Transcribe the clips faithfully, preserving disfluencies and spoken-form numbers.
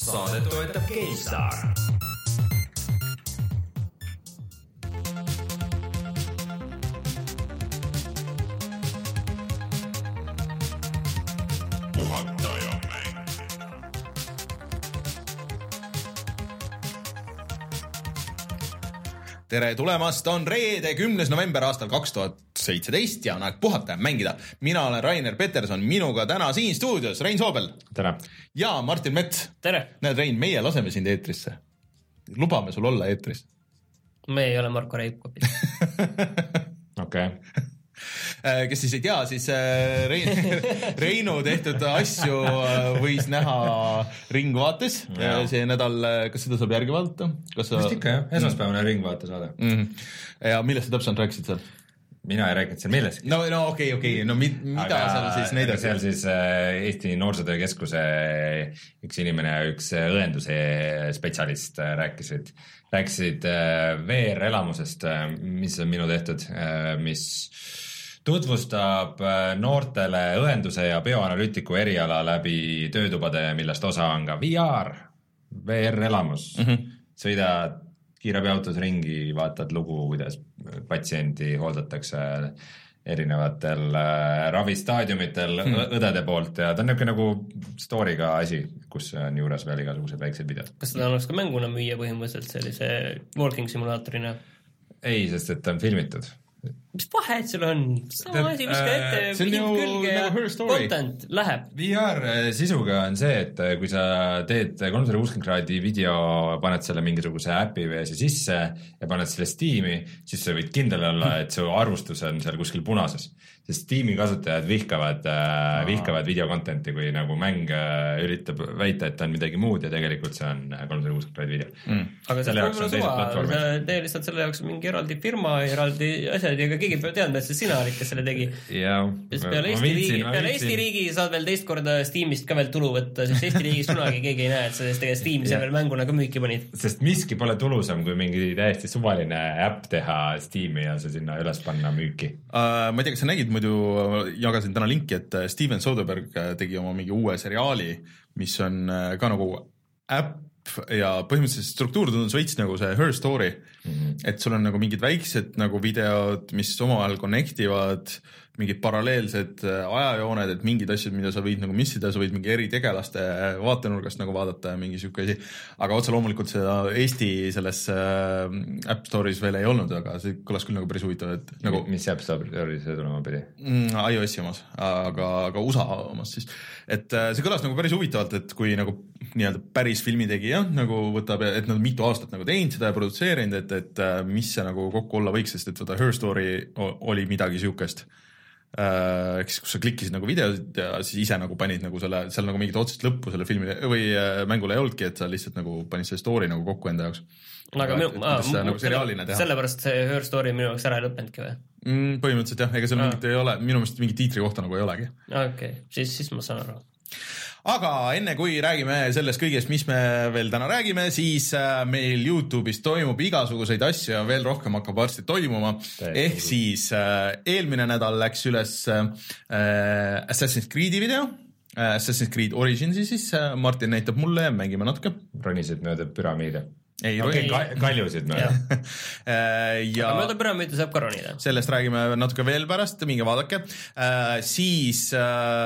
Saadet toetab GameStar. Tere tulemast, on reede kümnes november aastal kaks tuhat seitseteist ja on aeg puhata ja mängida. Mina olen Rainer Peterson, minuga täna siin stuudios Rein Soobel. Tere. Ja Martin Mets. Tere. Näed Rein, meie laseme sind eetrisse. Lubame sul olla eetris. Me ei ole Marko Reipkopis. Okei. Kes siis ei tea, siis Rein, Reinu tehtud asju võis näha Ringvaates ja. See nädal, kas seda saab järgi vaadata? Kas sa... Vist ikka jah, esmaspäevane Ringvaate saade. Mm-hmm. Ja millest sa täpselt rääkisid seal? Mina ei rääkinud seal millestki. No, no okei, okay, okei, okay. No mid, mida aga, seal siis näidati? Seal siis Eesti Noorsootöö Keskuse üks inimene, üks õenduse spetsialist rääkisid, rääkisid V R-elamusest, mis on minu tehtud, mis tutvustab noortele õenduse ja bioanalüütiku eriala läbi töötubade, millest osa on ka V R, V R-elamus. Mm-hmm. Sõidad kiirabiautos ringi, vaatad lugu, kuidas patsiendi hooldatakse erinevatel ravistaadiumitel mm. õdede poolt ja ta on niisugune nagu story'ga asi, kus on juures veel igasugused väiksed videod. Kas seda oleks ka mänguna müüa põhimõtteliselt sellise walking simulaatorina? Ei, sest et ta on filmitud. Mis vahet sul on? Sama asi, viska ette, pidid külge ja content läheb. V R sisuga on see, et kui sa teed kolmsada kuuskümmend kraadi video, paned selle mingisuguse äpi või asi sisse ja paned selle Steam'i, siis sa võid kindel olla, et su arvustus on seal kuskil punases. Sest Steam'i kasutajad vihkavad, äh, vihkavad videocontenti, kui nagu mäng üritab väita, et on midagi muud ja tegelikult see on kolmsada kuuskümmend kraadi video. Mm. Aga selle jaoks on teised platvormid. Tee lihtsalt selle jaoks mingi eraldi firma, eraldi asjad ja keegi peab teadma, et see sina olid, kes selle tegi. Ja, peale Eesti, riigi, peale Eesti riigi saad veel teist korda Steamist ka veel tulu võtta, sest Eesti riigis kunagi keegi ei näe, et sellest tegelikult Steam seal veel mänguna ka müüki panid. Sest miski pole tulusam, kui mingi täiesti suvaline äpp teha Steam'i ja see sinna üles panna müüki. Uh, ma ei tea, kas sa nägid, muidu jagasin täna linki, et Steven Soderbergh tegi oma mingi uue seriaali, mis on ka nagu äpp ja põhimõtteliselt struktuur tundus veits nagu see Her Story, mm-hmm. et sul on nagu mingid väiksed nagu videod, mis omavahel connectivad, mingid paralleelsed ajajooned, et mingid asjad, mida sa võid nagu missida, sa võid mingi eri tegelaste vaatenurgast nagu vaadata ja mingi siuke asi, aga otse loomulikult seda Eesti selles App Store'is veel ei olnud, aga see kõlas küll nagu päris huvitav, et nagu... Mis App Store'is see tulema pidi? Mm, iOS-i omas, aga, aga U S A omas siis. Et see kõlas nagu päris huvitavalt, et kui nagu nii-öelda päris filmitegija nagu võtab, et nad mitu aastat nagu teinud seda ja produtseerinud, et, et mis see nagu kokku olla võiks, sest et võta Her Story oli midagi siukest. Ehk siis, kus sa klikkisid nagu videosid ja siis ise nagu panid nagu selle, seal nagu mingit otsest lõppu selle filmile või mängule ei olnudki, et sa lihtsalt nagu panid selle story nagu kokku enda jaoks. Aga minu, et, et nagu seriaalina teha. Sellepärast see Her Story minu jaoks ära ei lõppenudki või? Mm, põhimõtteliselt jah, ega seal mingit ei ole, minu meelest mingi tiitri kohta nagu ei olegi. Okei, okay. siis, siis ma saan aru. Aga enne kui räägime sellest kõigest, mis me veel täna räägime, siis meil YouTube'is toimub igasuguseid asju ja veel rohkem hakkab varsti toimuma. Ehk siis eelmine nädal läks üles Assassin's Creed'i video, Assassin's Creed Originsi siis, Martin näitab mulle ja mängime natuke. Ronisid mööda püramiide. Ei, okay, ka, kaljusid mööda. ja aga mööda püramiide saab ka ronida. Sellest räägime natuke veel pärast, minge vaadake. Siis...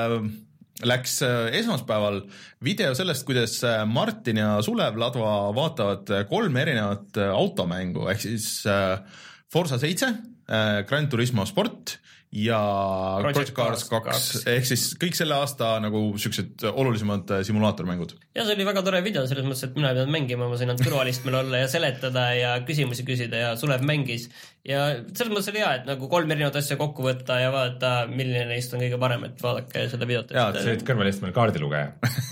läks esmaspäeval video sellest, kuidas Martin ja Sulev Ladva vaatavad kolme erinevat automängu, ehk siis Forza seitse, Gran Turismo Sport ja Project Cars kaks, ehk siis kõik selle aasta nagu süksed olulisemad simulaatormängud. Ja see oli väga tore video, selles mõttes, et mina ei pidanud mängima, ma sain ainult kõrvalistmel olla ja seletada ja küsimusi küsida ja Sulev mängis. Ja selles mõttes oli hea, et nagu kolm erinevat asja kokku võtta ja vaadata, milline neist on kõige parem, et vaadake seda videot. Jaa, et sa olid kõrvalistmel kaardilugeja.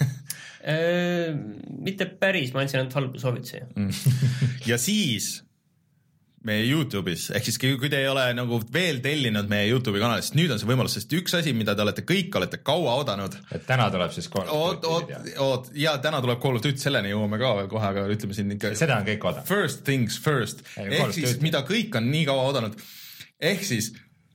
Mitte päris, ma andsin ainult halbu soovitusi. Ja siis... meie YouTube'is, ehk siis kui te ei ole nagu veel tellinud meie YouTube'i kanalist, nüüd on see võimalus, sest üks asi, mida te olete kõik olete kaua oodanud. Et täna tuleb siis Call of Duty video. Ja täna tuleb Call of Duty, selleni jõuame ka veel kohe, aga ütleme siin ikka... Seda on kõik oodanud. First things first. Ehk siis, mida kõik on nii kaua oodanud. Ehk siis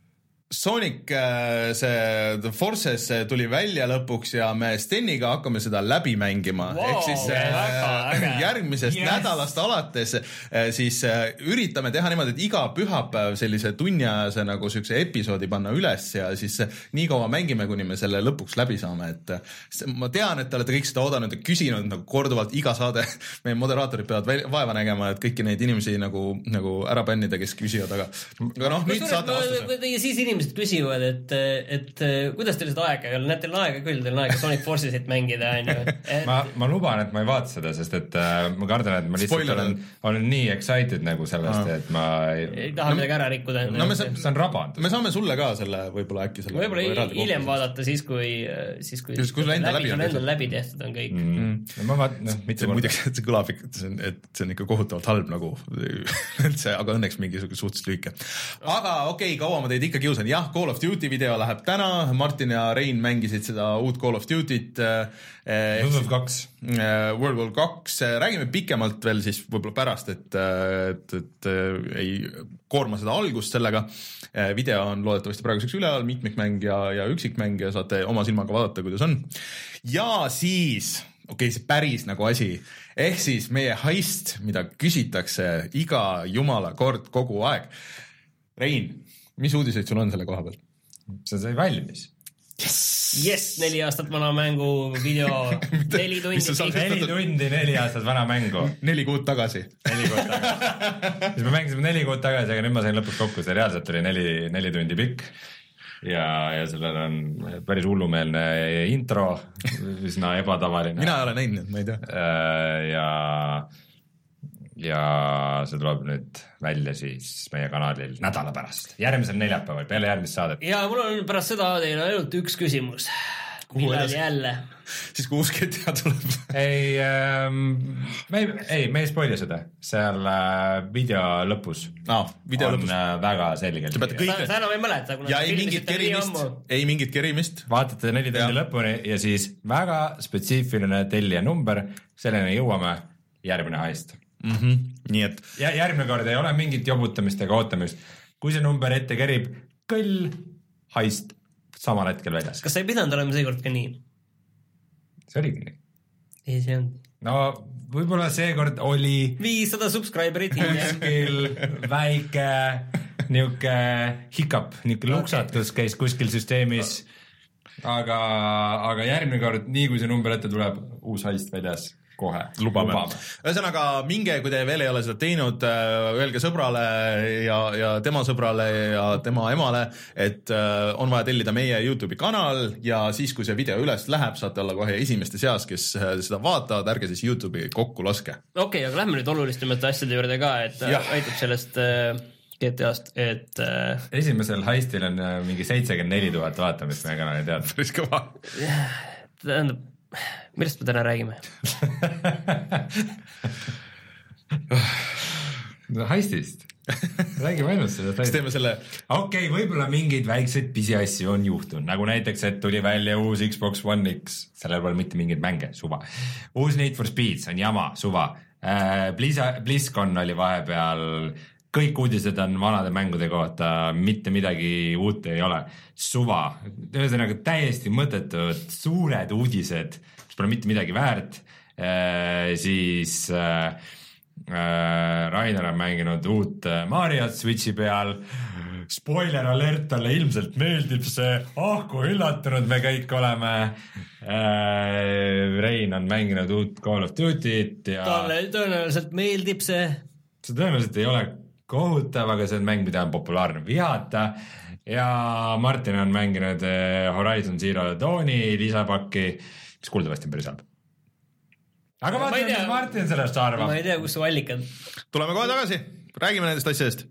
Sonic see The Forces tuli välja lõpuks ja me Steniga hakkame seda läbi mängima wow, ehk siis yeah, järgmisest yes. nädalast alates siis üritame teha niimoodi, et iga pühapäev sellise tunniajase nagu siukse episoodi panna üles ja siis nii kaua mängime, kuni me selle lõpuks läbi saame, et ma tean, et te olete kõik seda oodanud ja küsinud nagu korduvalt iga saade, meie moderaatorid peavad vaeva nägema, et kõiki neid inimesi nagu, nagu ära bännida, kes küsivad, aga, aga noh, nüüd saate vastuse. Ja siis inimesed küsivad, et, et kuidas teil seda aega ei ole, näed, teil on aega küll, teil on aega Sonic Forcesit mängida, on ju. Et... ma, ma luban, et ma ei vaata seda, sest et äh, ma kardan, et ma lihtsalt olen, olen nii excited nagu sellest, ah. et ma ei, ei taha no, midagi ära rikkuda. No, me, see on rabandus. Me saame sulle ka selle võib-olla äkki selle võib-olla hiljem vaadata siis, kui siis kui, siis, kui enda läbi, läbi, läbi, läbi tehtud on kõik. Mm. Mm. No, ma vaat, no, see muideks, et see kõlab, et see on, et see on ikka kohutavalt halb nagu üldse, aga õnneks mingi suhteliselt lühike. Aga okei, okay, kaua ma teid ikka kiusan. Jah, Call of Duty video läheb täna, Martin ja Rein mängisid seda uut Call of Duty't World War kaks World War kaks, räägime pikemalt veel siis võib-olla pärast, et, et, et ei koorma seda algust sellega. Video on loodetavasti praeguseks üleval, mitmikmäng ja, ja üksikmäng ja saate oma silmaga vaadata, kuidas on. Ja siis, okei okay,, see päris nagu asi, ehk siis meie heist, mida küsitakse iga jumala kord kogu aeg. Rein, mis uudiseid sul on selle koha peal? See sai valmis. Yes, yes, neli aastat vana mängu video, neli tundi. Neli tundi, neli aastat vana mängu. Neli kuud tagasi. Neli kuud tagasi. Siis me mängisime neli kuud tagasi, aga nüüd ma sain lõpuks kokku, see reaalselt oli neli, neli tundi pikk. Ja, ja sellel on päris hullumeelne intro, üsna ebatavaline. Mina ei ole näinud, ma ei tea. Ja... ja see tuleb nüüd välja siis meie kanalil nädala pärast, järgmisel neljapäeval, peale järgmist saadet. Ja mul on pärast seda teile ainult üks küsimus. Millal jälle? Siis kui usk et teha tuleb. ei, ähm, me ei, ei, me ei spoili seda. Seal äh, video lõpus no, video on lõpus. Äh, väga selgelt. Kõik... Sa, sa enam ei mäleta. Ja ei mingit kerimist. Ei mingit kerimist. Vaatate neli tundi lõpuni ja siis väga spetsiifiline tellija number, selleni jõuame järgmine heist. Mm-hmm. Nii et ja järgmine kord ei ole mingit jobutamist ega ootamist. Kui see number ette kerib, kõll heist samal hetkel väljas. Kas sa ei pidanud olema seekord ka nii? See oligi nii. Ei, see on. No võib-olla seekord oli viissada subscriberit kuskil väike niuke hiccup, niuke luksatus okay. Käis kuskil süsteemis. Aga, aga järgmine kord, nii kui see number ette tuleb, uus heist väljas. Kohe. Lubame. Lubame. Ühesõnaga, minge, kui te veel ei ole seda teinud, öelge sõbrale ja, ja tema sõbrale ja tema emale, et on vaja tellida meie YouTube'i kanal ja siis, kui see video üles läheb, saate olla kohe esimeste seas, kes seda vaatavad, ärge siis YouTube'i kokku laske. Okei, okay, aga lähme nüüd olulistemate asjade juurde ka, et ja. Aitab sellest G T A-st, et esimesel heistil on mingi seitsekümmend neli tuhat vaatamist meie kanali tead. Päris kõva. Tähendab, millest me täna räägime? no heistist. Räägime ainult sellest heistist. Teeme selle... Okei, okay, võib-olla mingeid väikseid pisiassi on juhtunud. Nagu näiteks, et tuli välja uus Xbox One X. Sellel pole mitte mingeid mänge, suva. Uus Need for Speed, see on jama, suva. BlizzCon oli vahepeal... Kõik uudised on vanade mängude kohta, mitte midagi uut ei ole. Suva, ühesõnaga täiesti mõttetud, suured uudised, mis pole mitte midagi väärt. Äh, siis äh, Rainer on mänginud uut Mariot Switchi peal. Spoiler alert, talle ilmselt meeldib see. Ah, kui üllatunud me kõik oleme. Äh, Rein on mänginud uut Call of Duty't. Ja... Talle tõenäoliselt meeldib see. See tõenäoliselt ei ole kohutav, aga see on mäng, mida on populaarne vihata ja Martin on mänginud Horizon Zero Dawni lisapakki, mis kuuldavasti on päris halb. Aga vaatame, mis Martin sellest arvab. Ma ei tea, kus su allikad. Tuleme kohe tagasi, räägime nendest asjadest.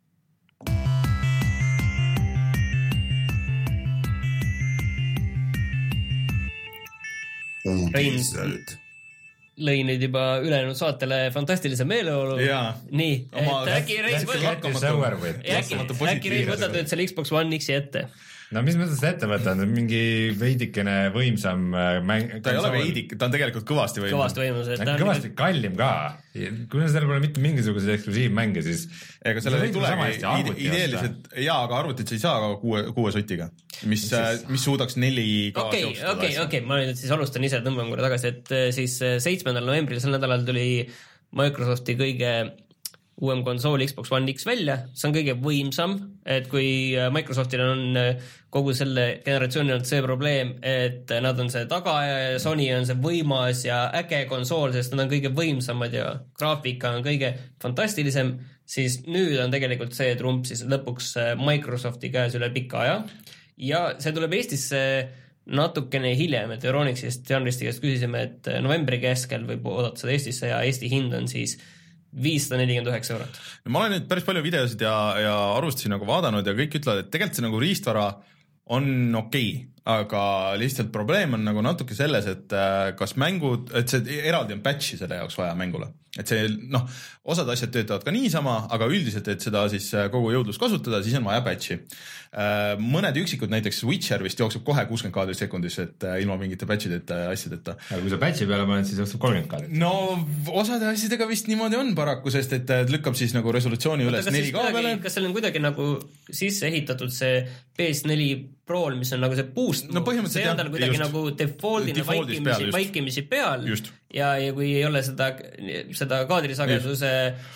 Rein lõi nüüd juba ülejäänud saatele fantastilise meeleolu. Nii, et äkki Reis võtad nüüd selle Xbox One X-i ette. no mis mõttes ta ette võtta, on mingi veidikene võimsam mäng. ta ei ole veidik, ta on tegelikult kõvasti võimsam. kõvasti võimsam. kõvasti kallim ka. kui sellel pole mitte mingisuguseid eksklusiivmänge, siis ega sellel ei tulegi ideeliselt, jaa, aga arvutit sa ei saa kuue, kuue sotiga, mis, mis suudaks neli K okei, okei, okei, ma nüüd siis alustan ise, tõmban korra tagasi, et siis seitsmendal novembril sel nädalal tuli Microsofti kõige uuem konsool Xbox One X välja, see on kõige võimsam, et kui Microsoftil on kogu selle generatsiooni olnud see probleem, et nad on see tagaja ja Sony on see võimas ja äge konsool, sest nad on kõige võimsamad ja graafika on kõige fantastilisem, siis nüüd on tegelikult see trump siis lõpuks Microsofti käes üle pika aja ja see tuleb Eestisse natukene hiljem, et Euronixist Janristi käest küsisime, et novembri keskel võib oodata seda Eestisse ja Eesti hind on siis viissada nelikümmend üheksa eurot. No, ma olen nüüd päris palju videosid ja, ja arvustusi nagu vaadanud ja kõik ütlevad, et tegelikult see nagu riistvara on okei, aga lihtsalt probleem on nagu natuke selles, et kas mängud, et see eraldi on patch'i selle jaoks vaja mängule. Et see, noh, osad asjad töötavad ka niisama, aga üldiselt, et seda siis kogu jõudlus kasutada, siis on vaja patch'i. Mõned üksikud, näiteks Witcher vist jookseb kohe kuuskümmend kaadrit sekundis, et ilma mingite patch'ideta ja asjadeta. Aga kui sa patch'i peale paned, siis jookseb kolmkümmend kaadrit. No osade asjadega vist niimoodi on paraku, sest et lükkab siis nagu resolutsiooni üles neli K peale. Kas seal on kuidagi nagu sisse ehitatud see P S neli Pro'l, mis on nagu see boost, no põhimõtteliselt see on tal kuidagi just, nagu defaultina vaikimisi peal, vaikimisi peal just. ja, ja kui ei ole seda, seda kaadrisageduse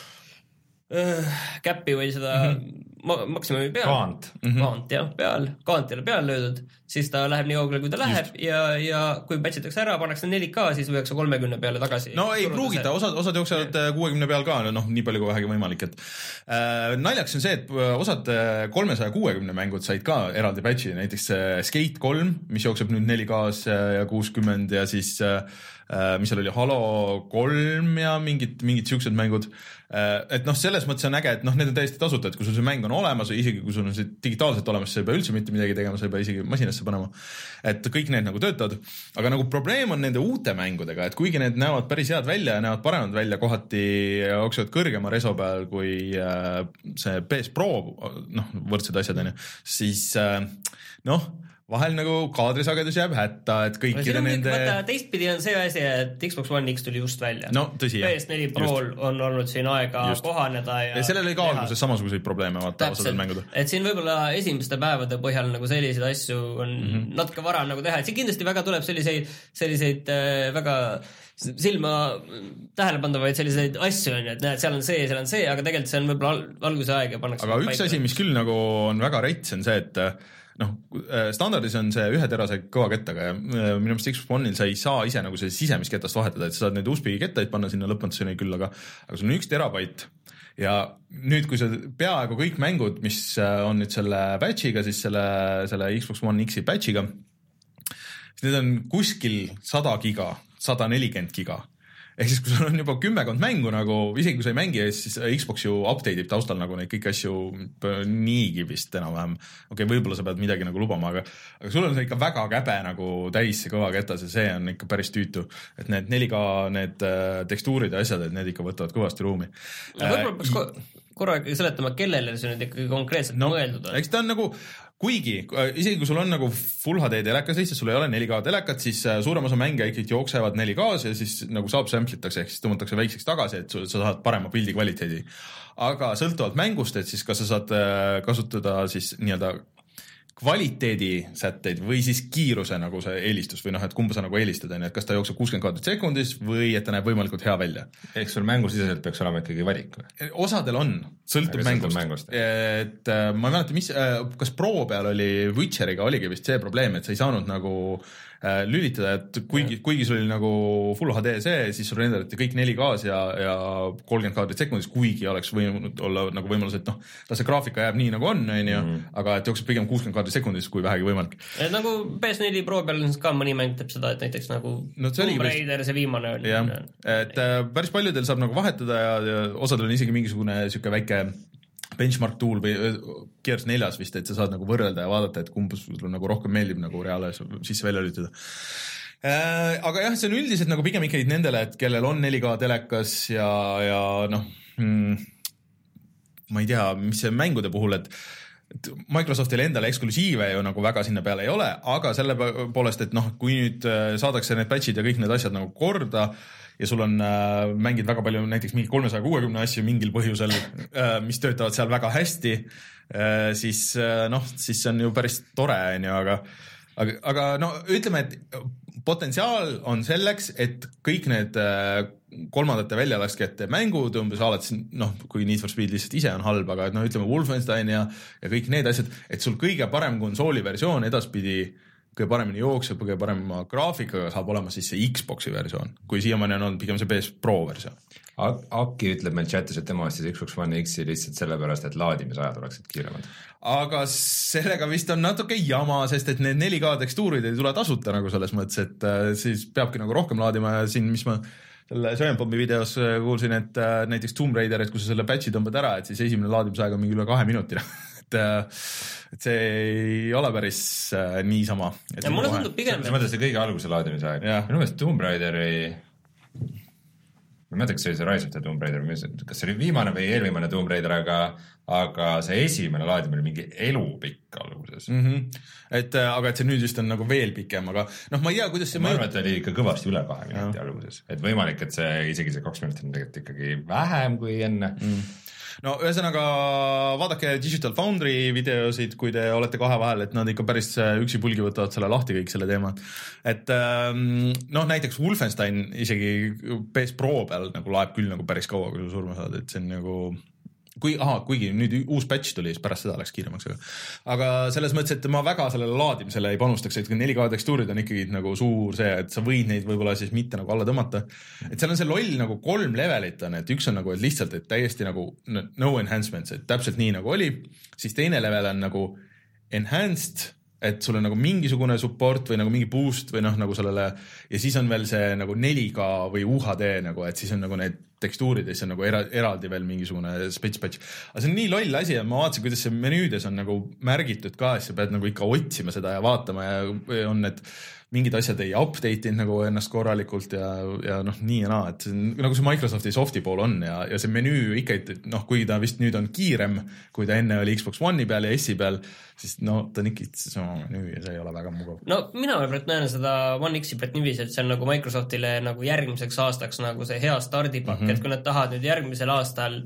äh, käppi või seda mm-hmm. ma, maksimumi peal, kaant, mm-hmm. kaant jah, peal, kaant ei ole peal löödud, siis ta läheb nii kaugele, kui ta läheb just. ja, ja kui patchitakse ära, pannakse neli K, siis võiks kolmekümne peale tagasi. No ei pruugita, osad, osad jooksevad kuuekümne peal ka, noh, nii palju kui vähegi võimalik, et äh, naljaks on see, et osad kolmesaja kuuekümne mängud said ka eraldi patchi, näiteks Skate kolm, mis jookseb nüüd neli K-s ja kuuskümmend ja siis äh, mis seal oli, Halo kolm ja mingid, mingid siuksed mängud. Et noh, selles mõttes on äge, et noh, need on täiesti tasuta, et kui sul see mäng on olemas või isegi kui sul on see digitaalselt olemas, sa ei pea üldse mitte midagi tegema, sa ei pea isegi masinasse panema. Et kõik need nagu töötavad. Aga nagu probleem on nende uute mängudega, et kuigi need näevad päris head välja ja näevad paremad välja, kohati jooksevad kõrgema reso peal kui see P S Pro, noh, võrdsed asjad on ju, siis noh, vahel nagu kaadrisagedus jääb hätta, et kõikide nende... Vaata, teistpidi on see asi, et Xbox One X tuli just välja. No tõsi, jah. P S neli Pro'l on olnud siin aega just. Kohaneda ja... Ja sellel oli ka alguses samasuguseid probleeme, vaata, osadel mängudel. Et siin võib-olla esimeste päevade põhjal nagu selliseid asju on mm-hmm. natuke vara nagu teha, et siin kindlasti väga tuleb selliseid, selliseid äh, väga silma tähelepandavaid selliseid asju on ju, et näed, seal on see, seal on see, aga tegelikult see on võib-olla alguse aeg ja pannakse... Aga üks paika. Asi, mis küll nagu on väga rets, on see, et noh, standardis on see ühe terase kõva kettaga ja minu meelest Xbox One'il sa ei saa ise nagu see sisemist ketast vahetada, et sa saad neid U S B kettaid panna sinna lõpmatuseni küll, aga, aga sul on üks terabait ja nüüd, kui sa peaaegu kõik mängud, mis on nüüd selle patchiga, siis selle, selle Xbox One X-i patchiga, siis need on kuskil sada giga, sada nelikümmend giga. Ehk siis, kui sul on juba kümmekond mängu nagu, isegi kui sa ei mängi, siis Xbox ju update ib taustal nagu neid kõik asju niigi vist enam-vähem. Okei, okay, võib-olla sa pead midagi nagu lubama, aga, aga sul on see ikka väga käbe nagu täis see kõva ketas ja see on ikka päris tüütu. Et need neli K, need tekstuurid ja asjad, et need ikka võtavad kõvasti ruumi. No, võib-olla peaks korra seletama, kellele see nüüd ikkagi konkreetselt no, mõeldud on. Eks ta on nagu... Kuigi, isegi kui sul on nagu Full H D telekas lihtsalt, sul ei ole neli K telekat, siis suurem osa mänge ikkagi jooksevad neli K-s ja siis nagu saab samplitakse, ehk siis tõmmatakse väikseks tagasi, et sa saad parema pildi kvaliteedi. Aga sõltuvalt mängust, et siis kas sa saad kasutada siis nii-öelda kvaliteedi sätteid või siis kiiruse nagu see eelistus või noh, et kumba sa nagu eelistad, et kas ta jookseb kuuskümmend kaadrit sekundis või et ta näeb võimalikult hea välja. Eks sul mängusiseselt peaks olema ikkagi valik? Osadel on, sõltub mängust. mängust. Et ma ei mäleta, mis, kas Pro peal oli Witcheriga oligi vist see probleem, et sa ei saanud nagu lülitada, et kuigi, kuigi sul oli nagu Full H D see, siis sul renderdati kõik neli K-s ja, ja kolmkümmend kaadrit sekundis, kuigi oleks võimnud olla nagu võimalus, et noh, ta see graafika jääb nii nagu on, on ju, mm. aga et jookseb pigem kuuskümmend kaadrit sekundis, kui vähegi võimalik. Et nagu P S neli Pro peal ka mõni mäng teeb seda, et näiteks nagu no, Tomb Raider, see viimane oli. jah, et päris paljudel saab nagu vahetada ja, ja osadel on isegi mingisugune siuke väike benchmark tool või Gears neljas vist, et sa saad nagu võrrelda ja vaadata, et kumb sul nagu rohkem meeldib nagu reaales sisse välja lülitada. Äh, aga jah, see on üldiselt nagu pigem ikkagi nendele, et kellel on neli K telekas ja, ja noh, hmm, ma ei tea, mis see mängude puhul, et Microsoftil endale eksklusiive ju nagu väga sinna peale ei ole, aga selle poolest, et noh, kui nüüd saadakse need patchid ja kõik need asjad nagu korda ja sul on äh, mängid väga palju näiteks mingi kolmesaja kuuekümne asju mingil põhjusel, äh, mis töötavad seal väga hästi, äh, siis äh, noh, siis see on ju päris tore, on ju, aga aga, aga no ütleme, et potentsiaal on selleks, et kõik need äh, kolmandate väljalaskjate mängud umbes alates, noh, kui Need for Speed lihtsalt ise on halb, aga noh, ütleme Wolfenstein ja, ja kõik need asjad, et sul kõige parem konsooli versioon edaspidi kõige paremini jookseb, kõige parema graafikaga saab olema siis see Xboxi versioon, kui siiamaani on olnud pigem see P S Pro versioon. Aki ütleb meil chatis, et tema ostis Xbox One X-i lihtsalt sellepärast, et laadimisajad oleksid kiiremad. Aga sellega vist on natuke jama, sest et need neli K tekstuurid ei tule tasuta nagu selles mõttes, et äh, siis peabki nagu rohkem laadima ja siin, mis ma selle Giantbombi videos kuulsin, et äh, näiteks Tomb Raider, et kui sa selle patchi tõmbad ära, et siis esimene laadimisaeg on mingi üle kahe minutina. et, äh, et see ei ole päris äh, niisama. Ja mulle tundub pigem... See mõttes see kõige alguse laadimisaeg. Minu meelest Tomb Raideri... ma ei mõtleks, see oli see Rise of the Tomb Raider, kas see oli viimane või eelviimane Tomb Raider, aga, aga see esimene laadimine oli mingi elupikk alguses. Mm -hmm. et, aga et see nüüd just on nagu veel pikem, aga noh, ma ei tea, kuidas see ma arvan, et oli ikka kõvasti üle kahe minuti ja. alguses, et võimalik, et see isegi see kaks minutit on tegelikult ikkagi vähem kui enne. Mm. No ühesõnaga vaadake Digital Foundry videosid, kui te olete kahe vahel, et nad ikka päris üksi pulgi võtavad selle lahti kõik selle teema. Et noh, näiteks Wolfenstein isegi P S Pro peal nagu laeb küll nagu päris kaua, kui sa surma saad, et see on nagu kui, aha, kuigi nüüd uus patch tuli, siis pärast seda läks kiiremaks. Aga, aga selles mõttes, et ma väga sellele laadimisele ei panustaks, et neli K tekstuurid on ikkagi nagu suur see, et sa võid neid võib-olla siis mitte nagu alla tõmmata. Et seal on see loll nagu kolm levelit on, et üks on nagu et lihtsalt, et täiesti nagu no enhancements, et täpselt nii nagu oli, siis teine level on nagu enhanced, et sul on nagu mingisugune support või nagu mingi boost või noh, nagu sellele ja siis on veel see nagu neli K või U H D nagu, et siis on nagu need tekstuurid ja siis on nagu eraldi veel mingisugune spets-patch. Aga see on nii loll asi ja ma vaatasin, kuidas see menüüdes on nagu märgitud ka, et sa pead nagu ikka otsima seda ja vaatama ja on need mingid asjad ei update'inud nagu ennast korralikult ja, ja noh, nii ja naa, et see on, nagu see Microsofti softi pool on ja, ja see menüü ikka, et noh, kui ta vist nüüd on kiirem, kui ta enne oli Xbox One'i peal ja S-i peal, siis no ta on ikka sama menüü ja see ei ole väga mugav. No mina praegu näen seda One X-i praegu niiviisi, et see on nagu Microsoftile nagu järgmiseks aastaks nagu see hea stardipakk, mm -hmm. et kui nad tahavad nüüd järgmisel aastal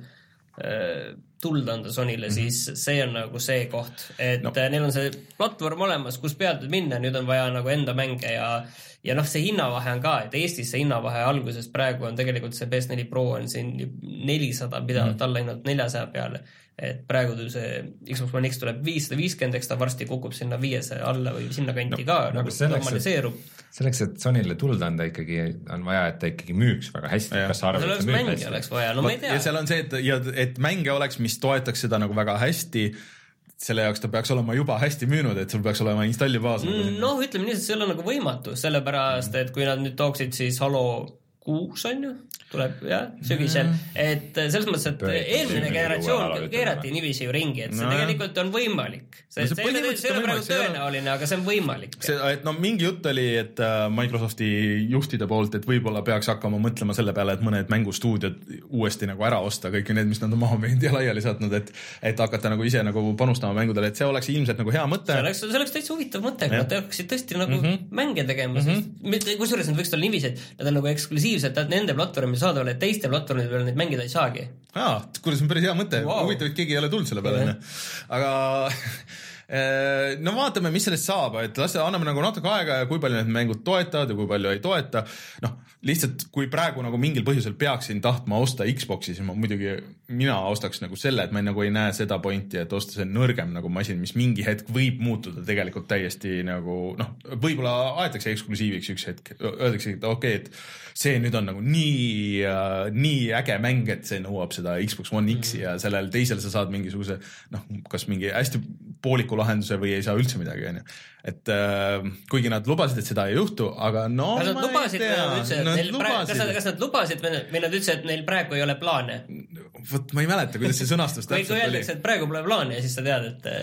tuld anda Sonyle, mm-hmm. siis see on nagu see koht, et no. neil on see platvorm olemas, kus pealt minna, nüüd on vaja nagu enda mänge ja ja noh, see hinnavahe on ka, et Eestis see hinnavahe alguses praegu on tegelikult see P S neli Pro on siin nelisada pidavalt mm-hmm. alla hinnad neljasaja peale, et praegu see Xbox One X tuleb viissada viiskümmend, eks ta varsti kukub sinna viiesaja alla või sinna kanti no, ka, nagu normaliseerub. Selleks, et Sonyle tuld anda ikkagi on vaja, et ta ikkagi müüks väga hästi. Kas sa arvad, et ta müüks hästi? Oleks vaja, no ma ei tea. Ja seal on see, et, ja, et mänge oleks, mis toetaks seda nagu väga hästi, selle jaoks ta peaks olema juba hästi müünud, et sul peaks olema installibaas. Mm, noh, ütleme nii, et see ei ole nagu võimatu, sellepärast, et kui nad nüüd tooksid siis Halo kuus on ju, tuleb jah, sügisel, et selles mõttes, et eelmine generatsioon keerati niiviisi ju ringi, et see no, tegelikult on võimalik. See, no, see, see, see ei ole praegu tõenäoline, aga see on võimalik. See, et no mingi jutt oli, et Microsofti juhtide poolt, et võib-olla peaks hakkama mõtlema selle peale, et mõned mängustuudiod uuesti nagu ära osta, kõik need, mis nad on maha meinud ja laiali saatnud, et, et hakata nagu ise nagu panustama mängudele, et see oleks ilmselt nagu hea mõte. See oleks, see oleks täitsa huvitav mõte, et nad hakkasid tõesti nagu mm -hmm. mänge tegema, mm -hmm. kusjuures nad võiks olla niiviisi, et nad on nagu eksklusiivselt, et nende platvormil saadavale, et teiste platvormide peale neid mängida ei saagi. Jaa, kuidas on päris hea mõte, wow. huvitav, et keegi ei ole tulnud selle peale, mm -hmm. aga no vaatame, mis sellest saab, et las anname nagu natuke aega ja kui palju need mängud toetavad ja kui palju ei toeta. Noh, lihtsalt kui praegu nagu mingil põhjusel peaksin tahtma osta Xboxi, siis ma muidugi, mina ostaks nagu selle, et ma nagu ei näe seda pointi, et osta see nõrgem nagu masin, mis mingi hetk võib muutuda tegelikult täiesti nagu, noh, võib-olla aetakse eksklusiiviks üks hetk, öeldakse, et okei, okay, et see nüüd on nagu nii, äh, nii äge mäng, et see nõuab seda Xbox One X-i ja sellel teisel sa saad mingisuguse, noh, kas mingi hästi pooliku lahenduse või ei saa üldse midagi, on ju. Et äh, kuigi nad lubasid, et seda ei juhtu, aga no kas nad lubasid, ütlesid, nad lubasid. Kas, kas nad lubasid või nad ütlesid, et neil praegu ei ole plaane? Võt, ma ei mäleta, kuidas see sõnastus täpselt oli. Kui öeldakse, et praegu pole plaane ja siis sa tead, et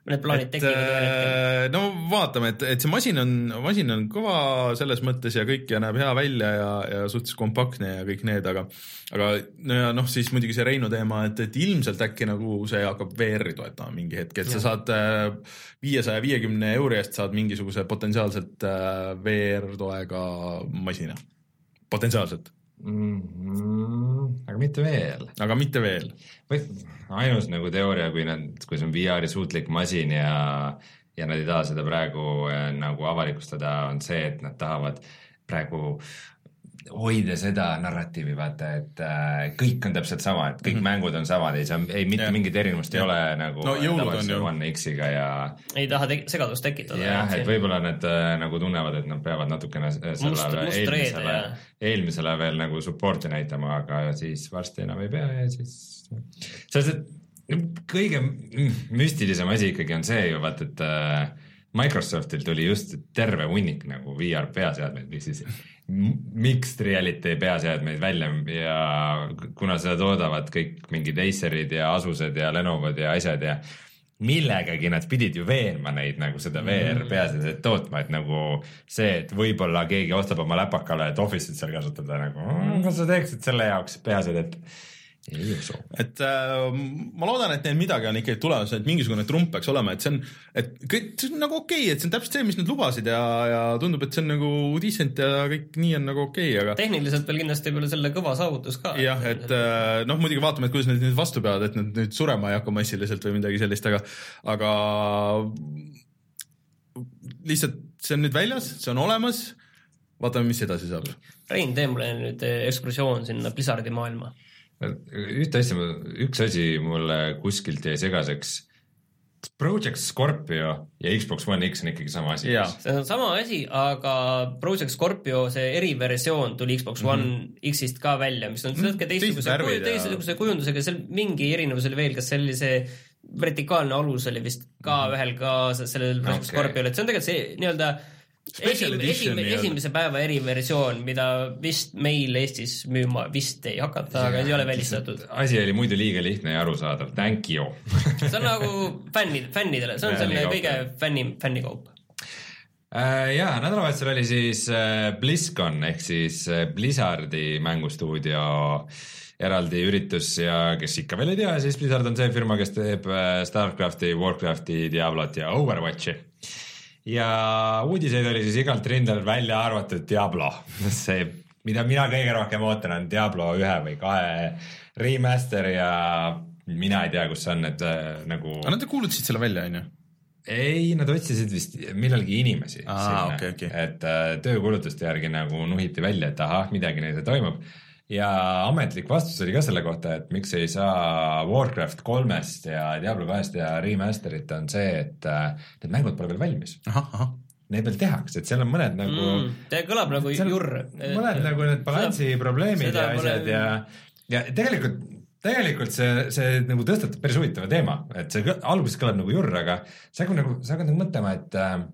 need plaanid tekivad. No vaatame, et, et see masin on, masin on kõva selles mõttes ja kõik ja näeb hea välja ja, ja suhtes kompaktne ja kõik need, aga aga no ja noh, siis muidugi see Reinu teema, et, et ilmselt äkki nagu see hakkab V R-i toetama mingi hetk, et ja. sa saad viiesaja viiekümne euri eest saad mingisuguse potentsiaalselt V R-toega masina. Potentsiaalselt. Mm-hmm. Aga mitte veel. Aga mitte veel. Või ainus nagu teooria, kui, nad, kui see on V R-i suutlik masin ja, ja nad ei taha seda praegu nagu avalikustada, on see, et nad tahavad praegu hoida seda narratiivi, vaata, et äh, kõik on täpselt sama, et kõik mm -hmm. mängud on samad, ei, ei mitte yeah. mingit erinevust yeah. ei ole nagu no, tavalise One X-iga ja ei taha te segadust tekitada. jah, et võib-olla need äh, nagu tunnevad, et nad peavad natukene sellele eelmisele, eelmisele veel nagu support'i näitama, aga siis varsti enam ei pea ja siis sellest, et kõige müstilisem asi ikkagi on see ju, vaat, et äh, Microsoftil tuli just terve hunnik nagu V R peaseadmeid, mis siis mixed reality peaseadmeid välja ja kuna seda toodavad kõik mingid Acerid ja Asused ja Lenovod ja asjad ja millegagi nad pidid ju veenma neid nagu seda V R peaseadmeid tootma, et nagu see, et võib-olla keegi ostab oma läpakale, et Office'it seal kasutada nagu, kas sa teeksid selle jaoks peaseadet? Ei usu. Et äh, ma loodan, et neil midagi on ikkagi tulemas, et mingisugune trump peaks olema, et see on, et kõik, see on nagu okei okay,, et see on täpselt see, mis nad lubasid ja, ja tundub, et see on nagu decent ja kõik nii on nagu okei okay,, aga tehniliselt veel kindlasti peale selle kõva saavutus ka. jah, et äh, noh, muidugi vaatame, et kuidas nad nüüd vastu peavad, et nad nüüd surema ei hakka massiliselt või midagi sellist, aga aga lihtsalt see on nüüd väljas, see on olemas, vaatame, mis edasi saab. Rein, tee mulle nüüd ekskursioon sinna Blizzardi maailma. Ühte asja, üks asi mulle kuskilt jäi segaseks. Project Scorpio ja Xbox One X on ikkagi sama asi. See on sama asi, aga Project Scorpio see eriversioon tuli Xbox One mm-hmm. X-ist ka välja, mis on mm-hmm. teistsuguse, teistsuguse kujundusega, seal mingi erinevus oli veel, kas see oli see vertikaalne alus oli vist ka mm-hmm. ühel ka sellel Project okay. Scorpio, et see on tegelikult see nii-öelda Esim, esim, esimese päeva eriversioon, mida vist meil Eestis müüma vist ei hakata, aga ei ole välistatud. Asi oli muidu liiga lihtne ja arusaadav. Thank you. See on nagu fännid, fännidele, see on selline kõige fänni, fännikaup. Äh, jaa, nädalavahetusel oli siis äh, BlizzCon ehk siis äh, Blizzardi mängustuudio eraldi üritus ja kes ikka veel ei tea, siis Blizzard on see firma, kes teeb äh, Starcrafti, Warcrafti, Diablot ja Overwatchi. Ja uudiseid oli siis igalt rindel välja arvatud Diablo. See, mida mina kõige rohkem ootan, on Diablo ühe või kahe remaster ja mina ei tea, kus see on, et äh, nagu... Aga nad kuulutasid selle välja, on ju? Ei, nad otsisid vist millalgi inimesi. Aa, okay, okay. Et äh, töökulutuste järgi nagu nuhiti välja, et ahah, midagi neile toimub. Ja ametlik vastus oli ka selle kohta, et miks ei saa Warcraft kolmest ja Diablo kahest ja remasterit on see, et äh, need mängud pole veel valmis. Aha, aha. Need veel tehakse, et seal on mõned nagu... Mm, te kõlab nagu jurr. Mõned et, nagu need balansi seda, probleemid seda ja asjad pole... ja, ja tegelikult, tegelikult see, see nagu tõstatab päris huvitava teema, et see alguses kõlab nagu jurr, aga sa hakkad nagu, sa hakkad nagu mõtlema, et... Äh,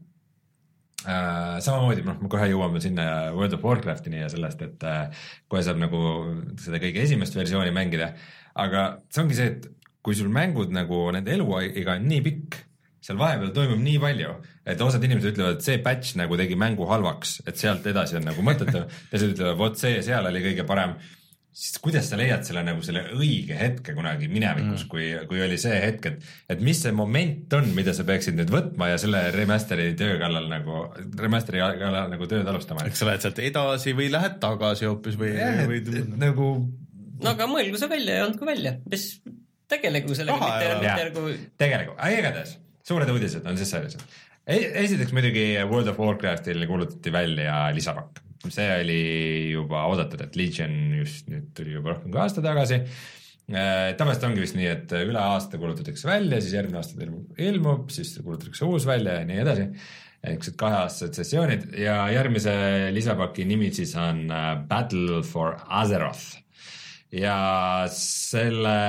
Uh, samamoodi, noh, me kohe jõuame sinna World of Warcraftini ja sellest, et uh, kohe saab nagu seda kõige esimest versiooni mängida, aga see ongi see, et kui sul mängud nagu nende eluiga on nii pikk, seal vahepeal toimub nii palju, et osad inimesed ütlevad, et see patch nagu tegi mängu halvaks, et sealt edasi on nagu mõttetu, teised ütlevad, vot see seal oli kõige parem, siis kuidas sa leiad selle nagu selle õige hetke kunagi minevikus, mm. kui, kui oli see hetk, et, et mis see moment on, mida sa peaksid nüüd võtma ja selle remasteri töö kallal nagu, remasteri kallal nagu tööd alustama. Eks sa lähed sealt edasi või lähed tagasi hoopis või... Ja, või et, et, nagu... No aga mõelgu see välja ja andku välja, mis tegelegu sellega, mitte, mitte nagu... Tegelegu, aga igatahes, suured uudised on siis sellised. Esiteks muidugi World of Warcraftil kuulutati välja lisapakk. See oli juba oodatud, et Legion just nüüd tuli juba rohkem kui aasta tagasi. Tavaliselt ongi vist nii, et üle aasta kuulutatakse välja, siis järgmine aasta ilmub, ilmub, siis kuulutatakse uus välja ja nii edasi. Eks kaheaastased sessioonid ja järgmise lisapaki nimi siis on Battle for Azeroth. Ja selle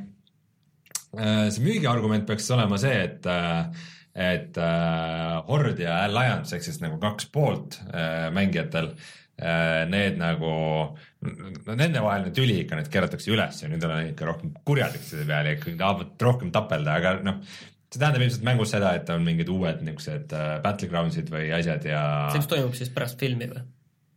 see müügiargument peaks olema see, et et uh, Horde ja Alliance ehk siis nagu kaks poolt uh, mängijatel uh, need nagu no, nende vaheline tüli ikka need keeratakse üles ja nüüd on ikka rohkem kurjalik selle peale ja ikka tahavad rohkem tapelda, aga noh see tähendab ilmselt mängus seda, et on mingid uued niisugused uh, battlegroundsid või asjad ja see, mis toimub siis pärast filmi või?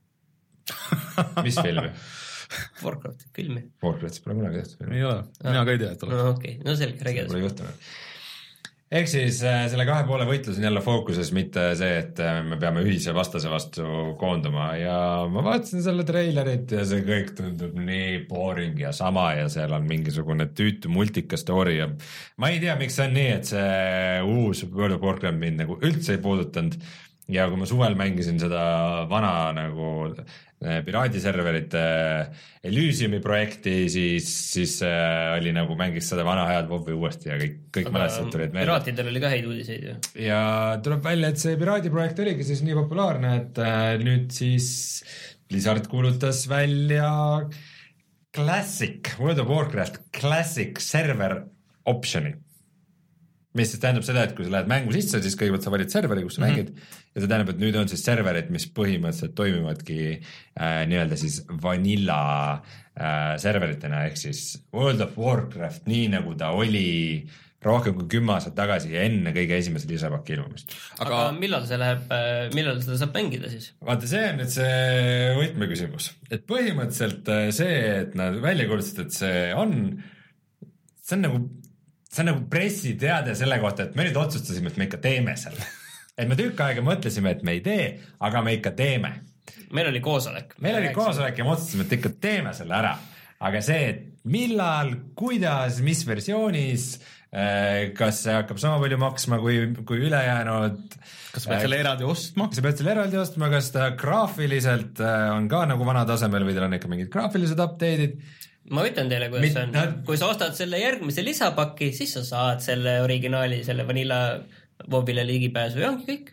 mis filmi? Warcrafti filmi. Warcraftis pole kunagi tehtud filmi. Ei ole, mina ka ei tea, et oleks. No okei, okay. no selge, räägi edasi. Pole juhtunud. Ehk siis selle kahe poole võitlus on jälle fookuses, mitte see, et me peame ühise vastase vastu koonduma ja ma vaatasin selle treilerit ja see kõik tundub nii boring ja sama ja seal on mingisugune tüütu multika story ja ma ei tea, miks see on nii, et see uus World of Warcraft mind nagu üldse ei puudutanud ja kui ma suvel mängisin seda vana nagu piraadiserverite Elysiumi projekti, siis, siis äh, oli nagu mängis seda vana head WoW-i uuesti ja kõik, kõik mälestused tulid meelde. Piraatidel oli ka häid uudiseid ju. Ja tuleb välja, et see piraadiprojekt oligi siis nii populaarne, et äh, nüüd siis Blizzard kuulutas välja Classic, World of Warcraft Classic server optioni. Mis siis tähendab seda, et kui sa lähed mängu sisse, siis kõigepealt sa valid serveri, kus sa mm-hmm. mängid ja see tähendab, et nüüd on siis serverid, mis põhimõtteliselt toimivadki äh, nii-öelda siis vanilla äh, serveritena, ehk siis World of Warcraft nii nagu ta oli rohkem kui kümme aastat tagasi ja enne kõige esimese lisapakki ilmumist. Aga, aga millal see läheb, millal seda saab mängida siis? Vaata, see on nüüd see võtmeküsimus, et põhimõtteliselt see, et nad välja kuulutasid, et see on, see on nagu see on nagu pressiteade selle kohta, et me nüüd otsustasime, et me ikka teeme selle. Et me tükk aega mõtlesime, et me ei tee, aga me ikka teeme. Meil oli koosolek. Meil oli koosolek ja me otsustasime, et ikka teeme selle ära. Aga see, et millal, kuidas, mis versioonis, kas see hakkab sama palju maksma kui, kui ülejäänud. Kas sa pead selle eraldi ostma? Kas sa pead selle eraldi ostma, kas ta graafiliselt on ka nagu vana tasemel või teil on ikka mingid graafilised update'id? Ma ütlen teile, kuidas see on. Kui sa ostad selle järgmise lisapaki, siis sa saad selle originaali, selle vanilla WoW-ile ligipääsu ja ongi kõik.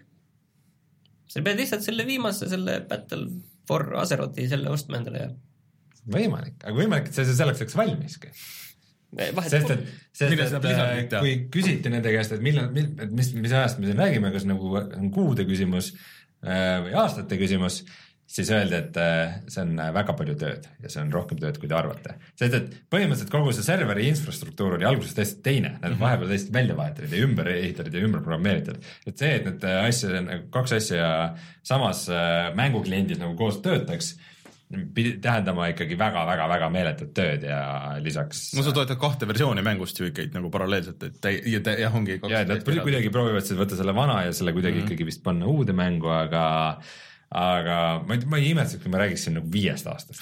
Sa pead lihtsalt selle viimase, selle Battle for Azerothi selle ostma endale ja. Võimalik, aga võimalik, et see selleks oleks valmiski. Vahet sest, et, sest, et, et kui küsiti nende käest, et millal, et mis, mis ajast me siin räägime, kas nagu on kuude küsimus või aastate küsimus, siis öeldi, et see on väga palju tööd ja see on rohkem tööd, kui te arvate. Sest, et põhimõtteliselt kogu see serveri infrastruktuur oli alguses täiesti teine, nad vahepeal täiesti välja vahetanud ja ümber ehitatud ja ümber programmeeritud. Et see, et need asja, kaks asja samas mängukliendid nagu koos töötaks, pidi tähendama ikkagi väga-väga-väga meeletut tööd ja lisaks... No sa toetad kahte versiooni mängust ju ikkagi nagu paralleelselt, et tä- ja, tä- ja ongi kaks... Ja, et nad kuidagi proovivad seda võtta selle vana ja selle kuidagi mm-hmm. ikkagi vist panna uude mängu, aga... aga ma ei, ma ei imestaks, kui ma räägiksin nagu viiest aastast.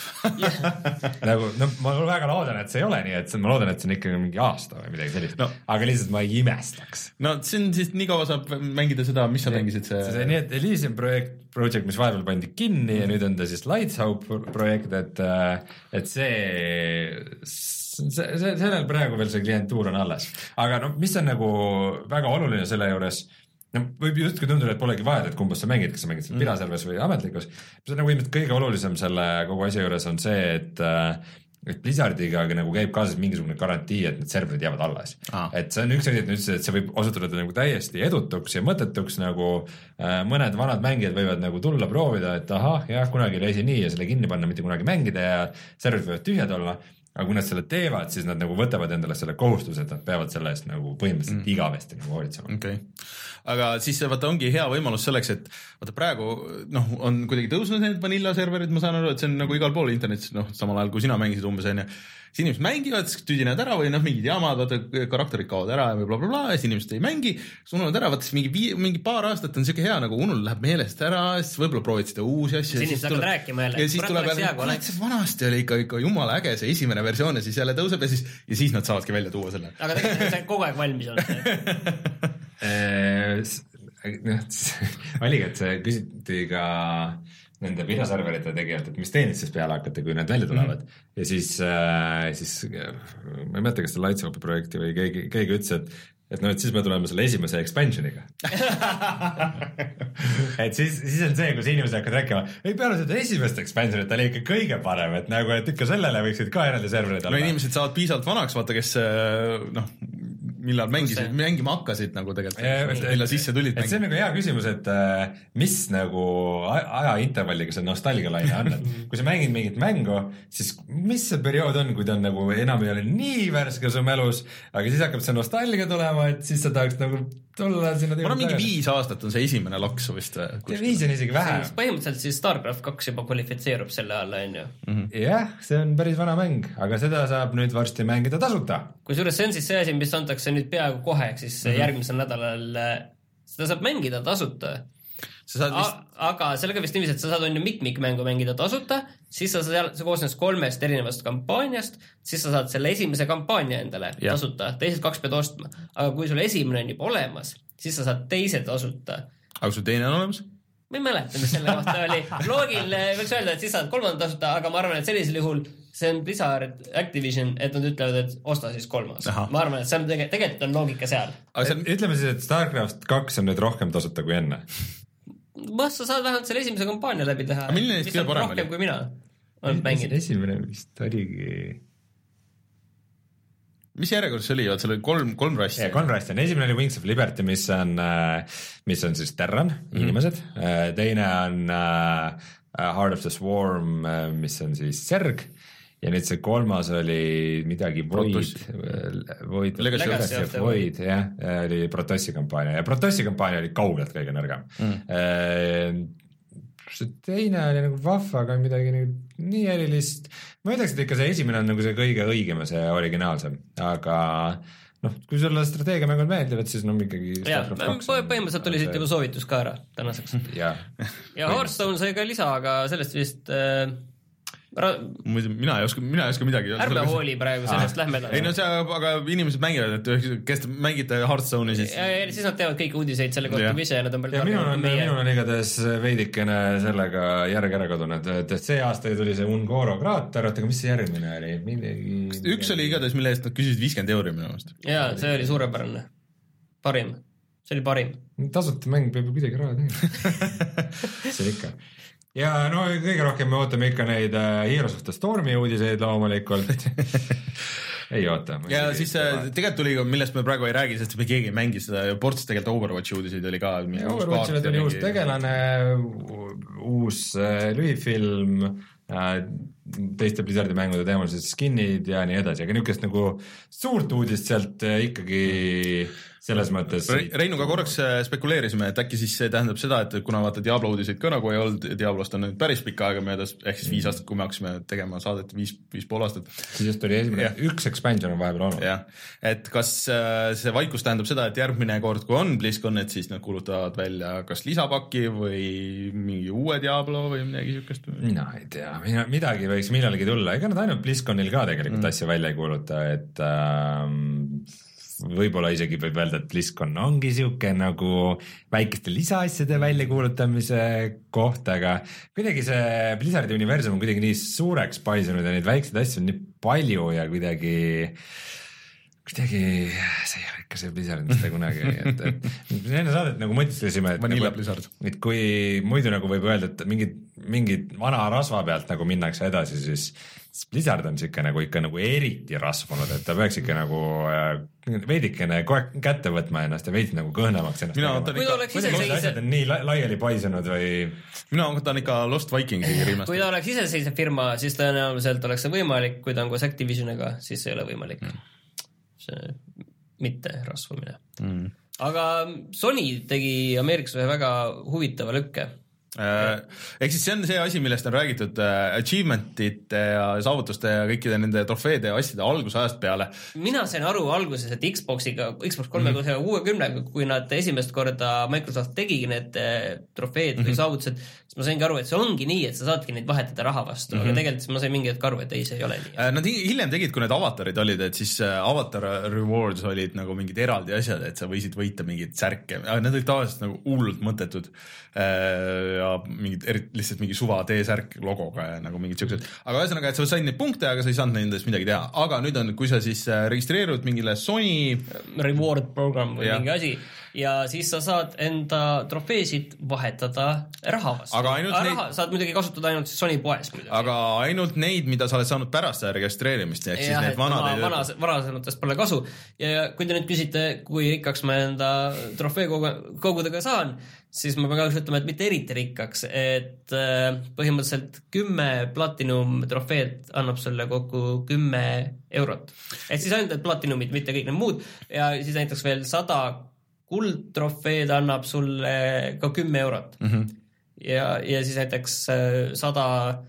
nagu, no ma väga loodan, et see ei ole nii, et see, ma loodan, et see on ikkagi mingi aasta või midagi sellist, no. Aga lihtsalt ma ei imestaks. No see on siis nii kaua saab mängida seda, mis sa mängisid see... see nii, et Elysium projekt, project, mis vahepeal pandi kinni mm. ja nüüd on ta siis Lighthouse projekt, et, et see, see, see, sellel praegu veel see klientuur on alles. Aga no mis on nagu väga oluline selle juures, no võib justkui tunduda, et polegi vaja, et kumbas sa mängid, kas sa mängid seal piraserves või ametlikus. See on nagu ilmselt kõige olulisem selle kogu asja juures on see, et, et Blizzardiga nagu käib kaasas mingisugune garantii, et need serverid jäävad alles. Ah. Et see on üks asi, et, nüüd, et see võib osutuda nagu täiesti edutuks ja mõttetuks, nagu äh, mõned vanad mängijad võivad nagu tulla proovida, et ahah, jah, kunagi oli asi nii ja selle kinni panna, mitte kunagi mängida ja serverid võivad tühjad olla. Aga kui nad selle teevad, siis nad nagu võtavad endale selle kohustuse, et nad peavad selle eest nagu põhimõtteliselt mm. igavesti nagu hoolitsema. Okay. Aga siis vaata ongi hea võimalus selleks, et vaata praegu noh, on kuidagi tõusnud need vanilla serverid, ma saan aru, et see on nagu igal pool internetis, noh, samal ajal kui sina mängisid umbes enne. Siis inimesed mängivad, siis tüdinevad ära või noh, mingid jaamad, vaata karakterid kaovad ära ja blablabla, ja siis inimesed ei mängi, siis unuvad ära, vaata siis mingi, vii, mingi paar aastat on siuke hea, nagu unul läheb meelest ära, siis võib-olla proovid seda uusi asju. Siis inimesed hakkavad rääkima jälle. Ja siis tuleb jälle, et see vanasti oli ikka, ikka jumala äge see esimene versioon ja siis jälle tõuseb ja siis, ja siis nad saavadki välja tuua selle. Aga tegelikult see kogu aeg valmis on. oligi, et see küsiti ka nende piraserverite tegijalt, et mis teenid siis peale hakata, kui need välja tulevad. Mm-hmm. Ja siis, äh, siis ma ei mõtle, kas see Lighthouse projekti või keegi, keegi ütles, et et no, et siis me tuleme selle esimese expansioniga. et siis, siis on see, kus inimesed hakkavad rääkima, ei peale seda esimest expansionit, ta oli ikka kõige parem, et nagu, et ikka sellele võiksid ka eraldi serverid olla. No inimesed saavad piisavalt vanaks, vaata, kes noh, millal mängisid, mängima hakkasid nagu tegelikult, millal sisse tulid mängima. See on nagu hea küsimus, et mis nagu ajaintervalliga see nostalgialaine on, et kui sa mängid mingit mängu, siis mis see periood on, kui ta on nagu enam ei ole nii värske su mälus, aga siis hakkab see nostalgia tulema, et siis sa tahaks nagu tulla sinna ma arvan, mingi viis aastat on see esimene loks vist. viis on isegi vähe. Põhimõtteliselt siis StarCraft kaks juba kvalifitseerub selle alla, on ju. Mm-hmm. jah, see on päris vana mäng, aga seda saab nüüd varsti mängida tasuta. Kusjuures see on siis see asi, mis antakse nüüd peaaegu kohe, ehk siis mm-hmm. järgmisel nädalal seda saab mängida tasuta. Vist... aga sellega vist niiviisi, et sa saad on ju mikmikmängu mängida tasuta, siis sa saad, see koosnes kolmest erinevast kampaaniast, siis sa saad selle esimese kampaania endale ja. tasuta, teised kaks pead ostma. Aga kui sul esimene on juba olemas, siis sa saad teise tasuta. Aga sul teine on olemas? Ma ei mäleta, mis selle kohta oli. Loogiline võiks öelda, et siis saad kolmanda tasuta, aga ma arvan, et sellisel juhul see on Blizzard Activision, et nad ütlevad, et osta siis kolmas. Aha. Ma arvan, et see on tege- tegelikult on loogika seal. Aga see... Ütleme siis, et StarCraft kaks on nüüd rohkem tasuta kui enne. Ma sa saad vähemalt selle esimese kampaania läbi teha. Aga milline neist kõige parem oli? Rohkem kui mina olen mänginud. Esimene vist oligi... Mis järjekorras see oli? Seal oli kolm, kolm rassi. Kolm rassi on. Esimene oli Wings of Liberty, mis on, mis on siis Terran, mm-hmm. inimesed. Teine on Heart of the Swarm, mis on siis Zerg. Ja nüüd see kolmas oli midagi Void, Void, Legacy, Legacy of Void, jah, oli Protossi kampaania ja Protossi kampaania oli kaugelt kõige nõrgem. Mm. See teine oli nagu vahva, aga midagi nagu nii erilist. Ma ütleks, et ikka see esimene on nagu see kõige õigem ja see originaalsem, aga noh, kui sulle strateegiamängud meeldivad, siis no ikkagi ja, põhimõtteliselt oli siit juba soovitus ka ära tänaseks. ja ja Hearthstone sai ka lisa, aga sellest vist... Äh... Ra... mina ei oska, mina ei oska midagi. Ärme hooli praegu, sellest ah. lähme edasi. Ei no see, aga inimesed mängivad, et kes mängite Hearthstone'i siis. Ja, ja siis nad teevad kõik uudiseid selle kohta ise ja nad on palju ja minul on, minul on igatahes veidikene sellega järg ära kadunud, et see aasta tuli see Ungoro kraater, aga mis see järgmine oli? Millegi... Üks oli igatahes, mille eest nad küsisid viiskümmend euri minu meelest. Jaa, see oli suurepärane. Parim. See oli parim. Tasuta mäng peab ju kuidagi raha tegema. see ikka. Ja no kõige rohkem me ootame ikka neid uh, Heroes of the Stormi uudiseid loomulikult. ei oota. Ja siis uh, tegelikult tuli, millest me praegu ei räägi, sest me keegi ei mängi seda ja portsis tegelikult Overwatchi uudiseid oli ka. Overwatchile tuli uus tegelane, uus uh, lühifilm, uh, teiste Blizzardi mängude teemalised skinid ja nii edasi, aga niisugust nagu suurt uudist sealt uh, ikkagi... selles mõttes Re Reinuga korraks spekuleerisime, et äkki siis see tähendab seda, et kuna vaata Diablo uudiseid ka nagu ei olnud, Diablost on nüüd päris pikka aega möödas, ehk siis viis aastat, kui me hakkasime tegema saadet viis, viis pool aastat. Siis just oli esimene, ja. üks expansion on vahepeal olnud. jah, et kas see vaikus tähendab seda, et järgmine kord, kui on BlizzCon, et siis nad kuulutavad välja kas lisapaki või mingi uue Diablo või midagi siukest? Mina ei tea, mina, midagi võiks millalgi tulla, ega nad ainult BlizzConil ka tegelikult mm. asja välja ei kuuluta, et ähm, võib-olla isegi võib öelda, et BlizzCon ongi siuke nagu väikeste lisaasjade väljakuulutamise koht, aga kuidagi see Blizzardi universum on kuidagi nii suureks paisunud ja neid väikseid asju on nii palju ja kuidagi kuidagi see ei ole ikka see Blizzard, mis ta kunagi et, et enne saadet nagu mõtlesime, et, nagu, et kui muidu nagu võib öelda, et mingid, mingid vana rasva pealt nagu minnakse edasi, siis Blizzard on siuke nagu ikka nagu eriti rasvunud, et ta peaks ikka nagu veidikene kätte võtma ennast ja veidi nagu kõhnemaks ennast. Mina võtan ikka, asjad on nii laiali paisunud või... Mina võtan ikka Lost Vikingsi rimast. Kui ta oleks iseseisev firma, siis tõenäoliselt oleks see võimalik, kui ta on koos Activisioniga, siis see ei ole võimalik. Mm. See mitte rasvumine. Mm. Aga Sony tegi Ameerikas ühe väga huvitava lükke. Ehk siis see on see asi, millest on räägitud achievementite ja saavutuste ja kõikide nende trofeede ja asjade algusajast peale. Mina sain aru alguses, et Xboxiga, Xbox kolmekümne kuuekümnega, kui nad esimest korda Microsoft tegigi need trofeed või saavutused, siis ma saingi aru, et see ongi nii, et sa saadki neid vahetada raha vastu, aga tegelikult ma sain mingi hetk aru, et ei, see ei ole nii. Nad hiljem tegid, kui need avatarid olid, et siis avatar rewards olid nagu mingid eraldi asjad, et sa võisid võita mingid särke, aga need olid tavaliselt nagu hullult mõttetud ja mingid, lihtsalt mingi suva T-särk logoga ja nagu mingid siuksed. Aga ühesõnaga, et sa said neid punkte, aga sa ei saanud nendest midagi teha. Aga nüüd on, kui sa siis registreerud mingile Sony reward program või ja. mingi asi, ja siis sa saad enda trofeesid vahetada raha vastu. Aga ainult Aga neid... raha saad muidugi kasutada ainult Sony poes muidugi. Aga ainult neid, mida sa oled saanud pärast registreerimist, ehk siis need vanad ei vana, varasematest pole kasu. Ja kui te nüüd küsite, kui rikkaks ma enda trofee kogudega saan, siis ma pean kahjuks ütlema, et mitte eriti rikkaks, et põhimõtteliselt kümme platinum trofeed annab sulle kokku kümme eurot. Et siis ainult need platinumid, mitte kõik need muud, ja siis näiteks veel sada kuldtrofeed annab sulle ka kümme eurot. Mm-hmm. Ja, ja siis näiteks sada,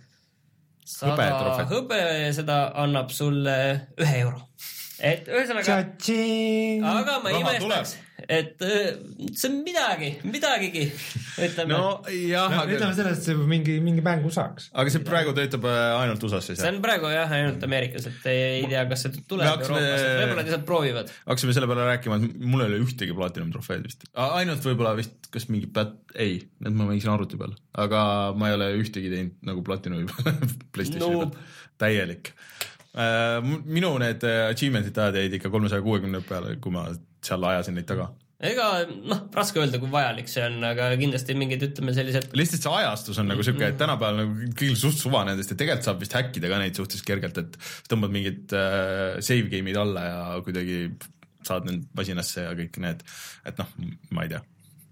sada hõbe, hõbe, seda annab sulle ühe euro. Et ühesõnaga, aga ma imestaks, et see on midagi, midagigi, ütleme. No jah, no, aga... ütleme sellest, et mingi, mingi mängu saaks. Aga see praegu töötab ainult U S A-s siis? See on praegu jah, ainult Ameerikas, et ei tea, kas see tuleb Euroopas, et võib-olla lihtsalt proovivad. Hakkasime selle peale rääkima, et mul ei ole ühtegi platinum trofeed vist. Ainult võib-olla vist, kas mingi plat... Ei, need ma mängisin arvuti peal, aga ma ei ole ühtegi teinud nagu platinumi PlayStationi peal. Täielik. Minu need achievement'id ajad jäid ikka kolmesaja kuuekümne peale, kui ma seal ajasin neid taga. Ega, noh, raske öelda, kui vajalik see on, aga kindlasti mingid, ütleme sellised... Lihtsalt see ajastus on nagu siuke, et tänapäeval nagu kõigil suht suva nendest ja tegelikult saab vist häkkida ka neid suhtes kergelt, et tõmbad mingid äh, save game'id alla ja kuidagi saad need masinasse ja kõik need, et noh, ma ei tea.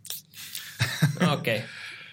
Okei. Okay.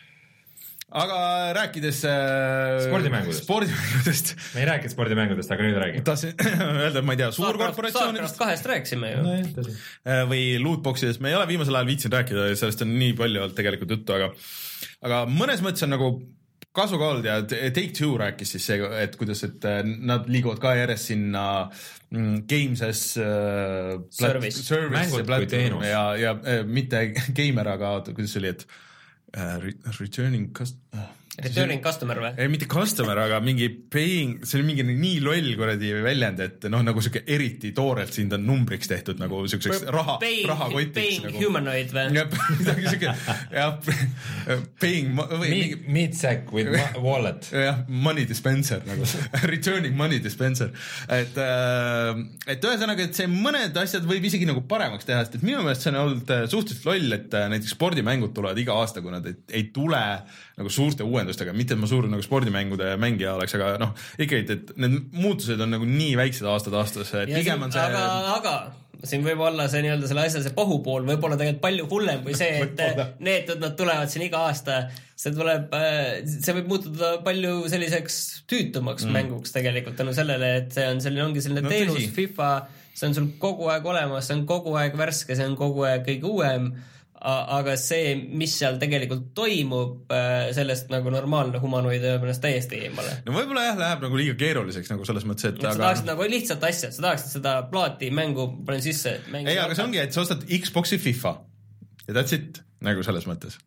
Aga rääkides äh, spordimängudest. spordimängudest. Me ei rääkinud spordimängudest, aga nüüd räägin. Tahtsin öelda, ma ei tea, suurkorporatsioonidest. Starcraft kahest rääkisime ju. No, või lootboxidest. Me ei ole viimasel ajal viitsin rääkida, sellest on nii palju olnud tegelikult juttu, aga, aga mõnes mõttes on nagu kasu ka olnud ja Take-Two rääkis siis see, et kuidas, et nad liiguvad ka järjest sinna games as uh, service, service mängud kui teenus. Ja, ja mitte gamer, aga kuidas see oli, et Uh, returning cust- uh, returning customer või? Ei, mitte customer, aga mingi paying, see on mingi nii loll kuradi väljend, et noh, nagu siuke eriti toorelt sind on numbriks tehtud nagu siukseks raha, rahakotiks. Paying nagu. Humanoid või? Ja, midagi siuke, jah, paying või mingi... Meat sack with wallet. jah, money dispenser nagu, returning money dispenser. Et, et ühesõnaga, et see mõned asjad võib isegi nagu paremaks teha, sest et minu meelest see on olnud suhteliselt loll, et näiteks spordimängud tulevad iga aasta, kui nad ei, ei tule nagu suurte uuendustega, mitte et ma suur nagu spordimängude mängija oleks, aga noh, ikkagi, et need muutused on nagu nii väiksed aastad aastas, et ja pigem on see... Aga, aga siin võib olla see nii-öelda selle asja see pahupool, võib olla tegelikult palju hullem kui see, et need, nad tulevad siin iga aasta, see tuleb, see võib muutuda palju selliseks tüütumaks mm. mänguks tegelikult tänu sellele, et see on selline, ongi selline no, teenus, tõsi. FIFA, see on sul kogu aeg olemas, see on kogu aeg värske, see on kogu aeg kõige uuem, aga see, mis seal tegelikult toimub, sellest nagu normaalne humanoid on ennast täiesti eemale. No võib-olla jah, läheb nagu liiga keeruliseks nagu selles mõttes, et sa aga... tahaksid nagu lihtsalt asja, sa tahaksid seda plaati mängu panen sisse. Ei, aga see ongi, et sa ostad Xboxi FIFA ja that's it, nagu selles mõttes.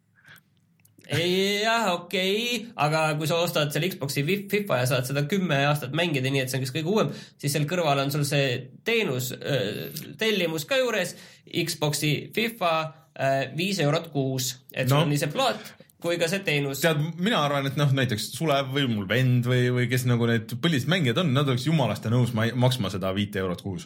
jah, okei okay. Aga kui sa ostad selle Xboxi FIFA ja saad seda kümme aastat mängida nii, et see on kõige uuem, siis seal kõrval on sul see teenus, tellimus ka juures, Xboxi FIFA viis eurot kuus, et no. sul on nii see plaat kui ka see teenus. Tead, mina arvan, et noh, näiteks Sulev või mul vend või, või kes nagu need põlised mängijad on, nad oleks jumalast ja nõus maksma seda viite eurot kuus.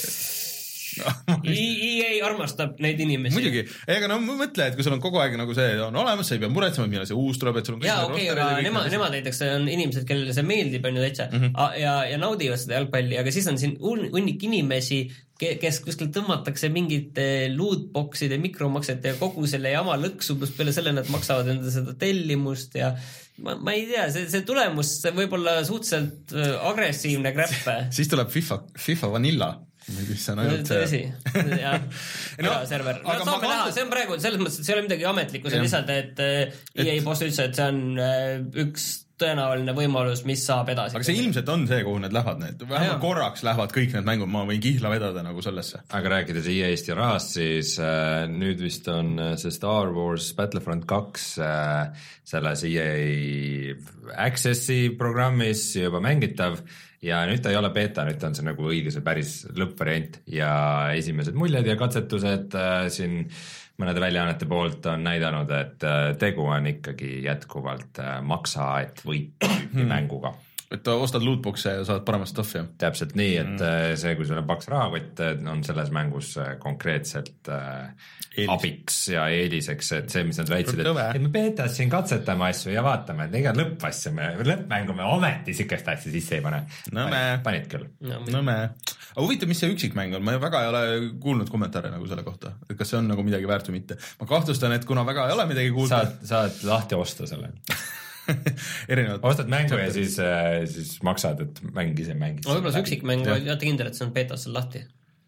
E A armastab neid inimesi. Muidugi, ega no mõtle, et kui sul on kogu aeg nagu see on olemas, sa ei pea muretsema, millal see uus tuleb, et sul on jaa, okei, okay, aga nemad, nemad näiteks on inimesed, kellele see meeldib, on ju täitsa mm -hmm. ja, ja naudivad seda jalgpalli, aga siis on siin hunnik inimesi, kes kuskil tõmmatakse mingite lootboxide, mikromaksete ja kogu selle jama lõksu, pluss peale selle nad maksavad enda seda tellimust ja ma, ma ei tea, see, see tulemus see võib olla suhteliselt agressiivne kräppe. Siis tuleb FIFA, FIFA Vanilla. Mis on ainult tõsi, jah, no, server. No, saame näha, see on praegu selles mõttes, et see ei ole midagi ametlikku, see on lihtsalt, et E A boss ütles, et see on üks tõenäoline võimalus, mis saab edasi. Aga see ilmselt on see, kuhu need lähevad, need vähemalt korraks lähevad kõik need mängud, ma võin kihla vedada nagu sellesse. Aga rääkides E A-st ja rahast, siis äh, nüüd vist on see Star Wars Battlefront kaks äh, selles E A Accessi programmis juba mängitav ja nüüd ta ei ole beta, nüüd ta on see nagu õige see päris lõppvariant ja esimesed muljed ja katsetused äh, siin mõnede väljaannete poolt on näidanud, et tegu on ikkagi jätkuvalt maksa, et võita tüüpi mänguga. et ostad lootbox'e ja saad paremat stuff'i. Täpselt nii, et mm. see, kui sul on paks rahakott, on selles mängus konkreetselt Eelis. abiks ja eeliseks, et see, mis nad väitsid, et, et me beetas siin katsetame asju ja vaatame, et ega lõppasju me, lõppmängu me ometi sikest asja sisse ei pane. No me. Panid küll. No me. Aga huvitav, mis see üksikmäng on? Ma väga ei ole kuulnud kommentaare nagu selle kohta, et kas see on nagu midagi väärt või mitte. Ma kahtlustan, et kuna väga ei ole midagi kuulnud. Saad, saad lahti osta selle. Erinevad ostad mängu ja siis, siis maksad, et mäng ise mängis. No võib-olla see üksikmäng, jätta kindel, et see on betas seal lahti.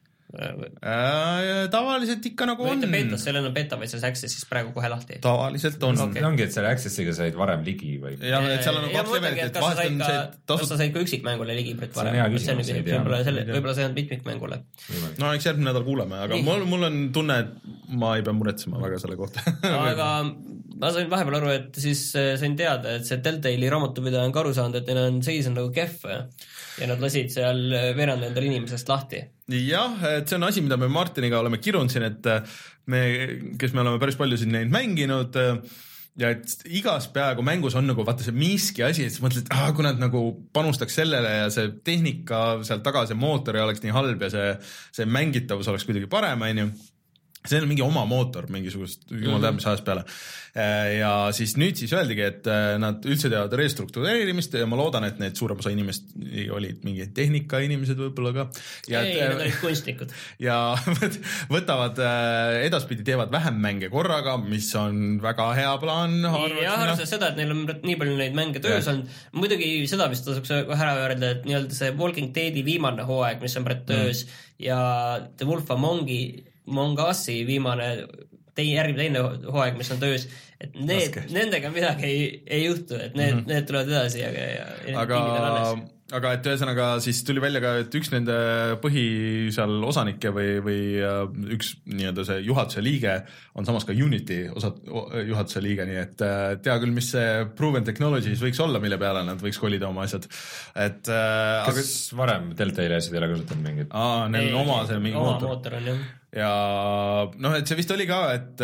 Äh, tavaliselt ikka nagu on. Mitte betas, seal on beta, vaid see access siis praegu kohe lahti. Tavaliselt on. Okay. Ongi, et selle accessiga said varem ligi või? Ja, et seal on kaks levelit, et vahest on see tasud... Kas sa said ka üksikmängule ligi varem? See on hea küsimus. Võib-olla see on mitmikmängule. No eks järgmine nädal kuuleme, aga mul, mul on tunne, et ma ei pea muretsema väga selle kohta. Aga ma sain vahepeal aru, et siis sain teada, et see Telltale'i raamatupidaja on ka aru saanud, et neil on seis on nagu kehv ja nad lasid seal veerand endal inimesest lahti. Jah, et see on asi, mida me Martiniga oleme kirunud siin, et me, kes me oleme päris palju siin neid mänginud ja et igas peaaegu mängus on nagu vaata see miski asi, et sa mõtled, et ah, kui nad nagu panustaks sellele ja see tehnika seal taga, see mootor ei oleks nii halb ja see, see mängitavus oleks kuidagi parem, on ju. See on mingi oma mootor mingisugust, jumal teab mis ajast peale. Ja siis nüüd siis öeldigi, et nad üldse teavad restruktureerimist ja ma loodan, et need suurem osa inimest olid mingi tehnika inimesed võib-olla ka. Ja ei, need olid kunstnikud. Ja võtavad edaspidi teevad vähem mänge korraga, mis on väga hea plaan. Ja arvestades seda, et neil on nii palju neid mänge töös on, muidugi seda vist tasuks ära öelda, et nii-öelda see Walking Deadi viimane hooaeg, mis on praegu töös mm. ja The Wolf Amongi Mongassi viimane teine, järgmine teine hooaeg, mis on töös, et need, nendega midagi ei, ei juhtu, et need, mm -hmm. need tulevad edasi ja, ja aga, aga et ühesõnaga siis tuli välja ka, et üks nende põhi seal osanikke või, või üks nii-öelda see juhatuse liige on samas ka Unity osa, juhatuse liige, nii et tea küll, mis see proven technologies võiks olla, mille peale nad võiks kolida oma asjad. Et, kas aga... varem Telltale asjad ei ole kasutanud mingit? Aa, neil on oma see mingi mootor. mootor on, jah. Ja noh, et see vist oli ka, et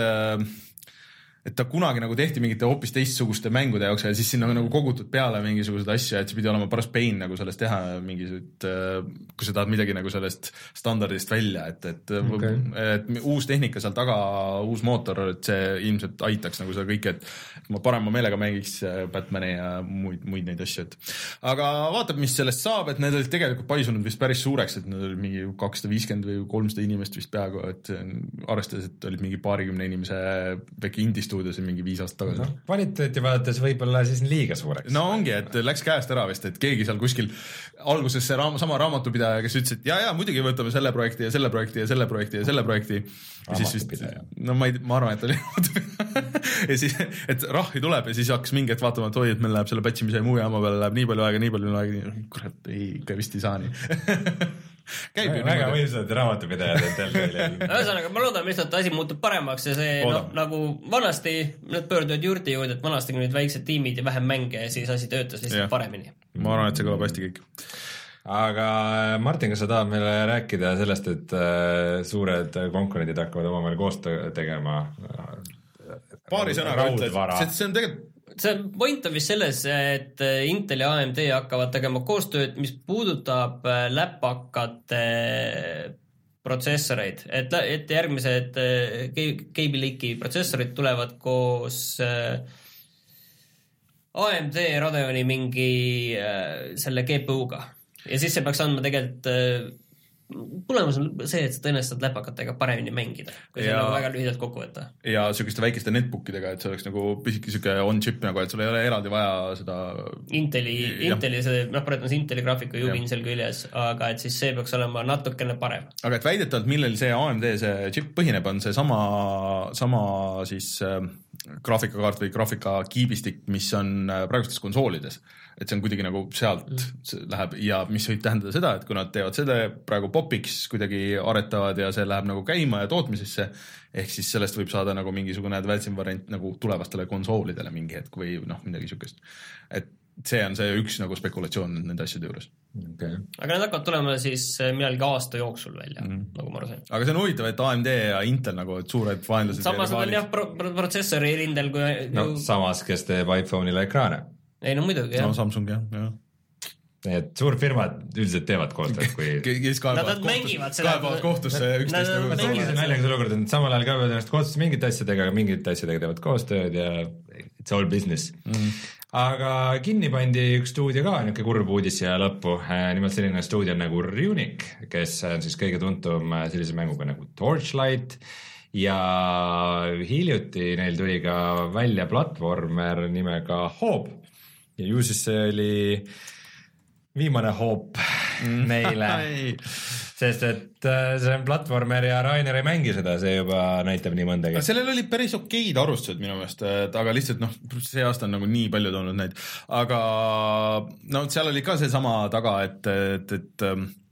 et ta kunagi nagu tehti mingite hoopis teistsuguste mängude jaoks ja siis sinna nagu kogutud peale mingisugused asja, et see pidi olema paras pain nagu sellest teha mingisugused, kui sa tahad midagi nagu sellest standardist välja, et, et, okay. et uus tehnika seal taga, uus mootor, et see ilmselt aitaks nagu seda kõike, et ma parema meelega mängiks Batmani ja muid, muid neid asju, et aga vaatab, mis sellest saab, et need olid tegelikult paisunud vist päris suureks, et need olid mingi kakssada viiskümmend või kolmsada inimest vist peaaegu, et arvestades, et olid mingi paarikümne inimese väike indist stuudios mingi viis aastat tagasi. No, kvaliteeti vaadates võib-olla siis liiga suureks. No ongi, et läks käest ära vist, et keegi seal kuskil alguses see raam, sama raamatupidaja, kes ütles, et ja, ja muidugi võtame selle projekti ja selle projekti ja selle projekti ja selle projekti. Ja siis vist, no ma ei, ma arvan, et oli ja siis, et rahi tuleb ja siis hakkas mingi, et vaatama, et oi, et meil läheb selle patchimise muu jaama peale, läheb nii palju aega, nii palju aega, kurat, ei, ikka vist ei saa nii. Käib väga, väga võimsad raamatupidajad on Telltale. Ühesõnaga, ma loodan lihtsalt, et asi muutub paremaks ja see no, nagu vanasti, need pöörduvad juurde juurde, et vanasti kui nüüd väiksed tiimid ja vähem mänge ja siis asi töötas lihtsalt ja. Paremini. Ma arvan, et see kõlab hästi kõik. Aga Martin, kas sa tahad meile rääkida sellest, et suured konkurendid hakkavad omavahel koostöö tegema? Paari sõnaga ütled, see on tegelikult see point on vist selles, et Intel ja A M D hakkavad tegema koostööd, mis puudutab läpakate protsessoreid, et, et järgmised Kaby Lake'i protsessorid tulevad koos A M D Radeoni mingi selle G P U-ga ja siis see peaks andma tegelikult tulemus on see, et sa tõenäoliselt läpakatega paremini mängida, kui see on väga lühidalt kokku võtta. Ja selliste väikeste netbookidega, et see oleks nagu pisiki siuke on-chip nagu, et sul ei ole eraldi vaja seda Inteli, Inteli see, noh, praegu on see Inteli graafika juubin seal küljes, aga et siis see peaks olema natukene parem. Aga et väidetavalt, millel see A M D see chip põhineb, on see sama, sama siis äh, graafikakaart või graafikakiibistik, mis on praegustes konsoolides. Et see on kuidagi nagu sealt mm. läheb ja mis võib tähendada seda, et kui nad teevad selle praegu popiks kuidagi aretavad ja see läheb nagu käima ja tootmisesse, ehk siis sellest võib saada nagu mingisugune advanced variant nagu tulevastele konsoolidele mingi hetk või noh, midagi siukest. Et see on see üks nagu spekulatsioon nende asjade juures. Okay. Aga need hakkavad tulema siis millalgi aasta jooksul välja, mm. nagu ma arvan. Aga see on huvitav, et A M D ja Intel nagu et suured vaenlased. Samas on jah pro protsessori rindel kui... No, samas, kes teeb iPhone'ile ekraane. Ei, no muidugi, jah. No Samsung, jah, jah. et suurfirmad üldiselt teevad koostööd, kui kes kaebavad kohtusse, kaebavad kohtusse üksteist nagu see on naljakas olukord, et samal ajal kaebavad ennast kohtusse mingite asjadega, aga mingite asjadega teevad koostööd ja it's all business mm. Aga kinni pandi üks stuudio ka, niisugune kurb uudis ja lõppu, nimelt selline stuudio nagu Runic, kes on siis kõige tuntum sellise mänguga nagu Torchlight ja hiljuti neil tuli ka välja platvormer nimega Hope ja ju siis see oli viimane hoop neile, sest et see on platvormer ja Rainer ei mängi seda, see juba näitab nii mõndagi. Sellel oli päris okeid arvustused minu meelest, aga lihtsalt noh, see aasta on nagu nii palju toonud neid, aga no seal oli ka see sama taga, et, et, et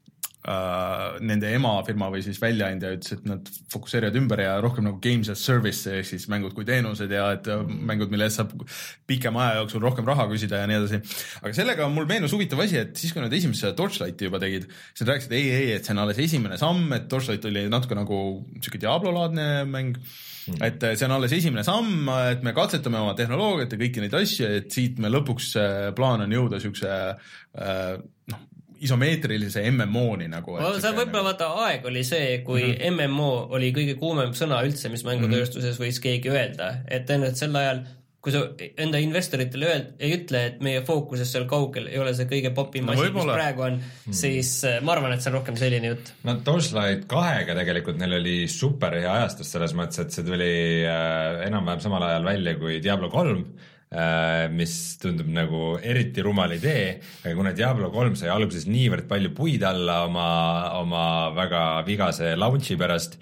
Uh, nende emafirma või siis väljaandja ütles, et nad fokusseerivad ümber ja rohkem nagu games as service ehk siis mängud kui teenused ja et mängud, mille eest saab pikema aja jooksul rohkem raha küsida ja nii edasi. Aga sellega mul meenus huvitav asi, et siis kui nad esimese Torchlighti juba tegid, siis nad rääkisid, ei, ei, et see on alles esimene samm, et Torchlight oli natuke nagu siuke Diablo-laadne mäng, mm. et see on alles esimene samm, et me katsetame oma tehnoloogiat ja kõiki neid asju, et siit me lõpuks plaan on jõuda siukse uh, noh, isomeetrilise M M O-ni nagu. See võib-olla vaata aeg oli see, kui mm -hmm. M M O oli kõige kuumem sõna üldse, mis mängutööstuses võis keegi öelda, et enne sel ajal, kui sa enda investoritele öeld, ei ütle, et meie fookuses seal kaugel ei ole see kõige popim no, asi, mis praegu on, mm. siis ma arvan, et see on rohkem selline jutt. No Torchlight kahega tegelikult neil oli super hea ajastus selles mõttes, et see tuli äh, enam-vähem samal ajal välja kui Diablo kolm, mis tundub nagu eriti rumal idee, aga kuna Diablo kolm sai alguses niivõrd palju puid alla oma, oma väga vigase launchi pärast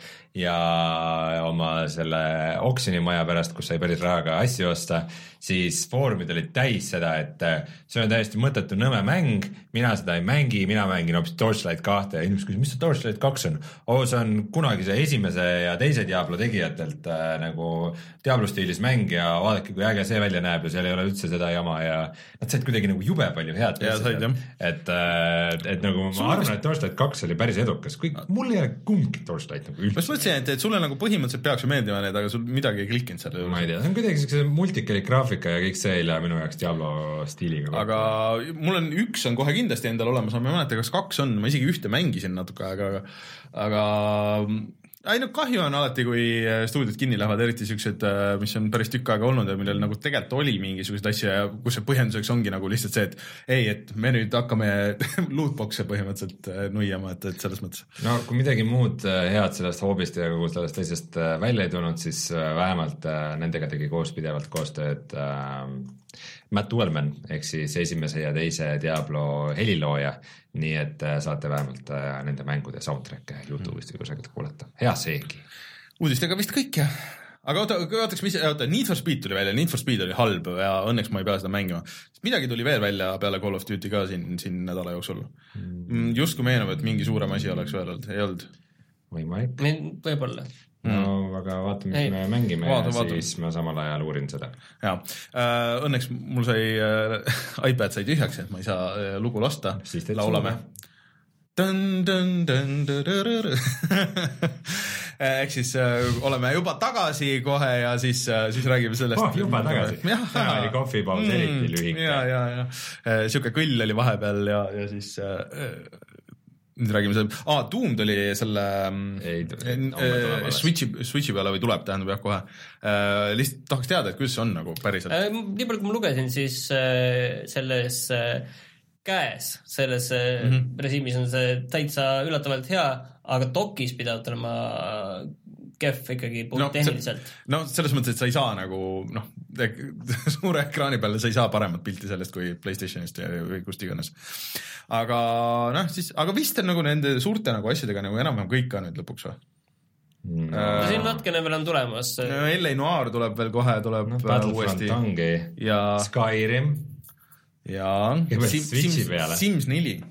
ja oma selle oksjonimaja pärast, kus sai päris rahaga asju osta, siis foorumid olid täis seda, et see on täiesti mõttetu nõme mäng, mina seda ei mängi, mina mängin hoopis Torchlight kahte ja inimesed küsis, mis see Torchlight kaks on? Oh, see on kunagi see esimese ja teise Diablo tegijatelt äh, nagu Diablo stiilis mäng ja vaadake, kui äge see välja näeb ja seal ei ole üldse seda jama ja nad said kuidagi nagu jube palju head ja, said, et, et, et nagu ma Sul arvan, et Torchlight kaks oli päris edukas, kui mul ei ole kumbki Torchlight nagu üldse. Ma mõtlesin, et, et sulle nagu põhimõtteliselt peaks ju meeldima need, aga sul midagi ei klikkinud seal. Ma ei tea, see on kuidagi sellise multikelik graafika ja kõik see ei lähe minu jaoks Diablo stiiliga. Aga mul on üks on kohe kindlasti endal olemas, ma ei mäleta, kas kaks on, ma isegi ühte mängisin natuke, aga, aga ei no kahju on alati, kui stuudiod kinni lähevad, eriti siuksed, mis on päris tükk aega olnud ja millel nagu tegelikult oli mingisugused asju ja kus see põhjenduseks ongi nagu lihtsalt see, et ei, et me nüüd hakkame lootbox'e põhimõtteliselt nuiama, et, et selles mõttes. No kui midagi muud head sellest hoobist ja kogu sellest teisest välja ei tulnud, siis vähemalt nendega tegi koos pidevalt koostööd äh, Matt Uelman ehk siis esimese ja teise Diablo helilooja, nii et saate vähemalt nende mängude soundtrack'e YouTube'ist või kusagilt kuulata. Hea seegi. Uudistega vist kõik, jah. Aga oota, ootaks, mis, oota, Need for Speed tuli välja, Need for Speed oli halb ja õnneks ma ei pea seda mängima. Midagi tuli veel välja peale Call of Duty ka siin, siin nädala jooksul. Mm. Just kui meenub, et mingi suurem asi oleks veel olnud, ei olnud. Võimalik. Võib-olla. No aga vaatame, mis me mängime vaata, ja vaata. Siis ma samal ajal uurin seda. Ja, äh, õnneks mul sai äh, iPad sai tühjaks, et ma ei saa äh, lugu lasta. Siis laulame. Dun, dun, dun, dun, dun, dun. Ehk siis äh, oleme juba tagasi kohe ja siis, äh, siis räägime sellest. Oh, juba tagasi. Täna oli kohvipaus mm, eriti lühike. Ja, ja, ja. Äh, siuke kõll oli vahepeal ja, ja siis... Äh, nüüd räägime selle, aa, Doom tuli selle ei, äh, Switchi, Switchi peale või tuleb, tähendab jah kohe. Äh, lihtsalt tahaks teada, et kuidas see on nagu päriselt. Äh, nii palju, kui ma lugesin, siis äh, selles äh, käes, selles äh, mm -hmm. režiimis on see täitsa üllatavalt hea, aga dokis pidavad olema kehv ikkagi puht no, tehniliselt. No selles mõttes, et sa ei saa nagu noh, suure ekraani peale sa ei saa paremat pilti sellest kui PlayStationist või kust iganes. Aga noh, siis, aga vist on nagu nende suurte nagu asjadega nagu enam-vähem kõik ka nüüd lõpuks või? No, uh, siin natkene veel on tulemas. L A Noir tuleb veel kohe, tuleb no, Battlefront ongi ja Skyrim ja Sims, Sims, Sims neli.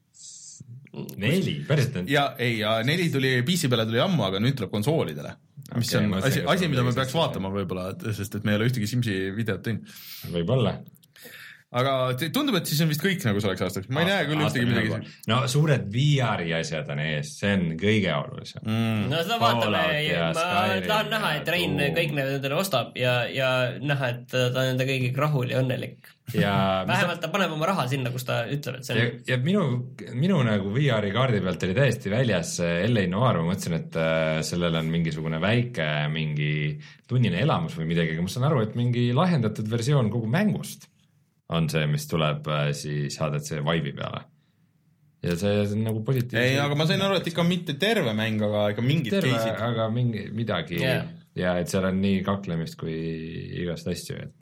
Neli, päriselt on? Ja ei, ja neli tuli, P C peale tuli ammu, aga nüüd tuleb konsoolidele. Mis okay, on asi, asi mida me peaks vaatama võib-olla, sest et me ei ole ühtegi Simsi videot teinud. Võib-olla. aga tundub, et siis on vist kõik nagu selleks aastaks, ma ei näe küll ühtegi midagi. No suured V R-i asjad on ees, see on kõige olulisem mm. No seda vaatame, ma Skyrim tahan näha, et Rein tuu. kõik need endale ostab ja, ja näha, et ta on enda kõigiga rahul ja õnnelik ja vähemalt ta paneb oma raha sinna, kus ta ütleb, et see on ja, ja minu, minu nagu V R-i kaardi pealt oli täiesti väljas L A Noir, ma mõtlesin, et äh, sellel on mingisugune väike mingi tunnine elamus või midagi, aga ma saan aru, et mingi lahendatud versioon kogu mängust on see, mis tuleb siis H D C Vive'i peale. Ja see on nagu positiivne. Ei, aga ma sain aru, et ikka mitte terve mäng, aga ikka mingid terve, keisid. Aga mingi, midagi yeah. Ja et seal on nii kaklemist kui igast asju. Et...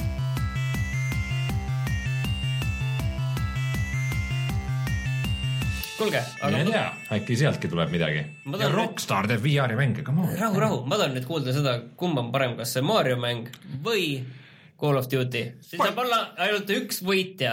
Kuulge, aga... Ma... Tea, äkki sealtki tuleb midagi. Ja Rockstar teeb V R-i mänge, come on. Rahu, rahu, ma tahan nüüd kuulda seda, kumb on parem, kas see Mario mäng või Call of Duty. Siis saab olla ainult üks võitja.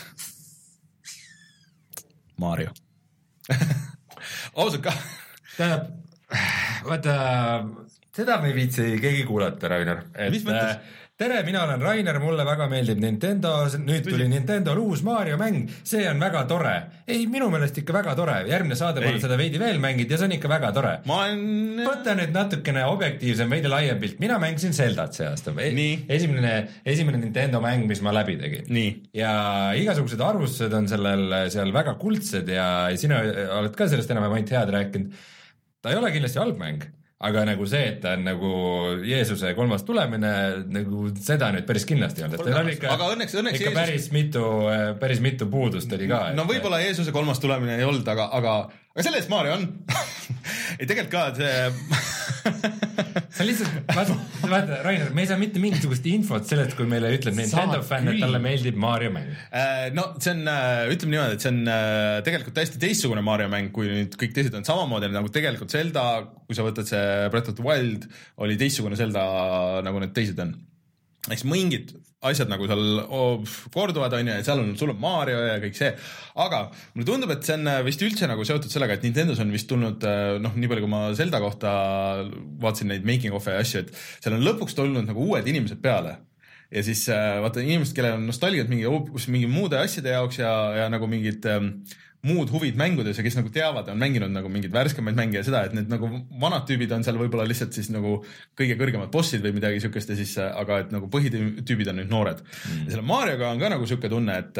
Mario. Ausalt ka. Tähendab, vaata, seda me ei viitsi keegi kuulata, Rainer. Mis mõttes? Tere, mina olen Rainer, mulle väga meeldib Nintendo, nüüd tuli Nintendo uus Mario mäng, see on väga tore. Ei, minu meelest ikka väga tore, järgmine saade pole seda veidi veel mängid ja see on ikka väga tore. Ma olen... Võta nüüd natukene objektiivsem, veidi laiem pilt, mina mängisin Zeldat see aasta. Esimene, esimene Nintendo mäng, mis ma läbi tegin. Nii. Ja igasugused arvustused on sellel seal väga kuldsed ja sina oled ka sellest enam ainult head rääkinud. Ta ei ole kindlasti halb mäng. Aga nagu see, et ta on nagu Jeesuse kolmas tulemine, nagu seda nüüd päris kindlasti on. Ikka, aga õnneks, õnneks ikka Jeesus... päris, mitu, päris mitu puudust oli ka. No et... võib-olla Jeesuse kolmas tulemine ei olnud, aga, aga, aga selles Mario on. ei tegelikult ka, et see... see on lihtsalt, vaata, vaata, Rainer, me ei saa mitte mingisugust infot sellest, kui meile ütleb Nintendo fänn, et talle meeldib Mario mäng. No see on, ütleme niimoodi, et see on tegelikult täiesti teistsugune Mario mäng, kui nüüd kõik teised on samamoodi, nagu tegelikult Zelda, kui sa võtad see Breath of the Wild, oli teistsugune Zelda, nagu need teised on. Eks mingid asjad nagu seal oh, korduvad on ja seal on, sul on Mario ja kõik see, aga mulle tundub, et see on vist üldse nagu seotud sellega, et Nintendos on vist tulnud, noh, nii palju kui ma Zelda kohta vaatasin neid making of'e ja asju, et seal on lõpuks tulnud nagu uued inimesed peale ja siis vaata inimesed, kellel on nostalgiat mingi, mingi muude asjade jaoks ja, ja nagu mingid ähm, muud huvid mängudes ja kes nagu teavad, on mänginud nagu mingid värskemaid mänge ja seda, et need nagu vanad tüübid on seal võib-olla lihtsalt siis nagu kõige kõrgemad bossid või midagi siukest ja siis, aga et nagu põhitüübid on nüüd noored. Mm. Ja selle Marioga on ka nagu siuke tunne, et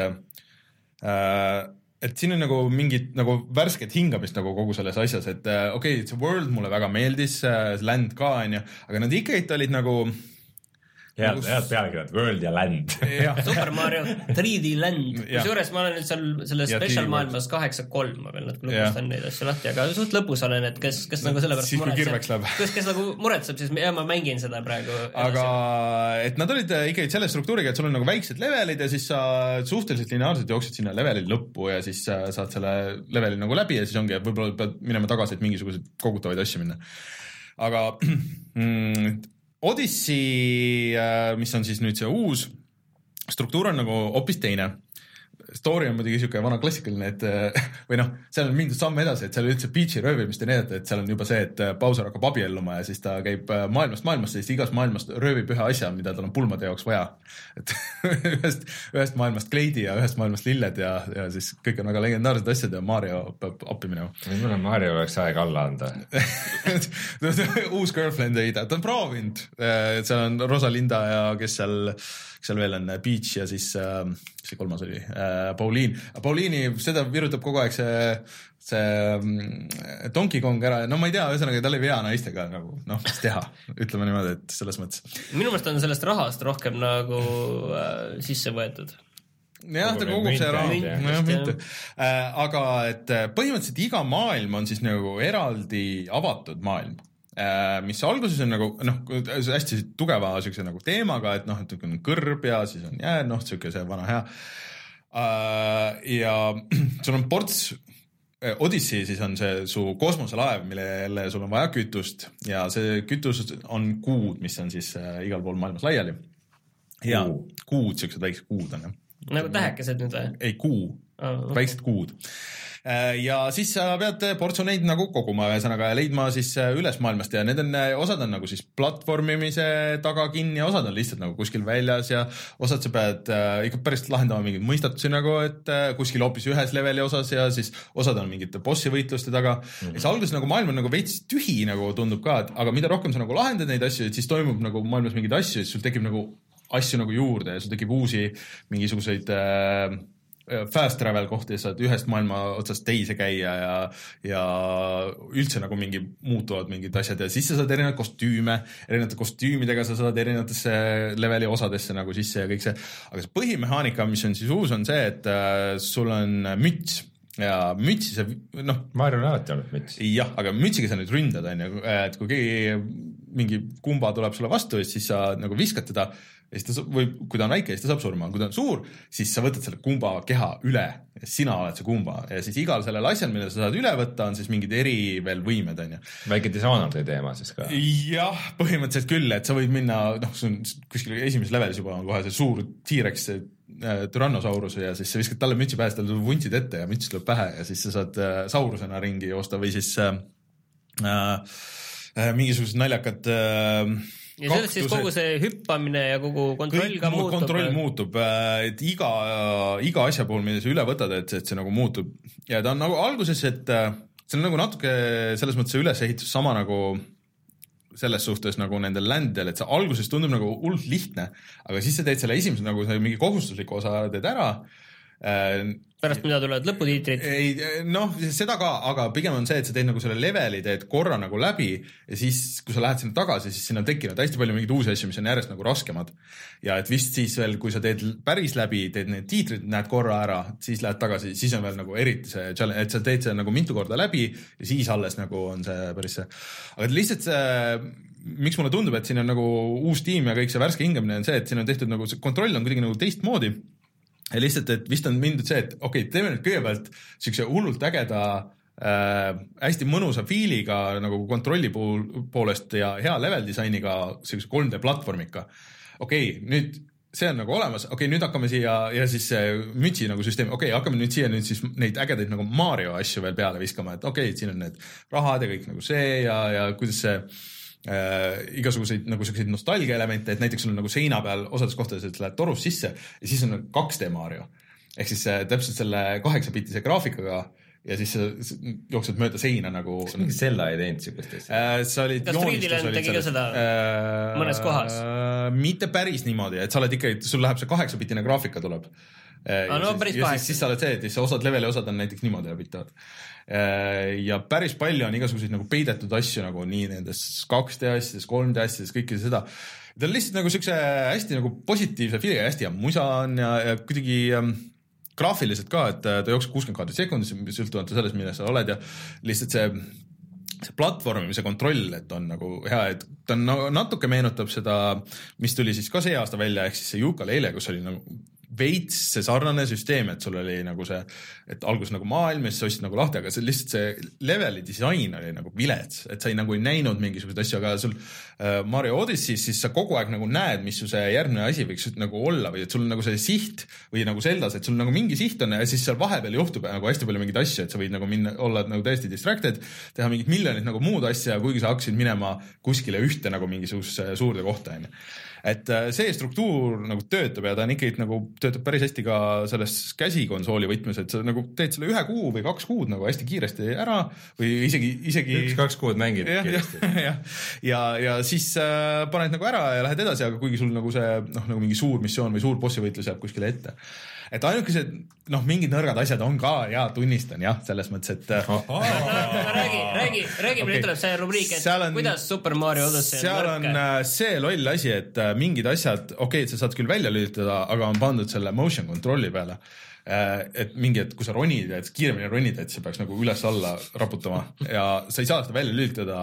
äh, et siin on nagu mingit nagu värsket hingamist nagu kogu selles asjas, et äh, okei okay,, see World mulle väga meeldis, äh, Land ka on ju, aga nad ikkagi olid nagu head, head pealkirjad, World ja Land. Super Mario three D Land. Kusjuures ma olen nüüd seal selles ja special maailmas kaheksa kolm, ma veel natuke lõpustan neid asju lahti, aga suht lõpus olen, et kes, kes nagu selle pärast muretseb. Kes, kes nagu muretseb, siis ja ma mängin seda praegu. Aga et nad olid ikkagi selle struktuuriga, et sul on nagu väiksed levelid ja siis sa suhteliselt lineaarselt jooksed sinna leveli lõppu ja siis saad selle leveli nagu läbi ja siis ongi, et võib-olla pead minema tagasi, et mingisuguseid kogutavaid asju minna. Aga mm, Odyssey, mis on siis nüüd see uus struktuur on nagu hoopis teine. Story on muidugi siuke vana klassikaline, et või noh, seal on mindud samm edasi, et seal üldse Peachi röövimist ei näidata, et seal on juba see, et Bowser hakkab abielluma ja siis ta käib maailmast maailmast ja siis igast maailmast röövib ühe asja, mida tal on pulmade jaoks vaja. Et ühest, ühest maailmast kleidi ja ühest maailmast lilled ja, ja siis kõik on väga legendaarsed asjad ja Mario peab appi minema. Võib-olla Mario oleks aeg alla anda. Uus girlfriend ei ta, ta on proovinud, et seal on Rosalinda ja kes seal seal veel on Peach ja siis äh, see kolmas oli äh, Pauliin. Pauliini seda virutab kogu aeg see, see äh, Donkey Kong ära. No ma ei tea, ühesõnaga tal ei vea naistega nagu, noh, mis teha, ütleme niimoodi, et selles mõttes. Minu meelest on sellest rahast rohkem nagu äh, sisse võetud. Jah, ta kogub see raha. Äh, aga et põhimõtteliselt iga maailm on siis nagu eraldi avatud maailm. Mis alguses on nagu, noh, hästi tugeva siukse nagu teemaga, et noh, et on kõrb ja siis on jää, noh, siuke see vana hea. Ja sul on ports, Odyssey siis on see su kosmoselaev, millele sul on vaja kütust ja see kütus on kuud, mis on siis igal pool maailmas laiali. Ja kuud, siuksed väiksed kuud on. Nagu tähekesed nüüd või? Ei, kuu, oh, väiksed kuud. ja siis sa pead portsu neid nagu koguma ühesõnaga ja leidma siis üles maailmast ja need on, osad on nagu siis platvormimise taga kinni ja osad on lihtsalt nagu kuskil väljas ja osad sa pead äh, ikka päris lahendama mingeid mõistatusi nagu, et äh, kuskil hoopis ühes leveli osas ja siis osad on mingite bossi võitluste taga mm-hmm. ja see alguses nagu maailm on nagu veits tühi nagu tundub ka, et aga mida rohkem sa nagu lahendad neid asju, et siis toimub nagu maailmas mingeid asju, et sul tekib nagu asju nagu juurde ja sul tekib uusi mingisuguseid äh, fast travel kohti ja saad ühest maailma otsast teise käia ja, ja üldse nagu mingi muutuvad mingid asjad ja siis sa saad erinevaid kostüüme, erinevate kostüümidega sa saad erinevatesse leveli osadesse nagu sisse ja kõik see, aga see põhimehaanika, mis on siis uus, on see, et äh, sul on müts ja mütsi sa, noh. Mario on alati olnud müts. jah, aga mütsiga sa nüüd ründad, on ju, et kui keegi mingi kumba tuleb sulle vastu, siis sa nagu viskad teda ja siis ta, või kui ta on väike, siis ta saab surma, kui ta on suur, siis sa võtad selle kumba keha üle ja sina oled see kumba ja siis igal sellel asjal, mille sa saad üle võtta, on siis mingid eri veel võimed, on ju. Väike Dishonored'i teema siis ka. jah, põhimõtteliselt küll, et sa võid minna, noh, sul on kuskil esimeses levelis juba on kohe see suur T-Rex, see äh, Tyrannosaurus ja siis sa viskad talle mütsi pähe, tal tuleb vuntsid ette ja müts tuleb pähe ja siis sa saad äh, saurusena ringi joosta või siis äh, äh, mingisugused naljakad äh, ja sellest siis kogu see hüppamine ja kogu kontroll kõik ka muutub. Kontroll muutub, et iga, iga asja puhul, mida sa üle võtad, et, et see nagu muutub ja ta on nagu alguses, et see on nagu natuke selles mõttes ülesehitus sama nagu selles suhtes nagu nendel ländidel, et see alguses tundub nagu hullult lihtne, aga siis sa teed selle esimese nagu mingi kohustusliku osa teed ära. Pärast mida tulevad lõputiitrid? Ei, noh, seda ka, aga pigem on see, et sa teed nagu selle leveli, teed korra nagu läbi ja siis, kui sa lähed sinna tagasi, siis sinna on tekkinud hästi palju mingeid uusi asju, mis on järjest nagu raskemad. Ja et vist siis veel, kui sa teed päris läbi, teed need tiitrid, näed korra ära, siis lähed tagasi, siis on veel nagu eriti see challenge, et sa teed see nagu mitu korda läbi ja siis alles nagu on see päris see. Aga lihtsalt see, miks mulle tundub, et siin on nagu uus tiim ja kõik see värske hingamine on see, et siin on tehtud nagu see kontroll on kuidagi nagu teistmoodi. Ja lihtsalt, et vist on mindud see, et okei, okay, teeme nüüd kõigepealt siukse hullult ägeda äh, hästi mõnusa fiiliga nagu kontrolli pool, poolest ja hea level disainiga siukse kolm D platvormika. Okei, okay, nüüd see on nagu olemas, okei okay,, nüüd hakkame siia ja siis mütsi nagu süsteem, okei okay,, hakkame nüüd siia nüüd siis neid ägedaid nagu Mario asju veel peale viskama, et okei okay,, siin on need rahad ja kõik nagu see ja, ja kuidas see Äh, igasuguseid nagu selliseid nostalgia elemente, et näiteks sul on nagu seina peal osades kohtades, et lähed torus sisse ja siis on kaks D Mario. Ehk siis äh, täpselt selle kaheksapitise graafikaga ja siis sa jooksed mööda seina nagu. Kas mingi Zelda ei teinud sükest asja? Äh, sa olid kas Triidiland tegi ka seda äh, mõnes kohas? Äh, mitte päris niimoodi, et sa oled ikka, sul läheb see kaheksapitine graafika tuleb. Äh, ah, no, siis, ja siis, siis sa oled see, et siis osad leveli osad on näiteks niimoodi läbitavad. Ja päris palju on igasuguseid nagu peidetud asju nagu nii nendes kaks D asjades, kolm D asjades, kõike seda. Ta on lihtsalt nagu siukse hästi nagu positiivse fiili ja hästi ja musa on ja, ja kuidagi ähm, graafiliselt ka, et ta jookseb kuuskümmend kaadrit sekundis, sõltuvalt sellest, milles sa oled ja lihtsalt see, see platvormimise kontroll, et on nagu hea, et ta on nagu natuke meenutab seda, mis tuli siis ka see aasta välja, ehk siis see Yooka-Laylee, kus oli nagu veits see sarnane süsteem, et sul oli nagu see, et algus nagu maailm ja siis sa ostsid nagu lahti, aga see lihtsalt see leveli disain oli nagu vilets, et sa ei nagu ei näinud mingisuguseid asju, aga sul äh, Mario Odyssey, siis sa kogu aeg nagu näed, mis su see järgmine asi võiks nagu olla või et sul on nagu see siht või nagu Zeldas, et sul nagu mingi siht on ja siis seal vahepeal juhtub nagu hästi palju mingeid asju, et sa võid nagu minna, olla nagu täiesti distracted, teha mingid miljonid nagu muud asja, kuigi sa hakkasid minema kuskile ühte nagu mingisuguse suurde kohta, on ju. Et see struktuur nagu töötab ja ta on ikkagi nagu töötab päris hästi ka selles käsikonsooli võtmes, et sa nagu teed selle ühe kuu või kaks kuud nagu hästi kiiresti ära või isegi, isegi üks-kaks kuud mängid ja, kiiresti. Ja, ja, ja, ja siis äh, paned nagu ära ja lähed edasi, aga kuigi sul nagu see, noh, nagu mingi suur missioon või suur bossivõitlus jääb kuskile ette. Et ainukesed, noh, mingid nõrgad asjad on ka ja tunnistan jah, selles mõttes, et räägi, räägi, räägi, meil tuleb see rubriik, et on, kuidas Super Mario Odyssey seal on nõrk. See loll asi, et mingid asjad, okei okay,, et sa saad küll välja lülitada, aga on pandud selle motion control'i peale. Et mingi, et kui sa ronid, et kiiremini ronid, et see peaks nagu üles-alla raputama ja sa ei saa seda välja lülitada.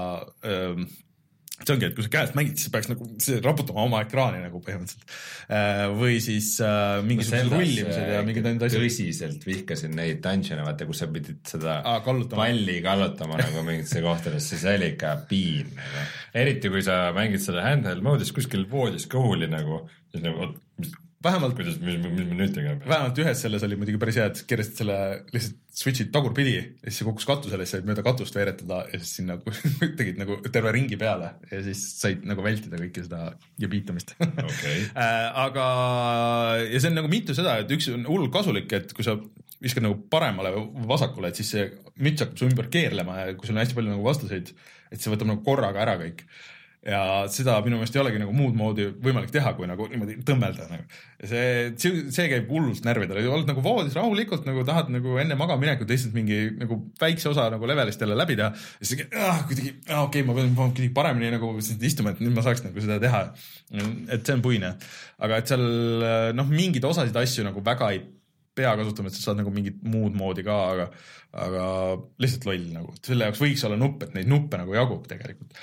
See ongi, et kui sa käest mängid, siis peaks nagu raputama oma ekraani nagu põhimõtteliselt. Või siis äh, mingisugused rullimised ja mingid nende asjad. Tõsiselt vihkasin neid dungeone, vaata, kus sa pidid seda Aa, kallutama. palli kallutama nagu mingitesse kohtadesse, see oli ikka piin. Nagu. Eriti kui sa mängid seda handheld mode'is kuskil voodis kõhuli nagu, siis nagu vähemalt kuidas, mis, mis me nüüd tegema peame? Vähemalt ühes selles oli muidugi päris hea, et keerasid selle lihtsalt switch'id tagurpidi ja siis see kukkus katusele, siis said mööda katust veeretada ja siis sinna tegid nagu terve ringi peale ja siis said nagu vältida kõike seda jebiitamist. Okay. Aga ja see on nagu mitu seda, et üks on hull kasulik, et kui sa viskad nagu paremale või vasakule, et siis see müts hakkab su ümber keerlema ja kui sul on hästi palju nagu vastaseid, et see võtab nagu korraga ära kõik. Ja seda minu meelest ei olegi nagu muud moodi võimalik teha, kui nagu niimoodi tõmmelda. Nagu. Ja see, see käib hullult närvidele. Oled nagu voodis rahulikult, nagu tahad nagu enne magaminekut lihtsalt mingi nagu väikse osa nagu levelist jälle läbi teha. Ja siis ah, kuidagi, ah, okei, okay, ma pean kuidagi paremini nagu istuma, et nüüd ma saaks nagu seda teha. Et see on puine. Aga et seal noh, mingid osasid asju nagu väga ei pea kasutama, et sa saad nagu mingit muud moodi ka, aga, aga lihtsalt loll nagu. Selle jaoks võiks olla nupp, et neid nuppe nagu jagub tegelikult.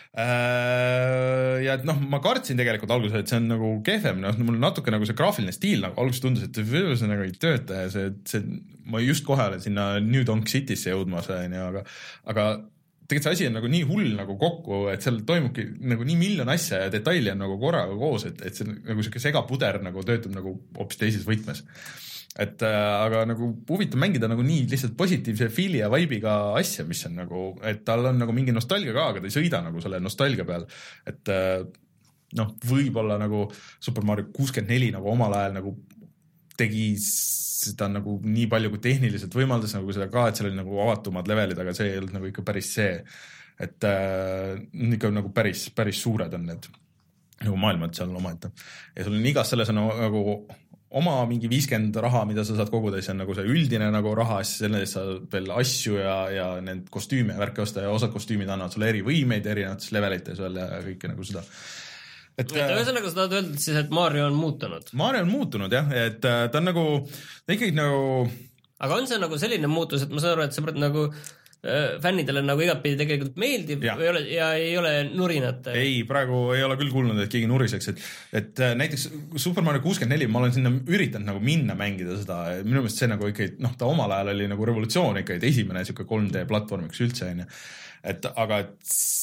Ja et noh, ma kartsin tegelikult alguses, et see on nagu kehvem, noh, mul natuke nagu see graafiline stiil nagu alguses tundus, et see nagu ei tööta ja see, see, ma just kohe olen sinna New Donk City'sse jõudmas, aga, aga tegelikult see asi on nagu nii hull nagu kokku, et seal toimubki nagu nii miljon asja ja detaili on nagu korraga koos, et, et see nagu siuke segapuder nagu töötab nagu hoopis teises võtmes. Et äh, aga nagu huvitav mängida nagu nii lihtsalt positiivse feeli ja vibe'iga asja, mis on nagu, et tal on nagu mingi nostalgia ka, aga ta ei sõida nagu selle nostalgia peal, et äh, noh, võib-olla nagu Super Mario kuuskümmend neli nagu omal ajal nagu tegi seda nagu nii palju kui tehniliselt võimaldas nagu seda ka, et seal oli nagu avatumad levelid, aga see ei olnud nagu ikka päris see, et äh, ikka nagu päris, päris suured on need nagu maailmad seal omaette ja sul on igas selles on nagu oma mingi viiskümmend raha, mida sa saad koguda, siis on nagu see üldine nagu raha, siis selle eest saad veel asju ja, ja need kostüüme ja värki osta ja osad kostüümid annavad sulle eri võimeid erinevates levelites veel ja kõike nagu seda. Et, et ühesõnaga sa tahad öelda siis, et Mario on muutunud? Mario on muutunud jah, et ta on nagu, ta ikkagi nagu... Aga on see nagu selline muutus, et ma saan aru, et sa pead nagu fännidele nagu igatpidi tegelikult meeldib ja. Ei ole, ja ei ole nurinat? Ei, praegu ei ole küll kuulnud, et keegi nuriseks, et, et näiteks Super Mario kuuskümmend neli, ma olen sinna üritanud nagu minna mängida seda, minu meelest see nagu ikka, noh, ta omal ajal oli nagu revolutsioon ikka, et esimene siuke kolm D platvormiks üldse, et aga et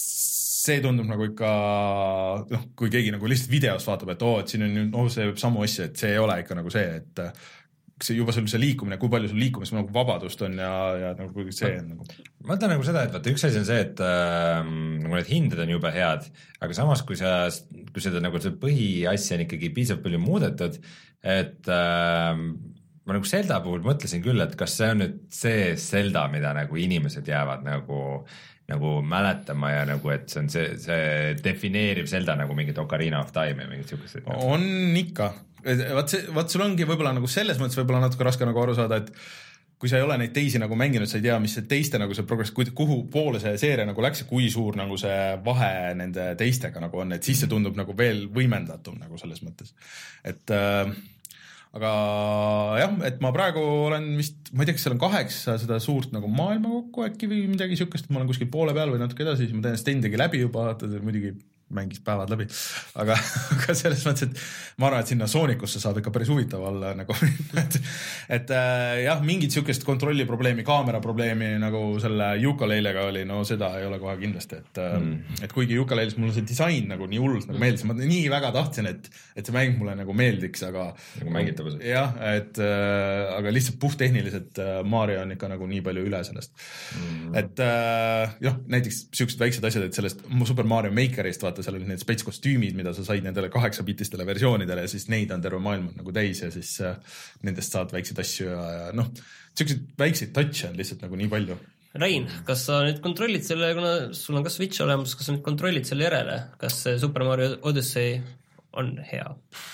see tundub nagu ikka, noh, kui keegi nagu lihtsalt videost vaatab, et oo, et siin on oh, see samu asja, et see ei ole ikka nagu see, et see juba sul see liikumine, kui palju sul liikumis nagu vabadust on ja, ja nagu see on nagu. Ma ütlen nagu seda, et vaata üks asi on see, et äh, nagu need hinded on jube head, aga samas kui sa, kui seda nagu see põhiasja on ikkagi piisavalt palju muudetud, et äh, ma nagu Zelda puhul mõtlesin küll, et kas see on nüüd see Zelda, mida nagu inimesed jäävad nagu nagu mäletama ja nagu, et see on see, see defineeriv Zelda nagu mingit Ocarina of Time ja mingit siukest. On ikka. Vaat, see, vaat sul ongi võib-olla nagu selles mõttes võib-olla natuke raske nagu aru saada, et kui sa ei ole neid teisi nagu mänginud, sa ei tea, mis see teiste nagu see progress, kuhu poole see seeria nagu läks ja kui suur nagu see vahe nende teistega nagu on, et siis see tundub nagu veel võimendatum nagu selles mõttes. Et äh, aga jah, et ma praegu olen vist, ma ei tea, kas seal on kaheksa seda suurt nagu maailma kokku äkki või midagi siukest, ma olen kuskil poole peal või natuke edasi, siis ma tean, Sten tegi läbi juba, ta muidugi mängis päevad läbi, aga, aga selles mõttes, et ma arvan, et sinna Soonikusse saab ikka päris huvitav olla nagu, et, et äh, jah, mingid siukest kontrolli probleemi, kaamera probleemi nagu selle Yooka-Laylega oli, no seda ei ole kohe kindlasti, et, mm. et kuigi Yooka-Laylis mulle see disain nagu nii hullult nagu meeldis, ma nii väga tahtsin, et, et see mäng mulle nagu meeldiks, aga nagu mängitavus. jah, et äh, aga lihtsalt puhttehniliselt äh, Mario on ikka nagu nii palju üle sellest, mm. et äh, jah, näiteks siuksed väiksed asjad, et sellest Super Mario Makerist vaata, seal olid need spets kostüümid, mida sa said nendele kaheksapitistele versioonidele ja siis neid on terve maailm nagu täis ja siis äh, nendest saad väikseid asju ja, ja noh, siukseid väikseid touche on lihtsalt nagu nii palju. Rein, kas sa nüüd kontrollid selle, kuna sul on ka Switch olemas, kas sa nüüd kontrollid selle järele, kas Super Mario Odyssey on hea?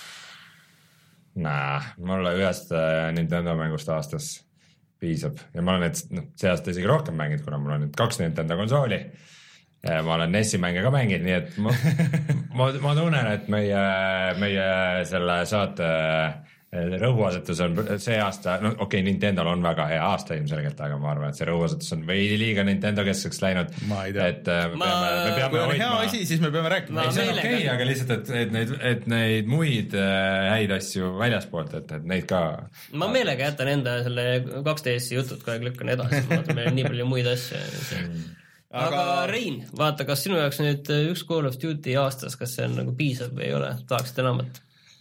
Nah, mulle ühest Nintendo mängust aastas piisab ja ma olen need no, see aasta isegi rohkem mängid, kuna mul on nüüd kaks Nintendo konsooli. Ma olen Nessi mänge ka mängid, nii et ma, ma, ma tunnen, et meie, meie selle saate rõhuasetus on see aasta, no okei okay,, Nintendol on väga hea aasta ilmselgelt, aga ma arvan, et see rõhuasetus on veidi liiga Nintendo keskseks läinud. Ma ei tea. Et me ma, peame, me peame kui on hoidma. Hea asi, siis me peame rääkima. Ei, see on okei okay,, aga lihtsalt, et, et, neid, et neid muid häid asju väljaspoolt, et, et neid ka. Ma meelega jätan enda selle kaks D S-i jutud kohe lükkan edasi, ma vaatan, meil on nii palju muid asju. Aga, aga Rein, vaata, kas sinu jaoks nüüd üks Call of Duty aastas, kas see on nagu piisav või ei ole, tahaksid enamat?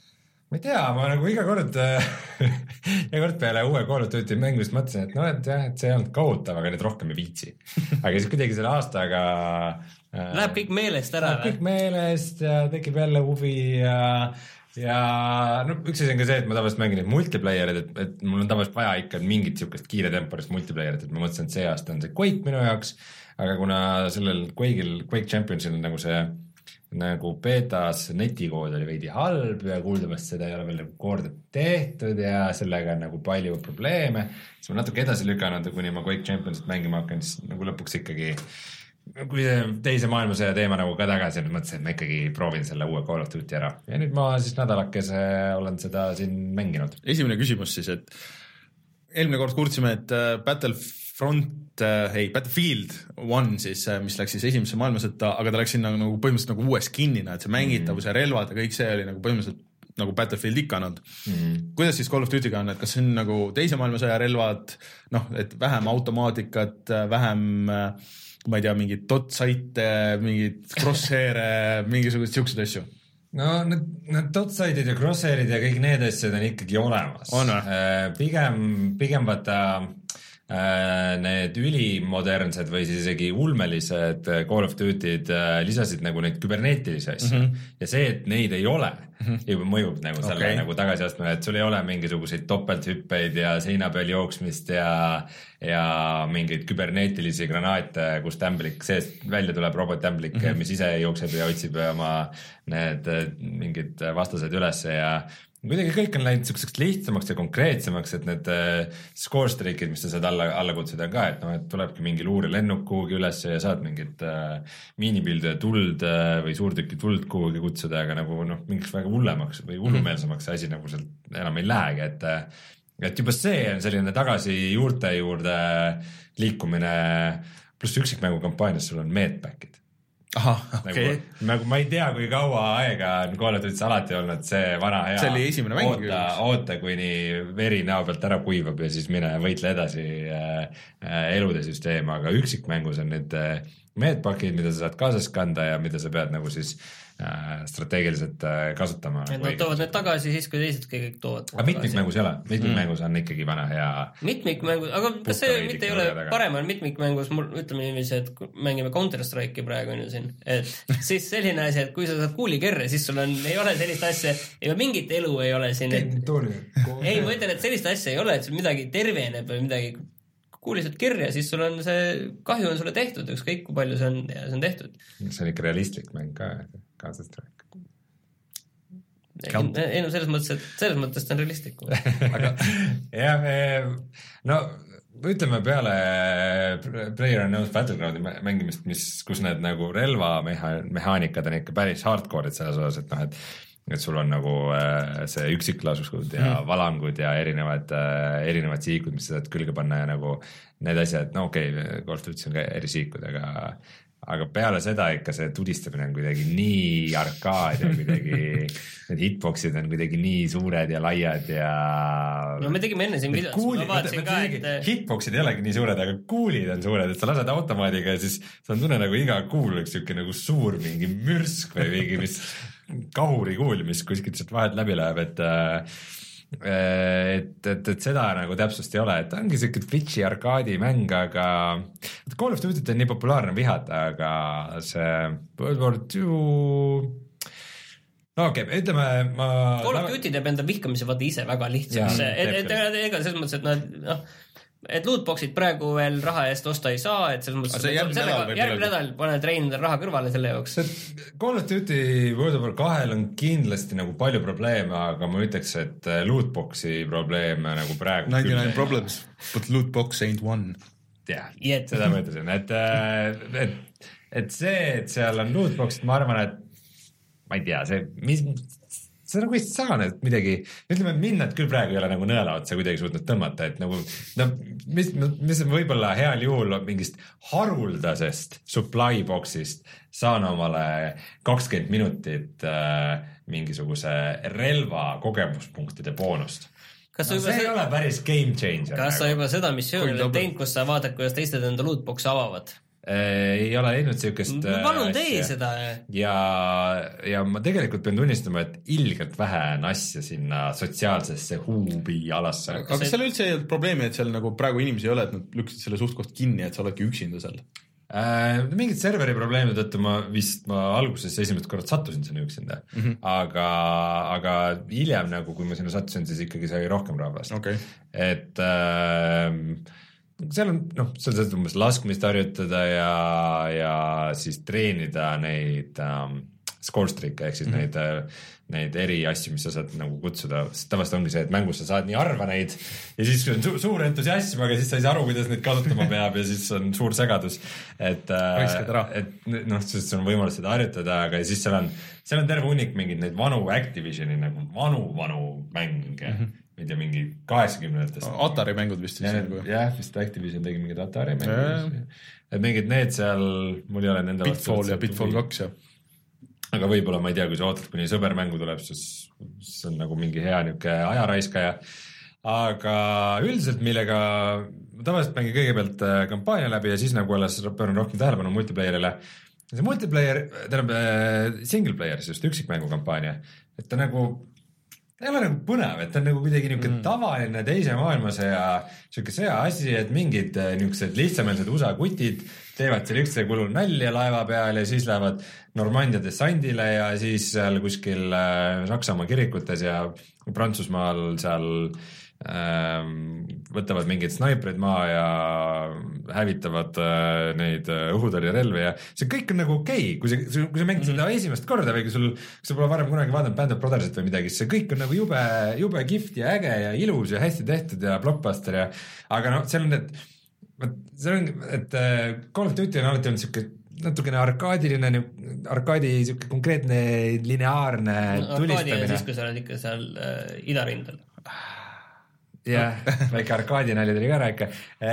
ma ei tea, ma nagu iga kord iga kord peale uue Call of Duty mängimist mõtlesin, et no, et jah, et see ei olnud kohutav, aga nüüd rohkem ei viitsi. Aga siis kuidagi selle aastaga läheb kõik meelest ära. Läheb kõik meelest ja tekib jälle huvi ja ja no üks asi on ka see, et ma tavaliselt mängin neid multiplayerid, et, et mul on tavaliselt vaja ikka mingit siukest kiire temporist multiplayerit, et ma mõtlesin, et see aasta on see Quake minu jaoks, aga kuna sellel Quake'il, Quake Championsil on nagu see nagu betas netikood oli veidi halb ja kuuldavast seda ei ole veel korda tehtud ja sellega on nagu palju probleeme, siis ma natuke edasi lükanud, kuni ma Quake Championsit mängima hakkan, siis nagu lõpuks ikkagi kui teise maailmasõja teema nagu ka tagasi, nüüd mõtlesin, et ma ikkagi proovin selle uue Call of Duty ära ja nüüd ma siis nädalakese olen seda siin mänginud. Esimene küsimus siis, et eelmine kord kuulsime, et Battlefront, ei, Battlefield one siis, mis läks siis esimesse maailmasõtta, aga ta läks sinna nagu põhimõtteliselt nagu uue skinnina, et see mängitavus ja relvad ja kõik see oli nagu põhimõtteliselt nagu Battlefield ikka olnud. Mm. Kuidas siis Call of Duty'ga on, et kas see on nagu teise maailmasõja relvad, noh, et vähem automaatikat, vähem ma ei tea, mingid dot-saite, mingid crosshair'e, mingisugused siuksed asju? No need, need dot-saidid ja crosshair'id ja kõik need asjad on ikkagi olemas. On, pigem, pigem vaata need ülimoderndsed või siis isegi ulmelised Call of Duty'd lisasid nagu neid küberneetilisi asju mm -hmm. ja see, et neid ei ole mm, -hmm. juba mõjub nagu selle okay. nagu tagasiastmele, et sul ei ole mingisuguseid topelthüppeid ja seina peal jooksmist ja ja mingeid küberneetilisi granaate, kus tämblik seest välja tuleb, robot-tämblik mm, -hmm. mis ise jookseb ja otsib oma need mingid vastased üles ja kuidagi kõik on läinud selliseks lihtsamaks ja konkreetsemaks, et need äh, score streak'id, mis sa saad alla, alla kutsuda ka, et noh, et tulebki mingi luurelennuk kuhugi üles ja saad mingit äh, miinipildu ja tuld äh, või suurtükki tuld kuhugi kutsuda, aga nagu noh, mingiks väga hullemaks või hullumeelsemaks see asi nagu sealt enam ei lähegi, et et juba see on selline tagasi juurte juurde liikumine, pluss üksikmängu kampaanias sul on medpack'id. Aha, okei. Okay. Nagu, nagu ma ei tea, kui kaua aega on Call of Duty's alati olnud see vana hea see oli esimene mäng oota, oota, kuni veri näo pealt ära kuivab ja siis mine võitle edasi äh, äh, elude süsteem, aga üksikmängus on need äh, medpack'id, mida sa saad kaasas kanda ja mida sa pead nagu siis äh, strateegiliselt äh, kasutama. Et nad toovad need tagasi siis, kui teised kõik toovad. Aga mitmikmängus ei ole, mitmikmängus on ikkagi vana hea mitmikmängus, aga kas see mitte ei ole parem on mitmikmängus, mul ütleme niiviisi, et mängime Counter-Strike'i praegu on ju siin, et siis selline asi, et kui sa saad kuulikerre, siis sul on, ei ole sellist asja, ei mingit elu ei ole siin, et ei, ma ütlen, et sellist asja ei ole, et sul midagi terveneb või midagi kuulised kirja, siis sul on see kahju on sulle tehtud, ükskõik kui palju see on ja see on tehtud. See on ikka realistlik mäng ka, Counter-Strike. Ei no selles mõttes, et selles mõttes ta on realistlik. Aga jah, no ütleme peale PlayerUnknown's Battleground'i mängimist, mis, kus need nagu relva meha, mehaanikad on ikka päris hardcore'id selles osas, et noh, et et sul on nagu äh, see üksiklasuskud ja mm. valangud ja erinevad äh, erinevad siikud, mis sa saad külge panna ja nagu need asjad, no okei okay,, Call of Duty on ka eri siikud, aga aga peale seda ikka see tudistamine on kuidagi nii arkaad ja kuidagi need hitboxid on kuidagi nii suured ja laiad ja no me tegime enne siin videos, ma vaatasin ka, et hitboxid ei olegi nii suured, aga kuulid on suured, et sa lased automaadiga ja siis sa on tunne nagu iga kuul üks siuke nagu suur mingi mürsk või mingi mis kahurikuul, mis kuskilt sealt vahelt läbi läheb, et et, et, et seda nagu täpsust ei ole, et ongi siuke Twitchi arkaadi mäng, aga Call of Duty on nii populaarne vihata, aga see World War two no okei okay,, ütleme ma Call of Duty teeb enda vihkamise vaata ise väga lihtsaks, et, et, et ega selles mõttes, et nad noh et lootboxid praegu veel raha eest osta ei saa, et selles mõttes järgmine nädal paned treenida raha kõrvale selle jooks. Call of Duty World of War kahel on kindlasti nagu palju probleeme, aga ma ütleks, et lootboxi probleeme nagu praegu ninety-nine problems, but lootbox ain't one. jah, seda ma ütlesin, et, et, et see, et seal on lootboxid, ma arvan, et ma ei tea, see, mis see nagu ei saa nüüd midagi, ütleme, minnad küll praegu ei ole nagu nõela otsa kuidagi suutnud tõmmata, et nagu no, mis, mis võib-olla heal juhul mingist haruldasest supply box'ist saan omale kakskümmend minutit äh, mingisuguse relva kogemuspunktide boonust. Kas no, see ei seda... ole päris game changer. Kas nagu. Sa juba seda missiooni oled teinud, kus sa vaatad, kuidas teised enda lootbox'e avavad? ei ole leidnud siukest palun tee seda. Ja, ja ma tegelikult pean tunnistama, et ilgelt vähe on asja sinna sotsiaalsesse huubi alasse. Aga kas seal üldse ei olnud probleemi, et seal nagu praegu inimesi ei ole, et nad lükkasid selle suht koht kinni, et sa oledki üksinda seal? Äh, mingid serveri probleemid tõttu ma vist, ma alguses esimesed korrad sattusin sinna üksinda, mm -hmm. aga, aga hiljem nagu, kui ma sinna sattusin, siis ikkagi sai rohkem rahvast. Okay. Et äh, seal on, noh, seal saad umbes laskmist harjutada ja, ja siis treenida neid ähm, scorestrike ehk siis mm -hmm. neid, neid eri asju, mis sa saad nagu kutsuda, sest tavaliselt ongi see, et mängus sa saad nii harva neid ja siis on su suur entusiasm, aga siis sa ei saa aru, kuidas neid kasutama peab ja siis on suur segadus, et, et noh, siis on võimalus seda harjutada, aga siis seal on, seal on terve hunnik mingeid neid vanu Activisioni nagu vanu, vanu mänge mm, -hmm. ma ei tea, mingi kaheksakümnendatest. Atari mängud vist. Ja, jah, vist Activision tegi mingid Atari mängud. Et mingid need seal, mul ei ole nende Pitfall ja Pitfall kaks ja. Aga võib-olla ma ei tea, kui sa ootad, kuni sõber mängu tuleb, siis see on nagu mingi hea niuke ajaraiskaja. Aga üldiselt, millega ma tavaliselt mängin kõigepealt kampaania läbi ja siis nagu alles pööran rohkem tähelepanu multiplayerile. See multiplayer, tähendab single player, just üksikmängu kampaania, et ta nagu ta ei ole nagu põnev, et ta on nagu kuidagi niuke mm. tavaline teise maailmasõja siuke sõja asi, et mingid niuksed lihtsameelsed U S A kutid teevad seal üksteise kulul nalja laeva peal ja siis lähevad Normandia dessandile ja siis seal kuskil Saksamaa kirikutes ja Prantsusmaal seal ähm, võtavad mingeid snaipreid maa ja hävitavad äh, neid õhutõrjerelvi ja see kõik on nagu okei okay., kui sa, kui sa mängid seda mm -hmm. esimest korda või kui sul, kui sa pole varem kunagi vaadanud Band of Brothersit või midagi, see kõik on nagu jube, jube kihvt ja äge ja ilus ja hästi tehtud ja blockbuster ja aga noh, seal on need see on, et Call of Duty on alati olnud siuke natukene arkaadiline, arkaadi siuke konkreetne lineaarne no, tulistamine. Siis, kui sa oled ikka seal äh, idarindel. jah, väike arkaadinalja tuli ka rääkida.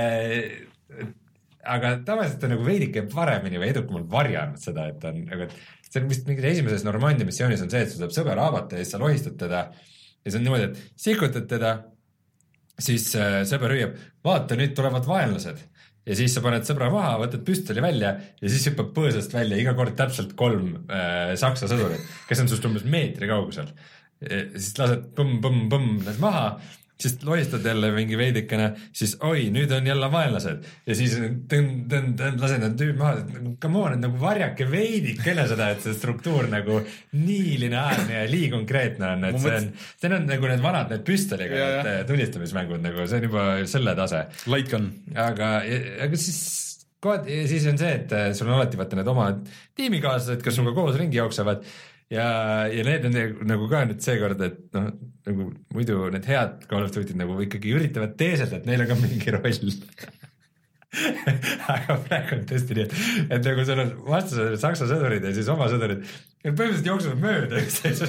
Aga tavaliselt on nagu veidike paremini või edukamalt varjanud seda, et on, aga see on vist mingis esimeses Normandia missioonis on see, et sul tuleb sõber haabata ja siis sa lohistad teda ja see on niimoodi, et sikutad teda, siis äh, sõber hüüab, vaata, nüüd tulevad vaenlased ja siis sa paned sõbra maha, võtad püstoli välja ja siis hüppab põõsast välja iga kord täpselt kolm äh, saksa sõdurit, kes on sust umbes meetri kaugusel. Siis lased põmm-põmm-põmm need maha, siis lohistad jälle mingi veidikene, siis oi, nüüd on jälle vaenlased ja siis tõn, tõn, tõn, lased need tüüd maha, come on, nagu varjake veidikene seda, et see struktuur nagu nii lineaarne ja nii konkreetne on, et see on, see on nagu need vanad, need püstoliga ja, need tulistamismängud, nagu see on juba selle tase. Light gun. Aga, aga siis, kohad, siis on see, et sul on alati vaata need oma tiimikaaslased, kes sinuga koos ringi jooksevad ja, ja need on nagu ka nüüd seekord, et noh, nagu muidu need head Call of Duty'd nagu ikkagi üritavad teeselda, et neil on ka mingi roll. Aga praegu on tõesti nii, et nagu seal on vastased saksa sõdurid ja siis oma sõdurid ja põhimõtteliselt jooksuvad mööda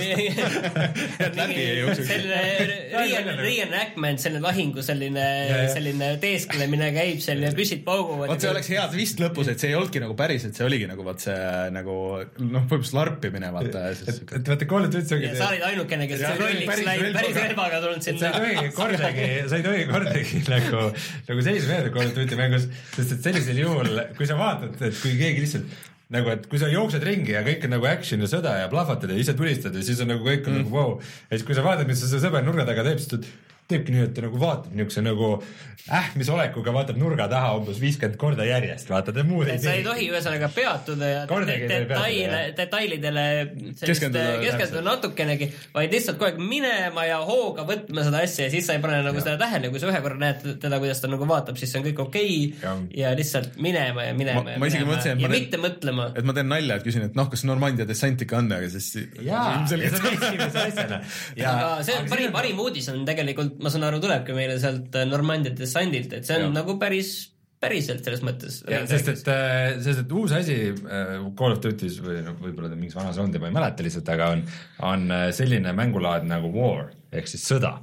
selline reenactment, selline lahingu selline, selline teesklemine käib seal ja püsid pauguvad. Vaat see oleks hea twist lõpus, et see ei olnudki nagu päris, et see oligi nagu vaat see nagu noh, põhimõtteliselt larpimine vaata. Et vaata Call of Duty ongi sa olid ainukene, kes rolliks läinud päris relvaga tulnud sinna. Sa ei tohi kordagi, sa ei tohi kordagi nagu, nagu seisu jääda Call of Duty mängus, sest et sellisel juhul, kui sa vaatad, et kui keegi lihtsalt nagu, et kui sa jooksed ringi ja kõik on nagu action ja sõda ja plahvatad ja ise tulistad ja siis on nagu kõik on mm. nagu vau. Wow. Ja siis kui sa vaatad, mis see sõber nurga taga teeb, siis teebki nii, et ta nagu vaatab niukse nagu ähmis olekuga, vaatab nurga taha umbes viiskümmend korda järjest, vaata, ta muud ei tee. Sa ei tohi ühesõnaga peatuda ja detaile, detailidele keskenduda, keskenduda natukenegi, vaid lihtsalt kogu aeg minema ja hooga võtma seda asja ja siis sa ei pane nagu ja. Seda tähele, kui sa ühe korra näed teda, kuidas ta nagu vaatab, siis see on kõik okei ja, ja lihtsalt minema ja minema ma, ja, ma minema mõtlesin, ja ma mitte mõtlema. Et ma teen nalja, et küsin, et noh, kas Normandia dessant ikka on, aga siis jaa, see on esimese asjana. Aga see on parim, parim uudis on tegelikult, ma saan aru, tulebki meile sealt Normandia dessandilt, et see on ja. Nagu päris päriselt selles mõttes. Ja, sest, et, sest et uus asi Call of Duty's või no, võib-olla mingis vanas rondi, ma ei mäleta lihtsalt, aga on, on selline mängulaad nagu war ehk siis sõda.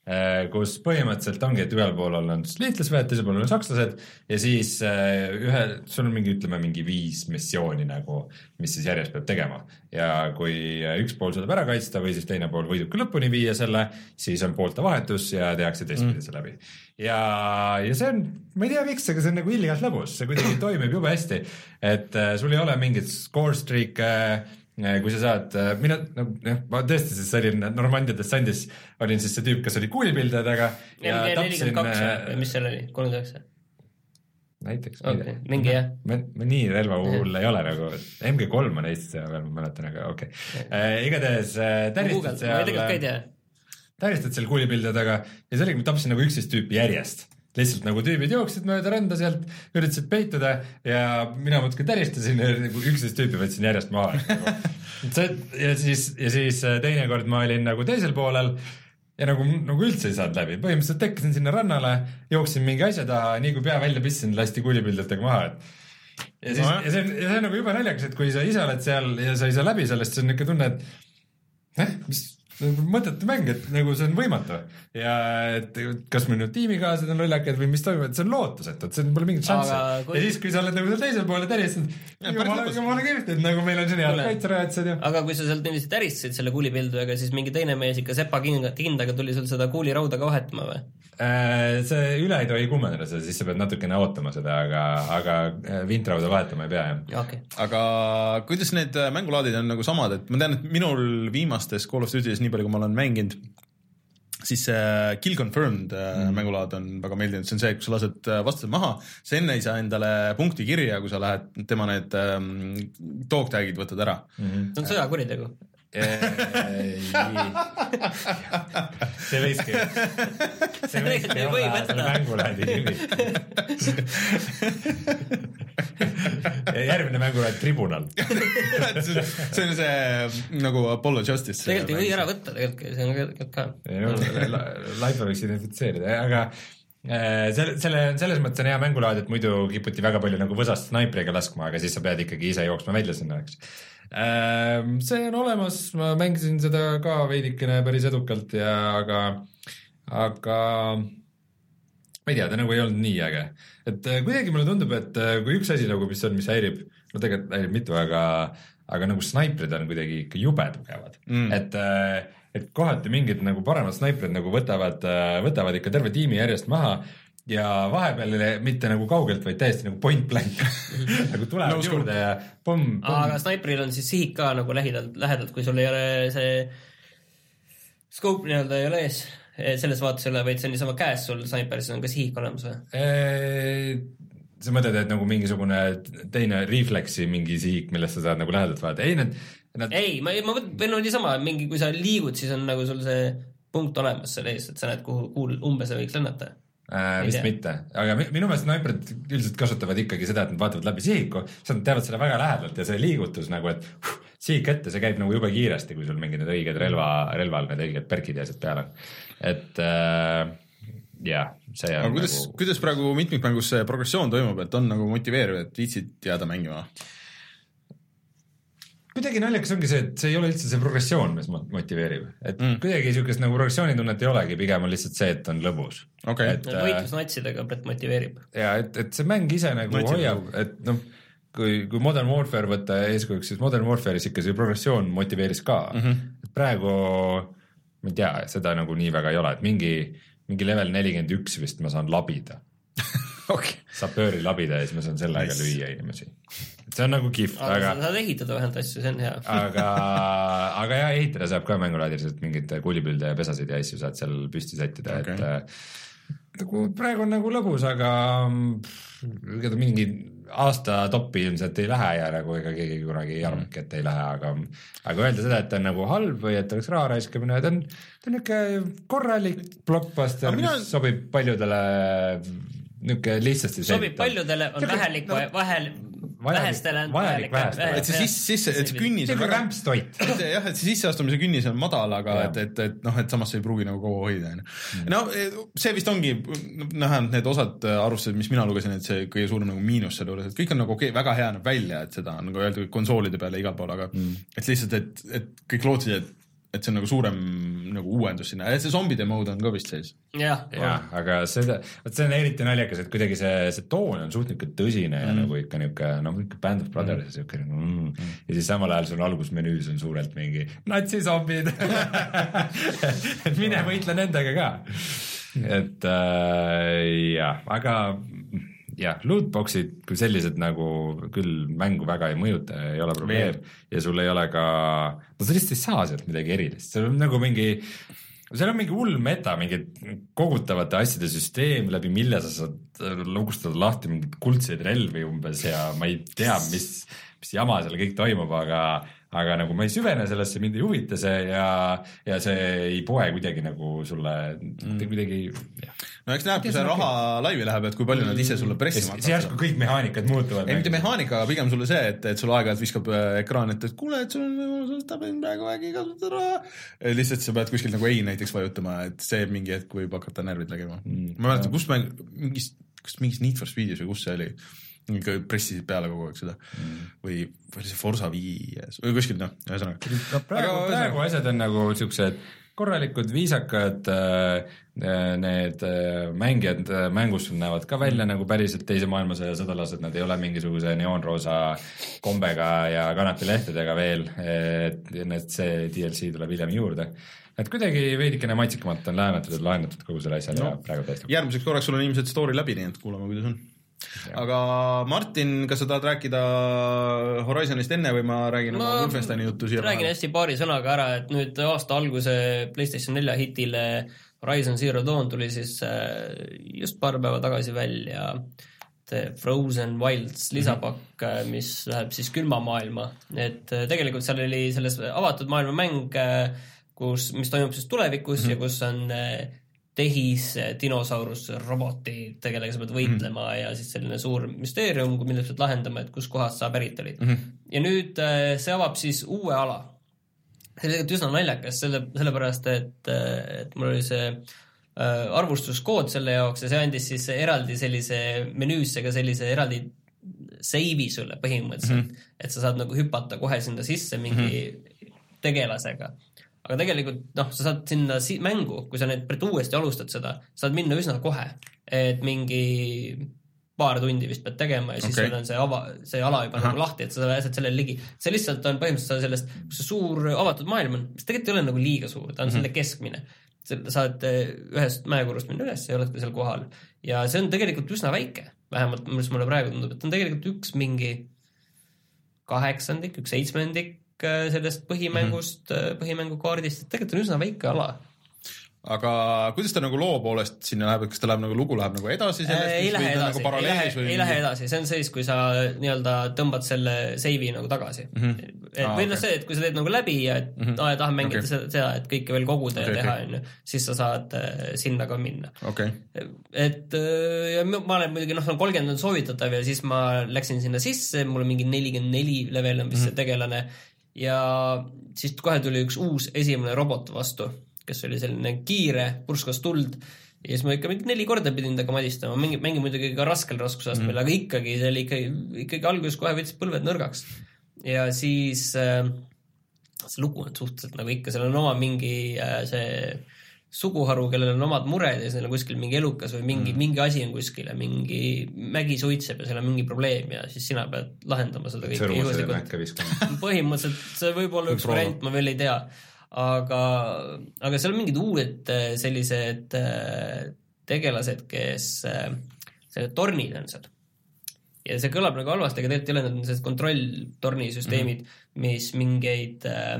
kus põhimõtteliselt ongi, et ühel pool on liitlasväed, teisel pool on sakslased ja siis ühe, sul on mingi, ütleme, mingi viis missiooni nagu, mis siis järjest peab tegema. Ja kui üks pool suudab ära kaitsta või siis teine pool võidub ka lõpuni viia selle, siis on poolte vahetus ja tehakse teistpidi see läbi. Ja, ja see on, ma ei tea miks, aga see on nagu ilgelt lõbus, see kuidagi toimib jube hästi, et sul ei ole mingit score streak, kui sa saad, mina, no, ma tõesti siis olin Normandia dessandis, olin siis see tüüp, kes oli kuulipildajatega ja M G nelikümmend kaks tapsin... mis seal oli, kolmkümmend üheksa näiteks. Okay, mingi jah. Ma, ma nii relva hull ei ole nagu, M G kolm on Eestis ja veel ma mäletan, aga okei okay. äh,. Igatahes äh, täristad seal, täristad seal kuulipildajega ja see oli, ma tapsin nagu üksteist tüüpi järjest. Lihtsalt nagu tüübid jooksid mööda randa sealt, üritasid peituda ja mina muudki täristasin ja nagu üksteist tüüpi võtsin järjest maha. ja siis, ja siis teine kord ma olin nagu teisel poolel ja nagu, nagu üldse ei saanud läbi. Põhimõtteliselt tekkisin sinna rannale, jooksin mingi asja taha, nii kui pea välja pissin, lasti kuulipildajatega maha. Ja, siis, no, ja, see on, ja see on nagu juba naljakas, et kui sa ise oled seal ja sa ei saa läbi sellest, see on niisugune tunne, et eh, mis mõttetu mäng, et nagu see on võimatu ja et kas minu tiimikaaslased on lollakad või mis toimub, et see on lootusetu, et see pole mingit šanssi kui... ja siis, kui sa oled nagu seal teisel poole täristanud, jumala kehvt, et nagu meil on siin head kaitserajatsed ja... aga kui sa sealt niiviisi täristasid selle kuulipildujaga, siis mingi teine mees ikka sepa kindaga tuli sul seda kuulirauda ka vahetama või? See üle ei tohi kummendada, siis sa pead natukene ootama seda, aga, aga vintrauda vahetama ei pea ja, okay. Aga kuidas need mängulaadid on nagu samad, et ma tean, et minul viimastes Call of Duty's nii palju, kui ma olen mänginud, siis see Kill Confirmed mm. mängulaad on väga meeldinud, see on see, kui sa lased vastased maha, sa enne ei saa endale punkti kirja, kui sa lähed tema need ähm, dogtagid võtad ära mm. See on sõjakuritegu see võiski see võiski olla selle mängulaadi nimi järgmine mängulaad Tribunal see on see nagu Apollo Justice tegelikult ei või ära võtta tegelikult see on tegelikult ka Laifa võiks identifitseerida aga selle, selle, selles mõttes on hea mängulaad, et muidu kiputi väga palju nagu võsast snaipriga laskma, aga siis sa pead ikkagi ise jooksma välja sinna, eks. See on olemas, ma mängisin seda ka veidikene päris edukalt ja aga, aga ma ei tea, ta nagu ei olnud nii äge. Et kuidagi mulle tundub, et kui üks asi nagu, mis on, mis häirib, no tegelikult häirib mitu, aga, aga nagu snaiprid on kuidagi ikka jube tugevad. Mm. Et et kohati mingid nagu paremad snaiprid nagu võtavad, võtavad ikka terve tiimi järjest maha ja vahepeal mitte nagu kaugelt, vaid täiesti nagu point blank nagu tulevad no, juurde ja pomm, pomm. Aga snaipril on siis sihik ka nagu lähedalt, lähedalt, kui sul ei ole see scope nii-öelda ei ole ees selles vaates ei ole, vaid see on niisama käes sul snaiperis on ka sihik olemas või? Eee... sa mõtled, et nagu mingisugune teine refleksi mingi sihik, millest sa saad nagu lähedalt vaadata. Ei, need, need... ei ma, ma võin no niisama, mingi, kui sa liigud, siis on nagu sul see punkt olemas selle ees, et sa näed, kuhu, kuhu umbes võiks lennata. Äh, vist tea. Mitte, aga minu meelest snaiperid üldiselt kasutavad ikkagi seda, et nad vaatavad läbi sihiku, sa teavad seda väga lähedalt ja see liigutus nagu, et huh, sihik ette, see käib nagu jube kiiresti, kui sul mingid need õiged relva, relval need õiged perkid ja asjad peal on. Et äh, jah, see on aga kuidas, nagu... kuidas praegu mitmikmängus see progressioon toimub, et on nagu motiveeriv, et viitsid jääda mängima? Kuidagi naljakas ongi see, et see ei ole üldse see progressioon, mis motiveerib. Et mm. kuidagi niisugust nagu progressioonitunnet ei olegi, pigem on lihtsalt see, et on lõbus. Okay. Et, võitlus natsidega motiveerib. Ja, et, et see mäng ise nagu Natsid hoiab, et noh, kui, kui Modern Warfare võtta eeskujuks, siis Modern Warfare'is ikka see progressioon motiveeris ka. Mm-hmm. Praegu, ma ei tea, seda nagu nii väga ei ole, et mingi, mingi level nelikümmend üks vist ma saan labida. Okay. Saab pööri labida ja siis ma saan selle aega nice. Lüüa inimesi. See on nagu kihvt, aga... aga... Sa saad ehitada vähemalt asju, see on hea. aga, aga jah, ehitada saab ka mängulaadiliselt mingid kuulipilde ja pesasid ja asju saad seal püsti sättida, okay. et nagu praegu on nagu lõbus, aga pff, mingi aasta toppi ilmselt ei lähe ja nagu ega keegi kunagi ei arvaki, et ei lähe, aga, aga öelda seda, et on nagu halb või et oleks raha raiskamine, et on, on niuke korralik blockbuster, mina... mis sobib paljudele niuke lihtsasti sobib paljudele, on vähelik no, vahel vähestele on vajalik vähestele. Et see sisse, sisse, et see künnis on väga rämpstoit. jah, et see sisseastumise künnis on madal, aga et, et, et noh, et samas see ei pruugi nagu kogu hoida. Mm. No see vist ongi, näha need osad arvustused, mis mina lugesin, et see kõige suurem nagu miinus selle juures, et kõik on nagu okei, väga hea näeb välja, et seda on nagu öeldud konsoolide peale igal pool, aga mm. et lihtsalt, et, et kõik lootsid, et et see on nagu suurem nagu uuendus sinna, et see zombide mode on ka vist sees. jah, jah, aga seda, võt see on eriti naljakas, et kuidagi see, see toon on suht niisugune tõsine mm. ja nagu ikka niisugune, noh, ikka Band of Brothers mm. ja niisugune mm. mm. ja siis samal ajal sul algusmenüüs on suurelt mingi natsizombid et mine võitle nendega ka. Et äh, jah, aga jah, lootboxid kui sellised nagu küll mängu väga ei mõjuta, ei ole probleem ja sul ei ole ka, no sa lihtsalt ei saa sealt midagi erilist, seal on nagu mingi, seal on mingi hull meta, mingi kogutavate asjade süsteem, läbi mille sa saad lugustada lahti mingid kuldseid relvi umbes ja ma ei tea, mis, mis jama seal kõik toimub, aga aga nagu ma ei süvene sellesse, mind ei huvita see ja, ja see ei poe kuidagi nagu sulle mm. kuidagi jah. No eks näeb, kui see raha laivi läheb, et kui palju mm. nad ise sulle pressima see järsku kõik mehaanikad muutuvad. Ei mitte mehaanika, aga pigem sulle see, et, et sul aeg-ajalt viskab ekraan, et, et kuule, et sul on võimalus tapin praegu ägi kasutada raha. Lihtsalt sa pead kuskil nagu ei näiteks vajutama, et see mingi hetk võib hakata närvid lägema. Mm. Ma mäletan, kus mäng, mingis, kus mingis Need for Speedis või kus see oli, pressisid peale kogu aeg seda mm. või, või see Forza viis või kuskil, noh, ühesõnaga. Praegu, aga, praegu asjad on nagu siuksed korralikud, viisakad, need mängijad mängus näevad ka välja mm. nagu päriselt teise maailmasõja sõdalased, nad ei ole mingisuguse neoonroosa kombega ja kanapilehtedega veel, et need, see D L C tuleb hiljem juurde. Et kuidagi veidikene maitsekamalt on lähenetud ja lahenatud kogu selle asja no. ja praegu tõesti. Järgmiseks korraks sul on ilmselt story läbi, nii et kuulame, kuidas on. Ja. Aga Martin, kas sa tahad rääkida Horizonist enne või ma räägin ma oma Wolfensteini juttu siia? Räägin hästi paari sõnaga ära, et nüüd aasta alguse PlayStation nelja hitile Horizon Zero Dawn tuli siis just paar päeva tagasi välja Frozen Wilds lisapakk, mis läheb siis külma maailma. Et tegelikult seal oli selles avatud maailma mäng, kus, mis toimub siis tulevikus mm-hmm. ja kus on tehis, dinosaurus, robotid, kellega sa pead võitlema mm-hmm. ja siis selline suur müsteerium, mille pead lahendama, et kus kohast sa pärit olid. Mm-hmm. Ja nüüd see avab siis uue ala. See oli üsna naljakas, selle, sellepärast, et, et mul oli see arvustuskood selle jaoks ja see andis siis eraldi sellise menüüsse ka sellise eraldi seivi sulle põhimõtteliselt, mm-hmm. et sa saad nagu hüpata kohe sinna sisse mingi mm-hmm. tegelasega. Aga tegelikult, noh, sa saad sinna si- mängu, kui sa need uuesti alustad seda, saad minna üsna kohe, et mingi paar tundi vist pead tegema ja siis okay. on see, ava, see ala juba Aha. nagu lahti, et sa pääsed sellele ligi. See lihtsalt on põhimõtteliselt sellest, kus see suur avatud maailm on, mis tegelikult ei ole nagu liiga suur, ta on mm-hmm. selle keskmine. Saad ühest mäekurust minna üles ja oled ka seal kohal. Ja see on tegelikult üsna väike, vähemalt mulle praegu tundub, et on tegelikult üks mingi kaheksandik, üks seitsmendik sellest põhimängust mm-hmm. põhimängukaardist, et tegelikult on üsna väike ala. Aga kuidas ta nagu loo poolest sinna läheb, kas ta läheb nagu, lugu läheb nagu edasi sellest? Ei lähe edasi, nagu ei, lähe, ei lähe edasi, see on siis, kui sa nii-öelda tõmbad selle seivi nagu tagasi. Mm-hmm. Et, ah, või noh okay. see, et kui sa teed nagu läbi ja et mm-hmm. no, ja tahan mängida okay. seda, et kõike veel koguda okay, ja teha, okay. siis sa saad äh, sinna ka minna. Okay. Et ja ma olen muidugi, noh, kolmkümmend on soovitatav ja siis ma läksin sinna sisse, mul on mingi nelikümmend neli level on vist mm-hmm. see tegelane ja siis kohe tuli üks uus esimene robot vastu, kes oli selline kiire, purskas tuld ja siis ma ikka mingi neli korda pidin taga madistama, mängin, mängin muidugi ka raskel raskusastmel, mm. aga ikkagi see oli ikkagi, ikkagi alguses kohe võttis põlved nõrgaks ja siis äh, see lugu on suhteliselt nagu ikka, seal on oma mingi äh, see suguharu, kellel on omad mured ja seal on kuskil mingi elukas või mingi, mm. mingi asi on kuskil ja mingi mägi suitseb ja seal on mingi probleem ja siis sina pead lahendama seda kõike. Põhimõtteliselt see võib olla üks variant, ma veel ei tea. Aga, aga seal on mingid uued sellised tegelased, kes selle tornid on seal. Ja see kõlab nagu halvasti, aga tegelikult ei ole need kontrolltornisüsteemid, mm-hmm. mis mingeid äh,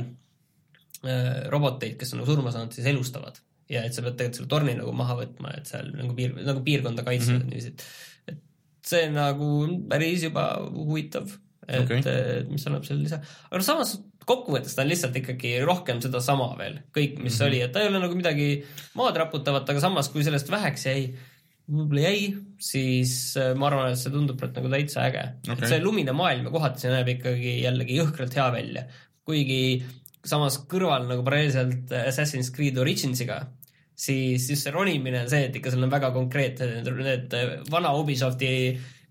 roboteid, kes on nagu surma saanud, siis elustavad. Ja et sa pead tegelikult selle torni nagu maha võtma, et seal nagu, piir, nagu piirkonda kaitseda. Mm-hmm. Et see nagu päris juba huvitav, et okay. mis annab selle lisa. Aga samas kokkuvõttes ta on lihtsalt ikkagi rohkem seda sama veel, kõik mis mm-hmm. oli, et ta ei ole nagu midagi maad raputavat, aga samas kui sellest väheks jäi, võib-olla jäi, siis ma arvan, et see tundub nagu täitsa äge. Okay. See lumine maailm ja kohati see näeb ikkagi jällegi jõhkralt hea välja, kuigi samas kõrval nagu paralleelselt Assassin's Creed Originsiga, siis just see ronimine on see, et ikka seal on väga konkreetne need vana Ubisofti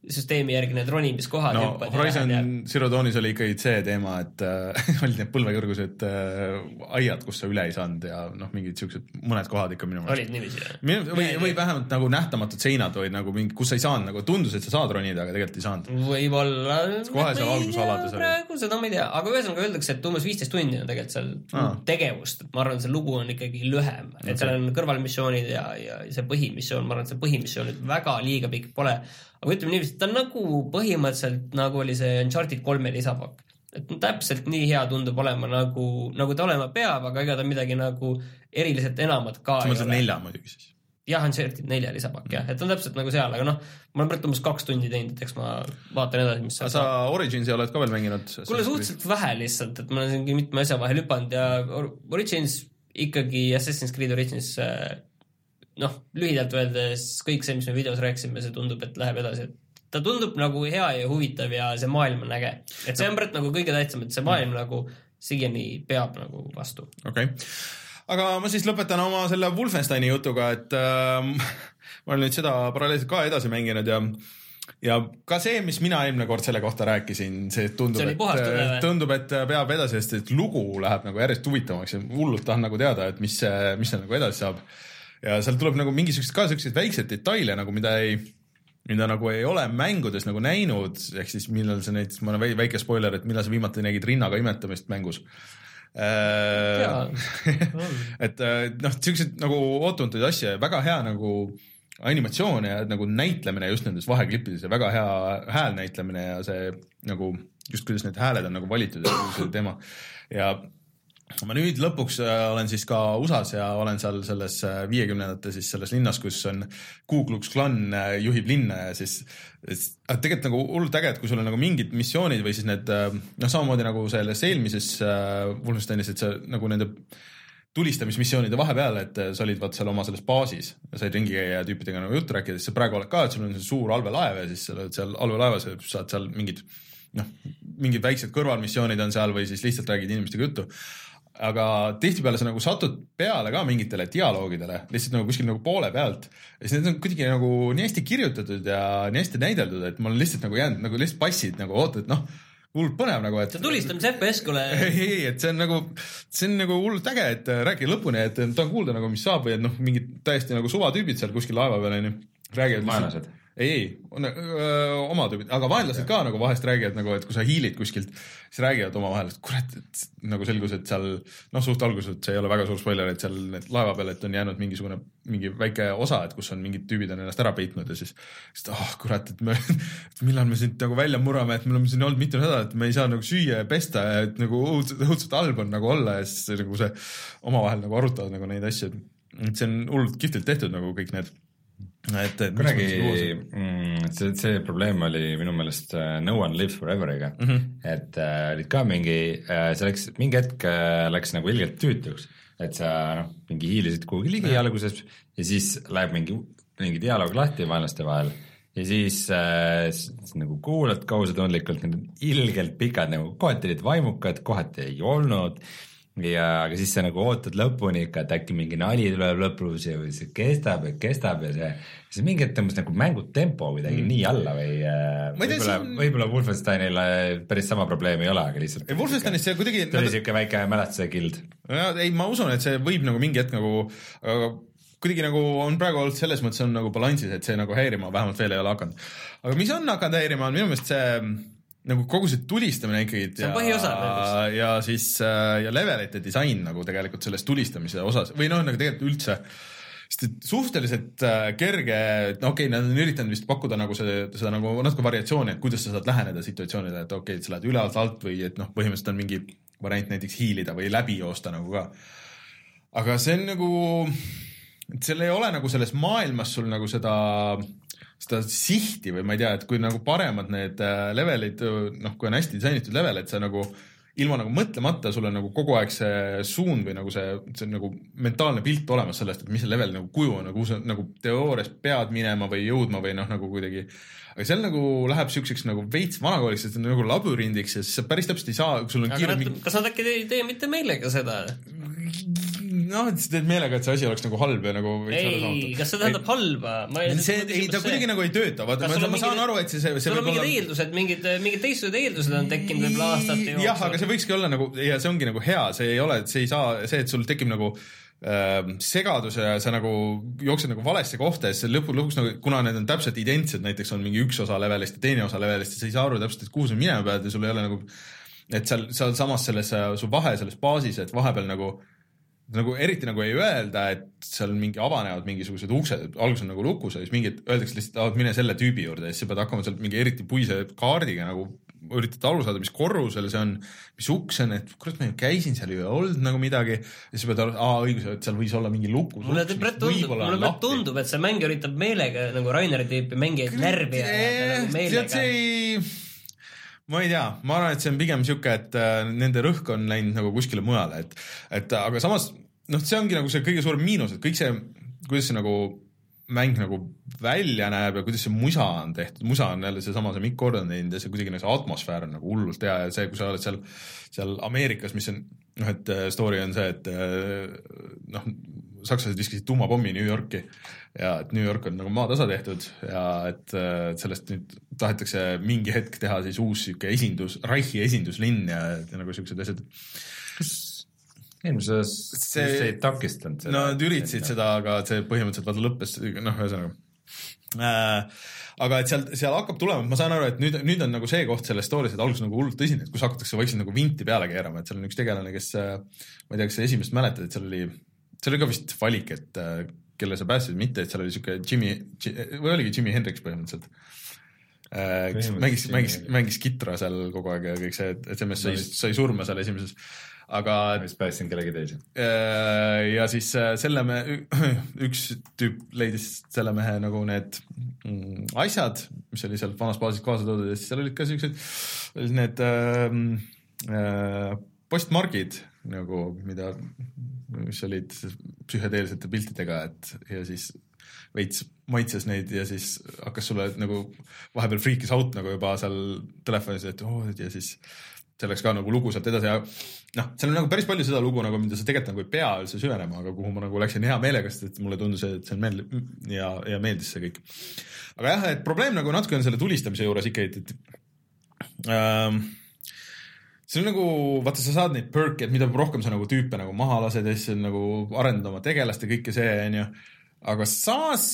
süsteemi järgi need ronimiskohad. No Horizon ja... Zero Dawnis oli ikkagi see teema, et äh, olid need põlvekõrgused äh, aiad, kus sa üle ei saanud ja noh, mingid siuksed mõned kohad ikka minu olid niiviisi, jah? Või, või vähemalt nagu nähtamatud seinad või nagu mingi, kus sa ei saanud, nagu tundus, et sa saad ronida, aga tegelikult ei saanud. Võib-olla. Kohe seal algusalades oli. Praegu seda ma ei tea, aga ühesõnaga öeldakse, et umbes viisteist tundi on tegelikult seal ah. tegevust, et ma arvan, see lugu on ikkagi lühem, et okay. seal on kõrvalmissioonid ja, ja see põhimissioon, ma arvan, et see põhimissioon nüüd väga liiga pikk pole. Aga ütleme niiviisi, ta on nagu põhimõtteliselt nagu oli see Uncharted kolme lisapakk. Et täpselt nii hea tundub olema nagu, nagu ta olema peab, aga ega ta midagi nagu eriliselt enamat ka sa ei ole. Nelja muidugi siis. Jah, Uncharted nelja lisapakk, jah. Et on täpselt nagu seal, aga noh, ma olen praegu umbes kaks tundi teinud, et eks ma vaatan edasi, mis sa... Sa Originsi oled ka veel mänginud? Kuule suhteliselt vähe lihtsalt, et ma olen siin mitme asja vahel hüpanud ja Origins ikkagi, Assassin's Creed Origins noh, lühidalt öeldes kõik see, mis me videos rääkisime, see tundub, et läheb edasi. Ta tundub nagu hea ja huvitav ja see maailm on äge. Et see on praegu nagu kõige tähtsam, et see maailm mm. nagu siiani peab nagu vastu. Okei. Okay. Aga ma siis lõpetan oma selle Wolfensteini jutuga, et äh, ma olen nüüd seda paralleelselt ka edasi mänginud ja ja ka see, mis mina eelmine kord selle kohta rääkisin, see tundub, see et, tundub, et peab edasi, sest et lugu läheb nagu järjest huvitavamaks ja hullult tahan nagu teada, et mis, mis see nagu edasi saab. Ja seal tuleb nagu mingisugused ka sellised väiksed detaile, nagu mida ei, mida nagu ei ole mängudes nagu näinud, ehk siis millal see näiteks, ma olen väike spoiler, et millal sa viimati nägid rinnaga imetamist mängus. et noh, sellised nagu ootuntud asja, väga hea nagu animatsioon ja nagu näitlemine just nendes vaheklippides ja väga hea hääl näitlemine ja see nagu just kuidas need hääled on nagu valitud ja see teema. Ja ma nüüd lõpuks olen siis ka U S As ja olen seal selles viiekümnendate siis selles linnas, kus on Ku Klux Klan juhib linna ja siis tegelikult nagu hullult äge, et kui sul on nagu mingid missioonid või siis need, noh samamoodi nagu selles eelmises Wolfensteinis, et see nagu nende tulistamismissioonide vahepeal, et sa olid vaat seal oma selles baasis ja said ringi ja tüüpidega nagu juttu rääkida, siis sa praegu oled ka, et sul on see suur allveelaev ja siis sa oled seal allveelaevas ja saad seal mingid, noh, mingid väiksed kõrvalmissioonid on seal või siis lihtsalt räägid inimestega juttu. Aga tihtipeale sa nagu satud peale ka mingitele dialoogidele, lihtsalt nagu kuskil nagu poole pealt. Ja siis need on kuidagi nagu nii hästi kirjutatud ja nii hästi näideldud, et mul on lihtsalt nagu jäänud nagu lihtsalt passid nagu ootad, et noh, hullult põnev nagu, et... See tulistamise F P S kule... Ei, ei, et see on nagu, see on nagu hullult äge, et räägi lõpuni, et ta on kuulda nagu, mis saab või et noh, mingid täiesti nagu suvatüübid seal kuskil laeva peal, on ju. Räägivad... Vaenlased. Ei, ei, on öö, oma tüübid, aga vaenlased ka nagu vahest räägivad nagu, et kui sa hiilid kuskilt, siis räägivad oma vahel, et kurat, et nagu selgus, et seal, noh, suht alguses, et see ei ole väga suur spoiler, et seal need laeva peal, et on jäänud mingisugune, mingi väike osa, et kus on mingid tüübid on ennast ära peitnud ja siis, siis oh, kurat, et me, et millal me sind nagu välja murame, et me oleme siin olnud mitu nädalat, et me ei saa nagu süüa ja pesta ja et nagu õudselt halb on nagu olla ja siis nagu see omavahel nagu arutavad nagu neid asju, et see on hullult kihvtilt tehtud nagu kõik need. Et, et kunagi mm, see, see probleem oli minu meelest uh, No One Lives Forever'iga mm, -hmm. et uh, olid ka mingi uh, see läks, mingi hetk uh, läks nagu ilgelt tüütuks, et sa noh, mingi hiilisid kuhugi ligi alguses ja siis läheb mingi, mingi dialoog lahti vaenlaste vahel ja siis, uh, siis nagu kuulad kausetundlikult, need on ilgelt pikad, nagu kohati olid vaimukad, kohati ei olnud ja aga siis sa nagu ootad lõpuni ikka, et äkki mingi nali tuleb lõpus ja see kestab ja kestab ja see, siis mingi hetk tõmbas nagu mängutempo kuidagi mm. nii alla või võib-olla, siin... võib-olla Wolfensteinil päris sama probleemi ei ole, aga lihtsalt Wolfensteinis see kuidagi tuli siuke väike mälestuse kild. Ei, ma usun, et see võib nagu mingi hetk nagu aga kuidagi nagu on praegu olnud selles mõttes on nagu balansis, et see nagu häirima vähemalt veel ei ole hakanud. Aga mis on hakanud häirima, on minu meelest see nagu kogu see tulistamine ikkagi see on põhiosa ja, ja siis ja levelite disain nagu tegelikult selles tulistamise osas või noh, nagu tegelikult üldse sest suhteliselt kerge, no okei okay,, nad on üritanud vist pakkuda nagu see, seda nagu natuke variatsiooni, et kuidas sa saad läheneda situatsioonile, et okei okay,, et sa lähed ülealt alt või et noh, põhimõtteliselt on mingi variant näiteks hiilida või läbi joosta nagu ka. Aga see on nagu, et seal ei ole nagu selles maailmas sul nagu seda seda sihti või ma ei tea, et kui nagu paremad need levelid, noh, kui on hästi disainitud level, et sa nagu ilma nagu mõtlemata sul on nagu kogu aeg see suund või nagu see, see nagu mentaalne pilt olemas sellest, et mis see level nagu kuju on, nagu, nagu teoorias pead minema või jõudma või noh, nagu kuidagi, aga seal nagu läheb siukseks nagu veits vanakooliks, et nagu labürindiks ja siis sa päris täpselt ei saa, sul on aga kiire nad, mingi... kas nad äkki ei tee mitte meile ka seda? noh, et sa teed meelega, et see asi oleks nagu halb ja nagu ei, kas see tähendab halba? Ma ei, see, ei, ta kuidagi nagu ei tööta, vaata, ma, ma saan aru, et see, see sul on mingid olla... eeldused, mingid, mingid teistsugused eeldused on tekkinud võib-olla aastate jooksul. Jah, aga see võikski olla nagu, ja see ongi nagu hea, see ei ole, see ei saa, see, et sul tekib nagu äh, segadus ja sa nagu jooksed nagu valesse kohta ja siis lõpu, lõpuks nagu, kuna need on täpselt identsed, näiteks on mingi üks osa levelist ja teine osa levelist ja sa ei saa aru täpselt, et kuhu sa minema pead ja sul ei ole nagu, et seal, seal samas selles, su vahe selles baasis, et vahepeal nagu nagu eriti nagu ei öelda, et seal mingi avanevad mingisugused uksed, algus on nagu lukus ja siis mingid öeldakse lihtsalt, et mine selle tüübi juurde ja siis sa pead hakkama sealt mingi eriti puise kaardiga nagu üritad aru saada, mis korrusel see on, mis uks on, et kurat, ma käisin seal ju olnud nagu midagi ja siis pead aru, aa õigus, et seal võis olla mingi lukus. Mulle tundub, mulle tundub, et see mäng üritab meelega nagu Raineri tüüpi mängijaid närvi ja nagu meelega. Ma ei tea, ma arvan, et see on pigem siuke, et äh, nende rõhk on läinud nagu kuskile mujale, et, et aga samas, noh, see ongi nagu see kõige suurem miinus, et kõik see, kuidas see nagu mäng nagu välja näeb ja kuidas see musa on tehtud, musa on jälle see sama, see Mick Gordon teinud ja see kuidagi nagu see atmosfäär on nagu hullult hea ja see, kui sa oled seal, seal Ameerikas, mis on, noh, et story on see, et noh, sakslased viskasid tuumapommi New Yorki ja et New York on nagu maatasa tehtud ja et sellest nüüd tahetakse mingi hetk teha siis uus siuke esindus, Reichi esinduslinn ja, ja nagu siuksed asjad. Kas eelmises see ei takistanud seda? No nad üritasid seda, aga see põhimõtteliselt vaata lõppes, noh, ühesõnaga. Äh, aga et seal, seal hakkab tulema, ma saan aru, et nüüd, nüüd on nagu see koht selles stories, et algus nagu hullult tõsine, et kus hakatakse vaikselt nagu vinti peale keerama, et seal on üks tegelane, kes, ma ei tea, kas sa esimest mäletad, et seal oli seal oli ka vist valik, et kelle sa päästsid mitte, et seal oli siuke Jimmy, või oligi Jimi Hendrix põhimõtteliselt. Mängis, mängis, mängis kitra seal kogu aeg ja kõik see, et S M S sai, sai surma seal esimeses. Aga mis päästsin kellegi teise. Ja siis selle me, üks tüüp leidis selle mehe nagu need asjad, mis oli seal vanas baasis kaasa toodud ja siis seal olid ka siuksed need äh, postmargid nagu, mida, mis olid psühhedeelsete piltidega, et ja siis veits maitses neid ja siis hakkas sulle nagu vahepeal freakis out nagu juba seal telefonis, et oh, ja siis see läks ka nagu lugu sealt edasi ja noh, seal on nagu päris palju seda lugu nagu, mida sa tegelikult nagu ei pea üldse süvenema, aga kuhu ma nagu läksin hea meelega, sest et mulle tundus, et see on meeld- ja, ja meeldis see kõik. Aga jah, et probleem nagu natuke on selle tulistamise juures ikka, et, et ähm, see on nagu, vaata, sa saad neid perke, et mida rohkem sa nagu tüüpe nagu maha lased ja siis nagu arendad oma tegelast ja kõike see, on ju. Aga saas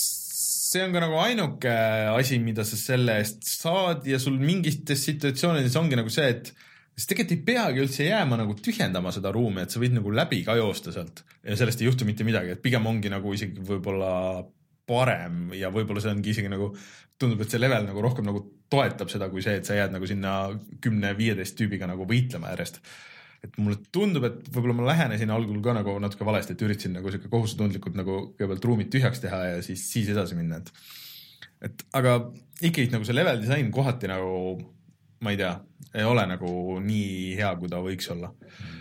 see on ka nagu ainuke asi, mida sa selle eest saad ja sul mingites situatsioonides ongi nagu see, et siis tegelikult ei peagi üldse jääma nagu tühjendama seda ruumi, et sa võid nagu läbi ka joosta sealt ja sellest ei juhtu mitte midagi, et pigem ongi nagu isegi võib-olla parem ja võib-olla see ongi isegi nagu tundub, et see level nagu rohkem nagu toetab seda, kui see, et sa jääd nagu sinna kümne viieteist tüübiga nagu võitlema järjest. Et mulle tundub, et võib-olla ma lähenesin algul ka nagu natuke valesti, et üritasin nagu siuke kohustutundlikult nagu kõigepealt ruumid tühjaks teha ja siis, siis edasi minna. Et, et aga ikkagi nagu see level design kohati nagu, ma ei tea, ei ole nagu nii hea, kui ta võiks olla.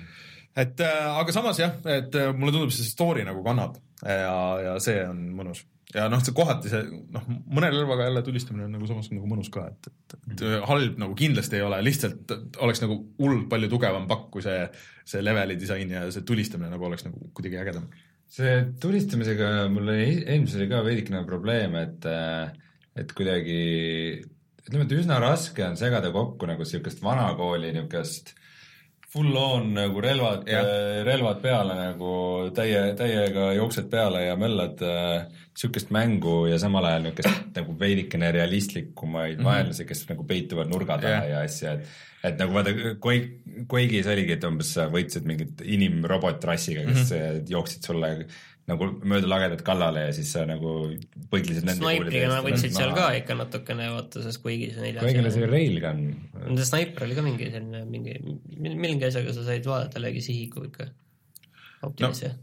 Et aga samas jah, et mulle tundub, see story nagu kannab ja, ja see on mõnus. Ja noh, see kohati see, noh, mõne relvaga jälle tulistamine on nagu samas nagu mõnus ka, et, et, et halb nagu kindlasti ei ole, lihtsalt oleks nagu hullult palju tugevam pakk, kui see, see leveli disain ja see tulistamine nagu oleks nagu kuidagi ägedam. See tulistamisega mul oli eelmisel oli ka veidikene probleem, et, et kuidagi, ütleme, et üsna raske on segada kokku nagu siukest vanakooli niukest full on nagu relvad, relvad peale nagu täie, täiega jooksed peale ja möllad äh, siukest mängu ja samal ajal niukest nagu veidikene realistlikumaid mm -hmm. vaenlasi, kes nagu peituvad nurga taha yeah. ja asja, et, et nagu vaata, Quake'is oligi, et umbes sa võitsid mingit inimrobotrassiga, kes mm -hmm. jooksid sulle nagu mööda lagedat kallale ja siis sa nagu põiklisid nende Snaipriga nad võtsid seal ka ikka natukene, vaata, sest Quake'is on neljas. Quake'il see Railgun. Nende Sniper oli ka mingi selline, mingi, mingi asjaga sa said vaadata lägi sihiku ikka. Optimis no.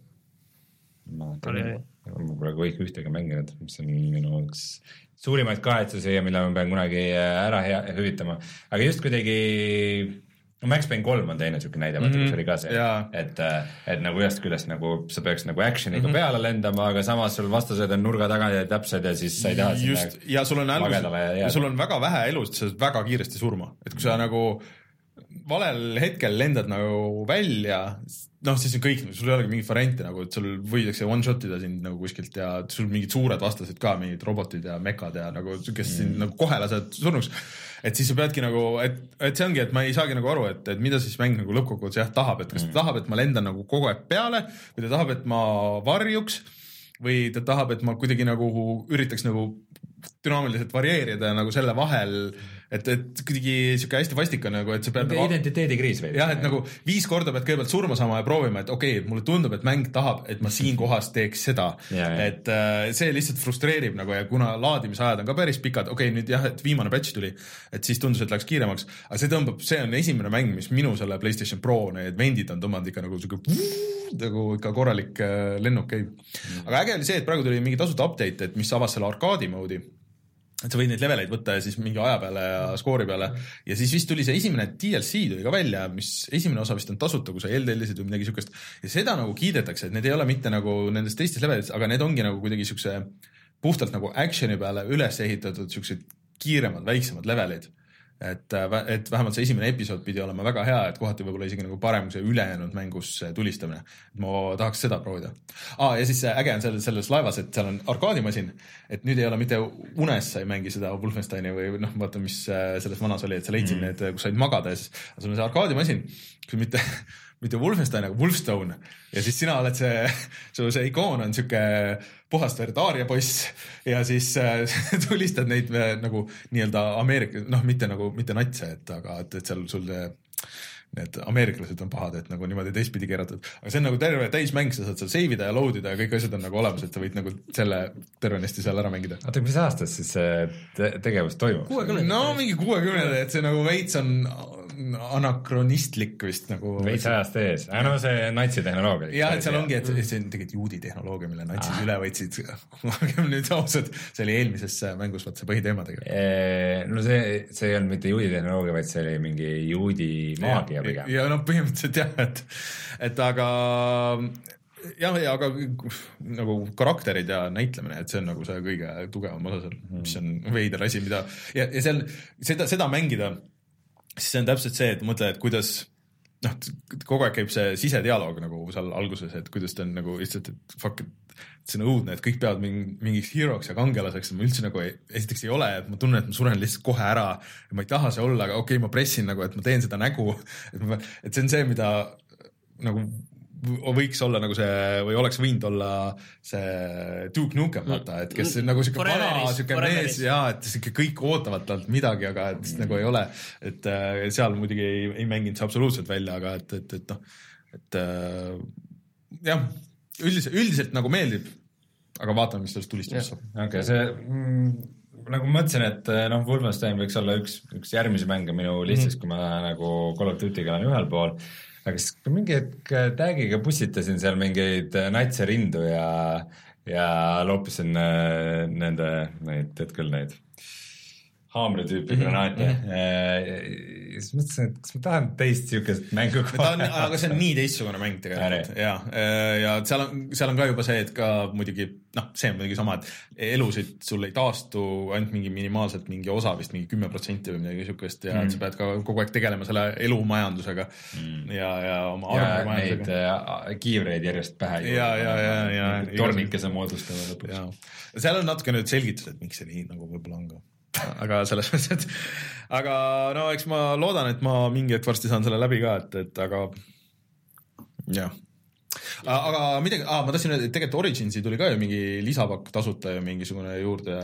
Ma, ma pole Quake ühtega mänginud, mis on minu üks suurimaid kahetsusi ja mille ma pean kunagi ära hea, hüvitama. Aga just kuidagi Max Payne kolm on teine siuke näide, vaata, kus oli ka see, yeah. et, et nagu ühest küljest nagu sa peaks nagu actioniga mm -hmm. peale lendama, aga samas sul vastased on nurga taga ja täpsed ja siis sa ei taha just, ja sul on, älus, sul on väga vähe elust, sa saad väga kiiresti surma, et kui sa nagu valel hetkel lendad nagu välja, noh, siis on kõik, sul ei olegi mingit varianti nagu, et sul võidakse one-shotida sind nagu kuskilt ja sul mingid suured vastased ka, mingid robotid ja mekad ja nagu, kes mm. sind nagu kohe lased surnuks. Et siis sa peadki nagu, et, et see ongi, et ma ei saagi nagu aru, et, et mida siis mäng nagu lõppkokkuvõttes jah tahab, et kas ta tahab, et ma lendan nagu kogu aeg peale või ta tahab, et ma varjuks või ta tahab, et ma kuidagi nagu üritaks nagu dünaamiliselt varieerida nagu selle vahel, et, et kuidagi siuke hästi vastik on nagu, et sa pead nagu identiteedikriis veidi. jah, et nagu viis korda pead kõigepealt surma saama ja proovima, et okei okay,, mulle tundub, et mäng tahab, et ma siin kohas teeks seda. Ja, ja. Et äh, see lihtsalt frustreerib nagu ja kuna laadimisajad on ka päris pikad, okei okay,, nüüd jah, et viimane patch tuli, et siis tundus, et läks kiiremaks, aga see tõmbab, see on esimene mäng, mis minu selle PlayStation Pro need vendid on tõmmanud ikka nagu siuke nagu ikka korralik äh, lennuk käib. Mm. Aga äge oli see, et praegu tuli mingi tasuta update, et mis avas selle arkaadi moodi. Et sa võid neid leveleid võtta ja siis mingi aja peale ja skoori peale ja siis vist tuli see esimene D L C tuli ka välja, mis esimene osa vist on tasuta, kui sa eeltellisid või midagi siukest ja seda nagu kiidetakse, et need ei ole mitte nagu nendest teistes levelites, aga need ongi nagu kuidagi siukse puhtalt nagu actioni peale üles ehitatud siuksed kiiremad, väiksemad levelid. Et, et vähemalt see esimene episood pidi olema väga hea, et kohati võib-olla isegi nagu parem kui see ülejäänud mängus tulistamine. Ma tahaks seda proovida. Ah, ja siis äge on selles, selles laevas, et seal on arkaadimasin, et nüüd ei ole mitte unes sa ei mängi seda Wolfensteini või noh, vaata, mis selles vanas oli, et sa leidsid mm. need, kus said magada ja siis sul on see arkaadimasin, kus mitte, mitte Wolfenstein, aga Wolfstone ja siis sina oled see, su see ikoon on siuke puhast Verdaaria poiss ja siis äh, tulistad neid äh, nagu nii-öelda Ameerika, noh, mitte nagu, mitte natse, et aga et, et seal sul see, need ameeriklased on pahad, et nagu niimoodi teistpidi keeratud. Aga see on nagu terve täismäng, sa saad seal seivida ja loadida ja kõik asjad on nagu olemas, et sa võid nagu selle tervenesti seal ära mängida. Oota, mis aastas siis see te tegevus toimub? No mingi kuuekümnenda, et see nagu veits on anakronistlik vist nagu. Veits ajast ees. Ja no see natsi tehnoloogia. Ja, et seal ongi, et see on tegelikult juudi tehnoloogia, mille natsid ah. üle võtsid. Olgem nüüd ausad, see oli eelmises mängus vaat see põhiteema tegelikult. No see, see ei olnud mitte juudi tehnoloogia, vaid see oli mingi juudi maagia pigem. Ja no põhimõtteliselt jah, et, et aga jah, ja aga nagu karakterid ja näitlemine, et see on nagu see kõige tugevam osa seal, mis on veider asi, mida ja, ja seal seda, seda mängida siis see on täpselt see, et mõtle, et kuidas noh, kogu aeg käib see sisedialoog nagu seal alguses, et kuidas ta on nagu lihtsalt, et fuck, et see on õudne, et kõik peavad mingi, mingiks hero'ks ja kangelaseks ja ma üldse nagu ei, esiteks ei ole, et ma tunnen, et ma suren lihtsalt kohe ära ja ma ei taha see olla, aga okei okay,, ma pressin nagu, et ma teen seda nägu, et, ma, et see on see, mida nagu võiks olla nagu see, või oleks võinud olla see Duke Nukem, vaata, et kes nagu siuke vana, siuke mees ja et siuke kõik ootavad talt midagi, aga et mm. nagu ei ole, et äh, seal muidugi ei, ei mänginud see absoluutselt välja, aga et, et, et noh, et äh, jah, üldiselt, üldiselt nagu meeldib, aga vaatame, mis sellest tulistamist saab. Okei, okay, see mm, nagu mõtlesin, et noh, Wolfenstein võiks olla üks, üks järgmisi mänge minu listis, mm. kui ma nagu Call of Duty'ga olen ühel pool. Aga siis mingi hetk tag'iga pussitasin seal mingeid natse rindu ja, ja loopisin nende, neid, tead küll neid haamri tüüpi granaate. Ja siis mõtlesin, et kas ma tahan teist siukest mängu kohe. Aga see on nii teistsugune mäng tegelikult. Ja, ja seal on, seal on ka juba see, et ka muidugi, noh, see on muidugi sama, et elusid sul ei taastu ainult mingi minimaalselt mingi osa, vist mingi kümme protsenti või midagi siukest ja mm. sa pead ka kogu aeg tegelema selle elumajandusega mm. ja, ja oma arvumajandusega. Ja neid kiivreid järjest pähe. Ja, ja, ja, ja. Tornikese moodustama lõpuks. Seal on natuke nüüd selgitus, et miks see nii nagu võib-olla on ka. Aga selles mõttes, et aga no eks ma loodan, et ma mingi hetk varsti saan selle läbi ka, et, et aga jah. Aga midagi, ah, ma tahtsin öelda, et tegelikult Originsi tuli ka ju mingi lisapakk tasuta ja mingisugune juurde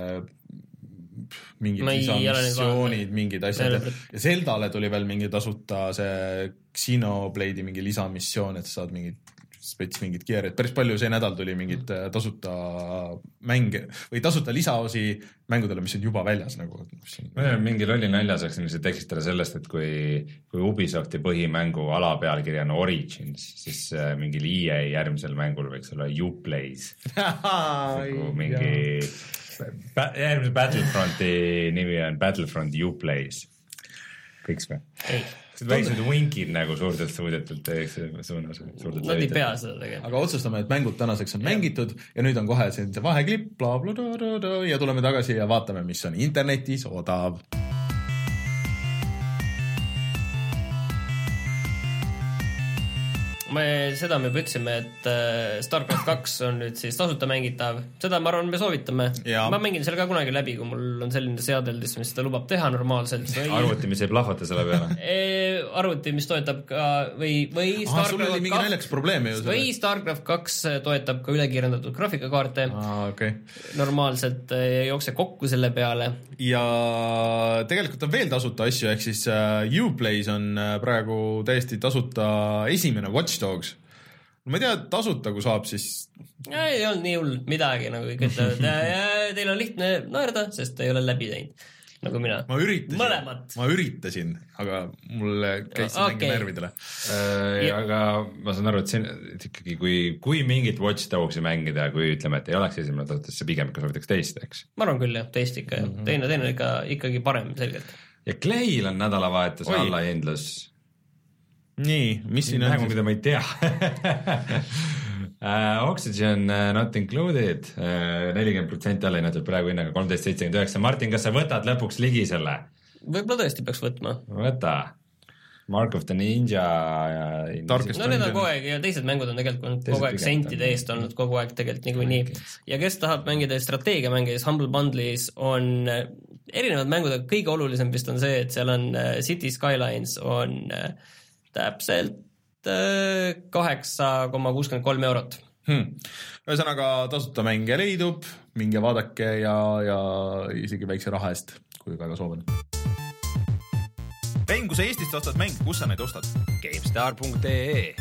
mingid lisamissioonid, mingid asjad ja Zeldale tuli veel mingi tasuta see Xenoblade'i mingi lisamissioon, et sa saad mingid spets mingid gearid, päris palju see nädal tuli mingid tasuta mänge või tasuta lisaosi mängudele, mis on juba väljas nagu. Ma olen mingi lolli nalja saaks lihtsalt eksitada sellest, et kui, kui Ubisofti põhimängu alapealkiri on Origins, siis mingil E A järgmisel mängul võiks olla Uplays. nagu mingi järgmise Battlefronti nimi on Battlefront Uplays. Kõiks või? Ei. Väiksed winkid nagu suurtelt suudetelt teeks suunas. Nad ei pea seda tegema. Aga otsustame, et mängud tänaseks on mängitud ja nüüd on kohe see vaheklipp bla, bla, bla, bla, ja tuleme tagasi ja vaatame, mis on internetis odav. me seda me juba ütlesime, et StarCraft kaks on nüüd siis tasuta mängitav, seda ma arvan, me soovitame. Ja. Ma mängin selle ka kunagi läbi, kui mul on selline seadeldis, mis seda lubab teha normaalselt. Või... arvuti, mis ei plahvata selle peale. E, arvuti, mis toetab ka või, või Aha, sul oli mingi näljaks probleemi ju. Või StarCraft kaks toetab ka ülekiirendatud graafikakaarte. Ah, okay. Normaalselt jookse kokku selle peale. Ja tegelikult on veel tasuta asju, ehk siis uh, Uplay's on uh, praegu täiesti tasuta esimene Watch Dogs. Ma ei tea, tasuta kui saab, siis... Ja, ei olnud nii hull midagi, nagu kõik ütlevad. Ja, ja teil on lihtne naerda, sest ei ole läbi teinud, nagu mina. Ma üritasin, Mõlemat. ma üritasin, aga mul käis see okay. mängi närvidele. Äh, ja. Aga ma saan aru, et see et ikkagi, kui, kui mingit Watch Dogsi mängida, kui ütleme, et ei oleks esimene tasuta, siis pigem ikka soovitaks teist, eks? Ma arvan küll, jah, teist ikka. Mm -hmm. Teine, teine on ikka, ikkagi parem, selgelt. Ja Clay'l on nädalavahetuse allahindlus. Nii, mis siin on? Mängu, mida ma ei tea. uh, Oxygen uh, not included, uh, nelikümmend protsenti allahinnatud praegu hinnaga kolmteist seitsekümmend üheksa. Martin, kas sa võtad lõpuks ligi selle? Võib-olla tõesti peaks võtma. Võta. Mark of the Ninja ja... no need on kogu aeg ja teised mängud on tegelikult kogu aeg sentide eest olnud kogu aeg tegelikult niikuinii. Ja kes tahab mängida strateegiamänge, siis Humble Bundle'is on erinevad mängud, aga kõige olulisem vist on see, et seal on City Skylines on täpselt kaheksa koma kuuskümmend kolm eurot. Hmm. Ühesõnaga tasuta mänge leidub, minge vaadake ja, ja isegi väikse raha eest, kui väga soovin. Mäng, kui sa Eestist ostad mäng, kus sa neid ostad? GameStar punkt ee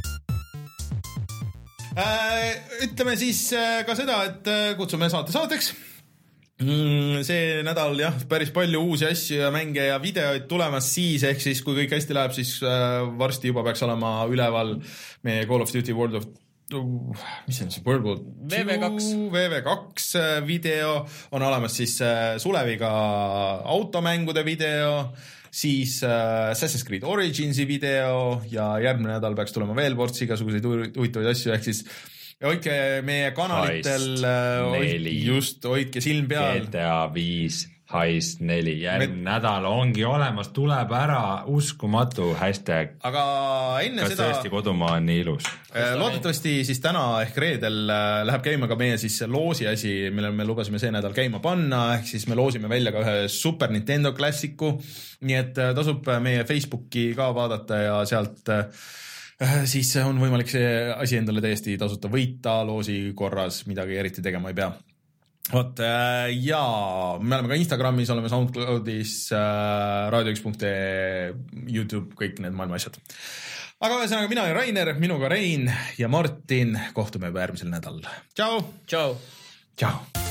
Ütleme siis ka seda, et kutsume saate saateks. See nädal jah, päris palju uusi asju ja mänge ja videoid tulemas siis, ehk siis kui kõik hästi läheb, siis varsti juba peaks olema üleval meie Call of Duty World of uh, mis on see World War V V kaks V V kaks video, on olemas siis Suleviga automängude video, siis uh, Assassin's Creed Originsi video ja järgmine nädal peaks tulema veel ports igasuguseid huvitavaid asju, ehk siis ja hoidke meie kanalitel, hoid, just, hoidke silm peal. G T A viis, Heist neli, järgmine Me... nädal ongi olemas, tuleb ära, uskumatu hashtag. Aga enne kas seda... Kas tõesti kodumaa on nii ilus? Loodetavasti siis täna ehk reedel läheb käima ka meie siis loosi asi, mille me lubasime see nädal käima panna, ehk siis me loosime välja ka ühe Super Nintendo klassiku, nii et tasub meie Facebooki ka vaadata ja sealt siis on võimalik see asi endale täiesti tasuta võita loosi korras, midagi eriti tegema ei pea. Vot, ja me oleme ka Instagramis, oleme SoundCloudis, raadio üks punkt ee, YouTube, kõik need maailma asjad. Aga ühesõnaga, mina olen Rainer, minuga Rein ja Martin, kohtume juba järgmisel nädal. Tšau! Tšau! Tšau!